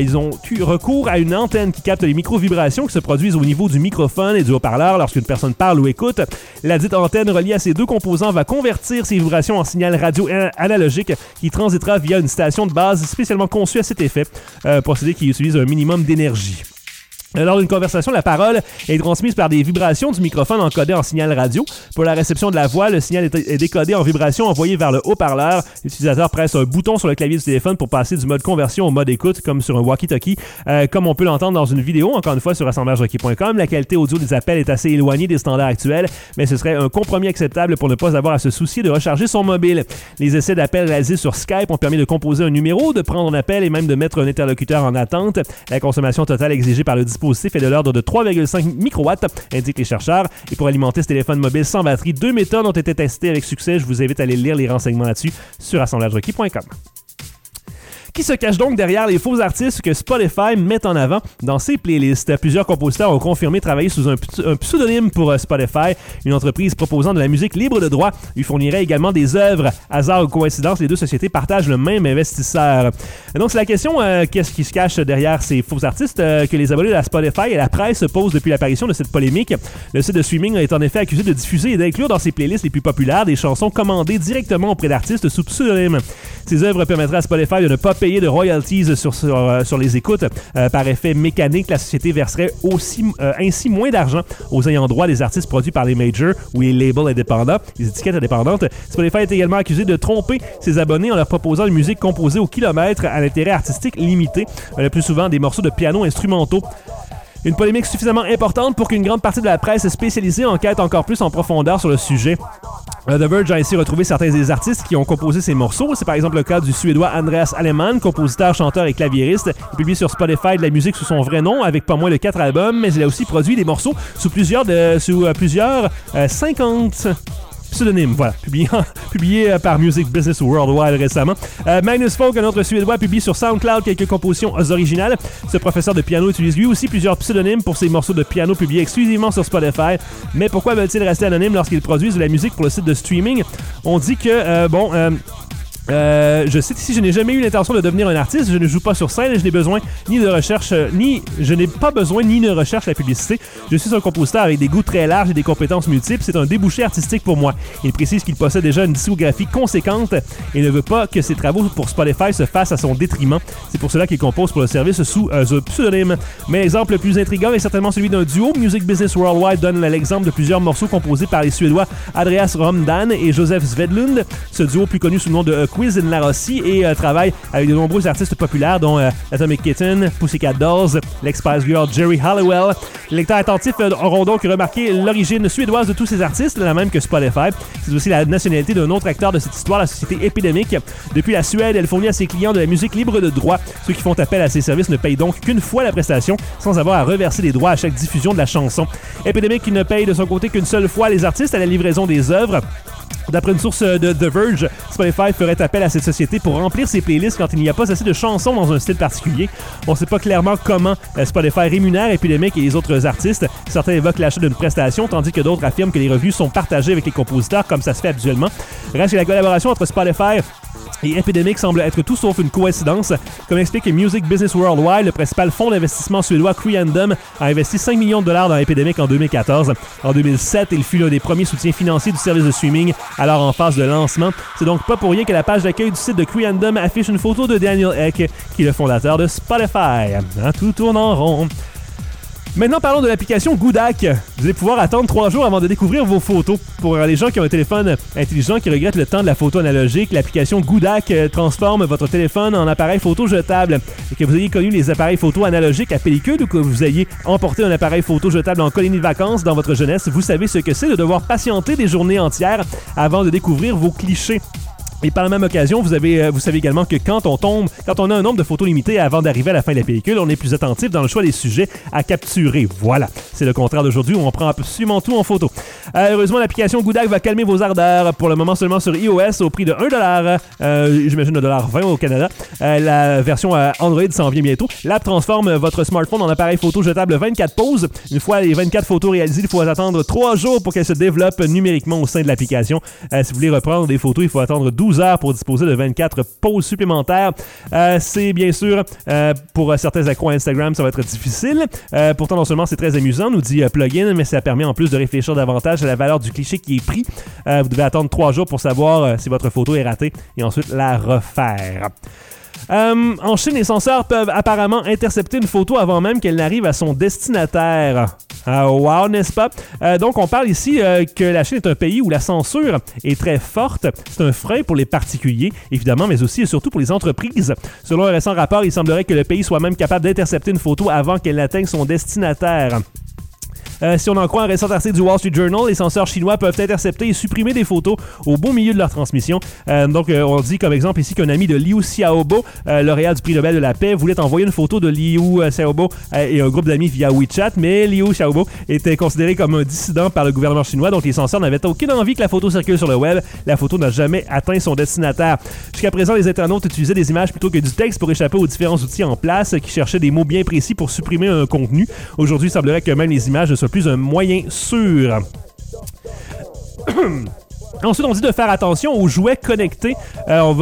à une antenne qui capte les micro-vibrations qui se produisent au niveau du microphone et du haut-parleur lorsqu'une personne parle ou écoute. La dite antenne reliée à ces deux composants va convertir ces vibrations en signal radio analogique qui transitera via une station de base spécialement conçue à cet effet, procédé qui utilise un minimum d'énergie. Lors d'une conversation, la parole est transmise par des vibrations du microphone encodées en signal radio. Pour la réception de la voix, le signal est décodé en vibrations envoyées vers le haut-parleur. L'utilisateur presse un bouton sur le clavier du téléphone pour passer du mode conversion au mode écoute, comme sur un walkie-talkie. Comme on peut l'entendre dans une vidéo, encore une fois sur assemblagerequis.com, la qualité audio des appels est assez éloignée des standards actuels, mais ce serait un compromis acceptable pour ne pas avoir à se soucier de recharger son mobile. Les essais d'appels réalisés sur Skype ont permis de composer un numéro, de prendre un appel et même de mettre un interlocuteur en attente. La consommation totale exigée par le dispositif est de l'ordre de 3,5 microwatts, indiquent les chercheurs. Et pour alimenter ce téléphone mobile sans batterie, 2 méthodes ont été testées avec succès. Je vous invite à aller lire les renseignements là-dessus sur assemblagerequis.com. Qui se cache donc derrière les faux artistes que Spotify met en avant dans ses playlists? Plusieurs compositeurs ont confirmé travailler sous un pseudonyme pour Spotify. Une entreprise proposant de la musique libre de droit lui fournirait également des œuvres. Hasard ou coïncidence, les deux sociétés partagent le même investisseur. Donc c'est la question, qu'est-ce qui se cache derrière ces faux artistes que les abonnés de la Spotify et la presse se posent depuis l'apparition de cette polémique. Le site de streaming est en effet accusé de diffuser et d'inclure dans ses playlists les plus populaires des chansons commandées directement auprès d'artistes sous pseudonyme. Ces œuvres permettraient à Spotify de ne pas payer de royalties sur les écoutes. Par effet mécanique, la société verserait ainsi moins d'argent aux ayants droit des artistes produits par les majors ou les labels indépendants, les étiquettes indépendantes. Spotify est également accusé de tromper ses abonnés en leur proposant une musique composée au kilomètre à l'intérêt artistique limité, le plus souvent des morceaux de piano instrumentaux. Une polémique suffisamment importante pour qu'une grande partie de la presse spécialisée enquête encore plus en profondeur sur le sujet. The Verge a ainsi retrouvé certains des artistes qui ont composé ces morceaux. C'est par exemple le cas du Suédois Andreas Aleman, compositeur, chanteur et claviériste. Il publie sur Spotify de la musique sous son vrai nom, avec pas moins de 4 albums, mais il a aussi produit des morceaux sous plusieurs 50... pseudonyme, voilà, publié par Music Business Worldwide récemment. Magnus Folk, un autre Suédois, publie sur SoundCloud quelques compositions originales. Ce professeur de piano utilise lui aussi plusieurs pseudonymes pour ses morceaux de piano publiés exclusivement sur Spotify. Mais pourquoi veulent-ils rester anonymes lorsqu'ils produisent de la musique pour le site de streaming? On dit que, je cite ici, je n'ai jamais eu l'intention de devenir un artiste, je ne joue pas sur scène et je n'ai besoin je n'ai pas besoin ni ne recherche la publicité. Je suis un compositeur avec des goûts très larges et des compétences multiples, c'est un débouché artistique pour moi. Il précise qu'il possède déjà une discographie conséquente et ne veut pas que ses travaux pour Spotify se fassent à son détriment. C'est pour cela qu'il compose pour le service sous un pseudonyme. Mais l'exemple le plus intriguant est certainement celui d'un duo. Music Business Worldwide donne l'exemple de plusieurs morceaux composés par les Suédois Andreas Romdan et Josef Svedlund. Ce duo, plus connu sous le nom de Squeeze and La Rossi et travaille avec de nombreux artistes populaires dont Atomic Kitten, Pussycat Dolls, l'ex-Spice Girl Jerry Halliwell. Les lecteurs attentifs auront donc remarqué l'origine suédoise de tous ces artistes, la même que Spotify. C'est aussi la nationalité d'un autre acteur de cette histoire, la société Epidemic. Depuis la Suède, elle fournit à ses clients de la musique libre de droit. Ceux qui font appel à ses services ne payent donc qu'une fois la prestation, sans avoir à reverser des droits à chaque diffusion de la chanson. Epidemic ne paye de son côté qu'une seule fois les artistes à la livraison des œuvres. D'après une source de The Verge, Spotify ferait appel à cette société pour remplir ses playlists quand il n'y a pas assez de chansons dans un style particulier. On ne sait pas clairement comment Spotify rémunère Epidemic et les autres artistes. Certains évoquent l'achat d'une prestation, tandis que d'autres affirment que les revenus sont partagés avec les compositeurs, comme ça se fait habituellement. Reste que la collaboration entre Spotify et Epidemic semble être tout sauf une coïncidence. Comme explique Music Business Worldwide, le principal fonds d'investissement suédois Creandum a investi 5 millions de dollars dans Epidemic en 2014. En 2007, il fut l'un des premiers soutiens financiers du service de streaming, alors en phase de lancement. C'est donc pas pour rien que la page d'accueil du site de Creandum affiche une photo de Daniel Ek, qui est le fondateur de Spotify. Tout tourne en rond. Maintenant, parlons de l'application Goudak. Vous allez pouvoir attendre 3 jours avant de découvrir vos photos. Pour les gens qui ont un téléphone intelligent qui regrettent le temps de la photo analogique, l'application Goudak transforme votre téléphone en appareil photo jetable. Et que vous ayez connu les appareils photo analogiques à pellicule ou que vous ayez emporté un appareil photo jetable en colonie de vacances dans votre jeunesse, vous savez ce que c'est de devoir patienter des journées entières avant de découvrir vos clichés. Et par la même occasion, vous savez également que quand on a un nombre de photos limité avant d'arriver à la fin de la pellicule, on est plus attentif dans le choix des sujets à capturer. Voilà, c'est le contraire d'aujourd'hui où on prend absolument tout en photo. Heureusement, l'application Goudak va calmer vos ardeurs. Pour le moment seulement sur iOS au prix de $1, j'imagine $1.20 au Canada. La version Android s'en vient bientôt. L'app transforme votre smartphone en appareil photo jetable 24 poses. Une fois les 24 photos réalisées, il faut attendre 3 jours pour qu'elles se développent numériquement au sein de l'application. Si vous voulez reprendre des photos, il faut attendre 12 heures pour disposer de 24 poses supplémentaires. C'est bien sûr, pour certains accros à Instagram, ça va être difficile. Pourtant, non seulement c'est très amusant, nous dit Plugin, mais ça permet en plus de réfléchir davantage à la valeur du cliché qui est pris. Vous devez attendre 3 jours pour savoir si votre photo est ratée et ensuite la refaire. En Chine, les censeurs peuvent apparemment intercepter une photo avant même qu'elle n'arrive à son destinataire. Wow, n'est-ce pas? Donc, on parle ici que la Chine est un pays où la censure est très forte. C'est un frein pour les particuliers, évidemment, mais aussi et surtout pour les entreprises. Selon un récent rapport, il semblerait que le pays soit même capable d'intercepter une photo avant qu'elle n'atteigne son destinataire. Si on en croit un récent article du Wall Street Journal, les censeurs chinois peuvent intercepter et supprimer des photos au beau milieu de leur transmission. Donc, on dit comme exemple ici qu'un ami de Liu Xiaobo, lauréat du prix Nobel de la paix, voulait envoyer une photo de Liu Xiaobo et un groupe d'amis via WeChat, mais Liu Xiaobo était considéré comme un dissident par le gouvernement chinois, donc les censeurs n'avaient aucune envie que la photo circule sur le web. La photo n'a jamais atteint son destinataire. Jusqu'à présent, les internautes utilisaient des images plutôt que du texte pour échapper aux différents outils en place qui cherchaient des mots bien précis pour supprimer un contenu. Aujourd'hui, il semblerait que même les images ne soient plus un moyen sûr. Ensuite, on dit de faire attention aux jouets connectés. On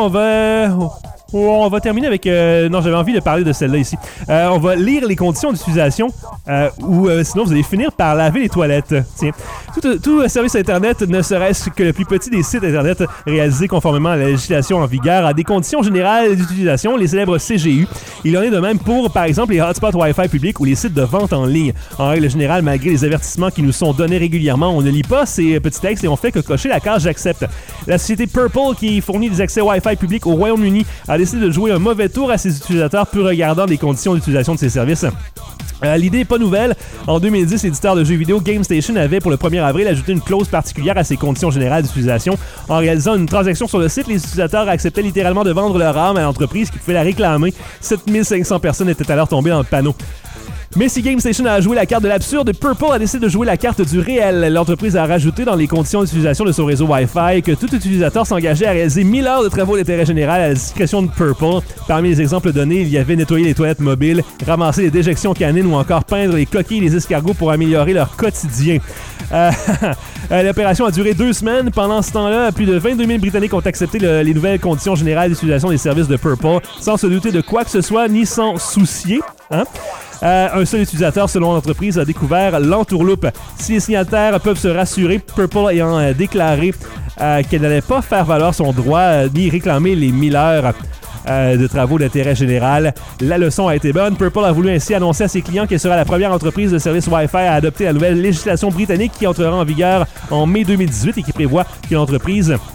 va terminer avec... non, j'avais envie de parler de celle-là ici. On va lire les conditions d'utilisation ou sinon vous allez finir par laver les toilettes. Tiens. Tout service Internet, ne serait-ce que le plus petit des sites Internet réalisés conformément à la législation en vigueur, a des conditions générales d'utilisation, les célèbres CGU. Il en est de même pour, par exemple, les hotspots Wi-Fi publics ou les sites de vente en ligne. En règle générale, malgré les avertissements qui nous sont donnés régulièrement, on ne lit pas ces petits textes et on fait que cocher la case « J'accepte ». La société Purple, qui fournit des accès Wi-Fi publics au Royaume-Uni, a décidé de jouer un mauvais tour à ses utilisateurs peu regardant les conditions d'utilisation de ses services. L'idée n'est pas nouvelle. En 2010, l'éditeur de jeux vidéo GameStation avait, pour le 1er avril, ajouté une clause particulière à ses conditions générales d'utilisation. En réalisant une transaction sur le site, les utilisateurs acceptaient littéralement de vendre leur âme à l'entreprise qui pouvait la réclamer. 7500 personnes étaient alors tombées dans le panneau. Mais si GameStation a joué la carte de l'absurde, Purple a décidé de jouer la carte du réel. L'entreprise a rajouté dans les conditions d'utilisation de son réseau Wi-Fi que tout utilisateur s'engageait à réaliser 1000 heures de travaux d'intérêt général à la discrétion de Purple. Parmi les exemples donnés, il y avait nettoyer les toilettes mobiles, ramasser les déjections canines ou encore peindre les coquilles et les escargots pour améliorer leur quotidien. L'opération a duré 2 semaines. Pendant ce temps-là, plus de 22 000 Britanniques ont accepté les nouvelles conditions générales d'utilisation des services de Purple sans se douter de quoi que ce soit ni s'en soucier. Un seul utilisateur, selon l'entreprise, a découvert l'entourloupe. Si les signataires peuvent se rassurer, Purple ayant déclaré qu'elle n'allait pas faire valoir son droit ni réclamer les 1000 heures de travaux d'intérêt général. La leçon a été bonne. Purple a voulu ainsi annoncer à ses clients qu'elle sera la première entreprise de services Wi-Fi à adopter la nouvelle législation britannique qui entrera en vigueur en mai 2018 et qui prévoit que l'entreprise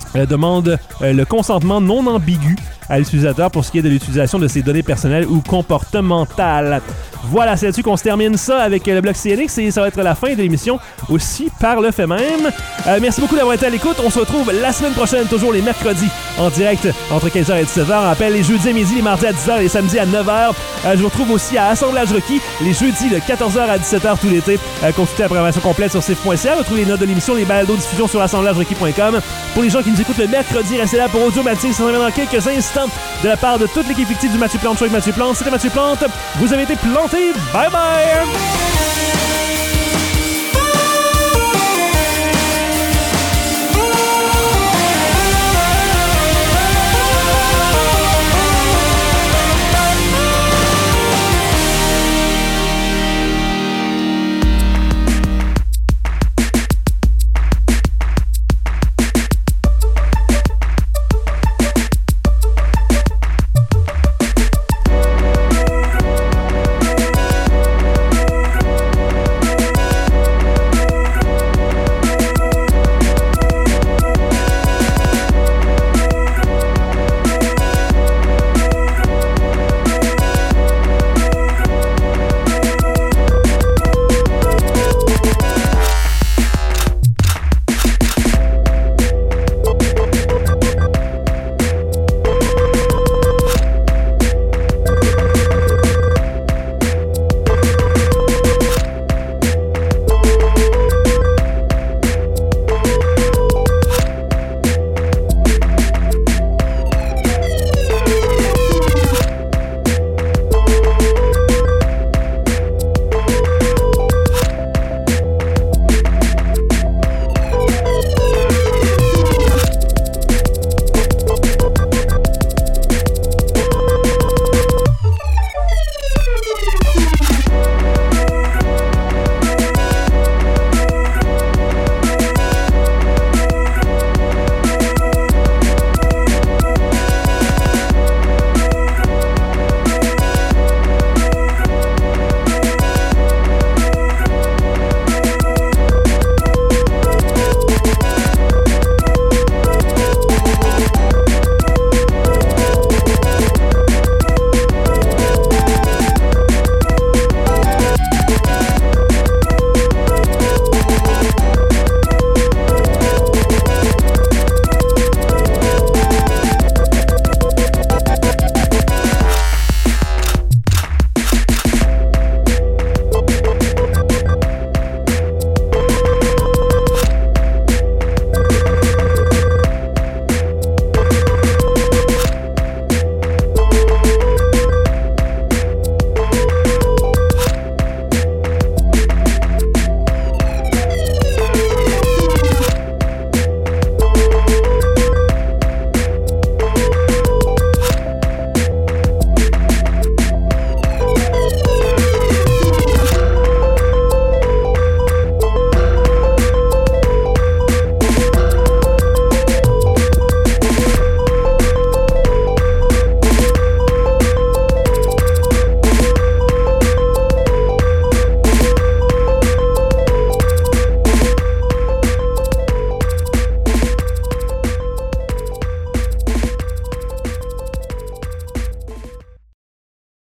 demande le consentement non ambigu à l'utilisateur pour ce qui est de l'utilisation de ses données personnelles ou comportementales. Voilà, c'est là-dessus qu'on se termine ça avec le bloc CNX et ça va être la fin de l'émission aussi par le fait même. Merci beaucoup d'avoir été à l'écoute. On se retrouve la semaine prochaine, toujours les mercredis, en direct entre 15h et 17h. On rappelle les jeudis à midi, les mardis à 10h et les samedis à 9h. Je vous retrouve aussi à Assemblage Rocky les jeudis de 14h à 17h tout l'été. Consultez la programmation complète sur CIF.ca. Retrouvez les notes de l'émission, les balados-diffusions sur assemblagerocky.com. Pour les gens qui nous écoutent le mercredi, restez là pour Audiomatique. Ça revient dans quelques instants de la part de toute l'équipe fictive du Mathieu Plante Show avec Mathieu Plante. C'était Mathieu Plante. Vous avez été planté. Bye bye!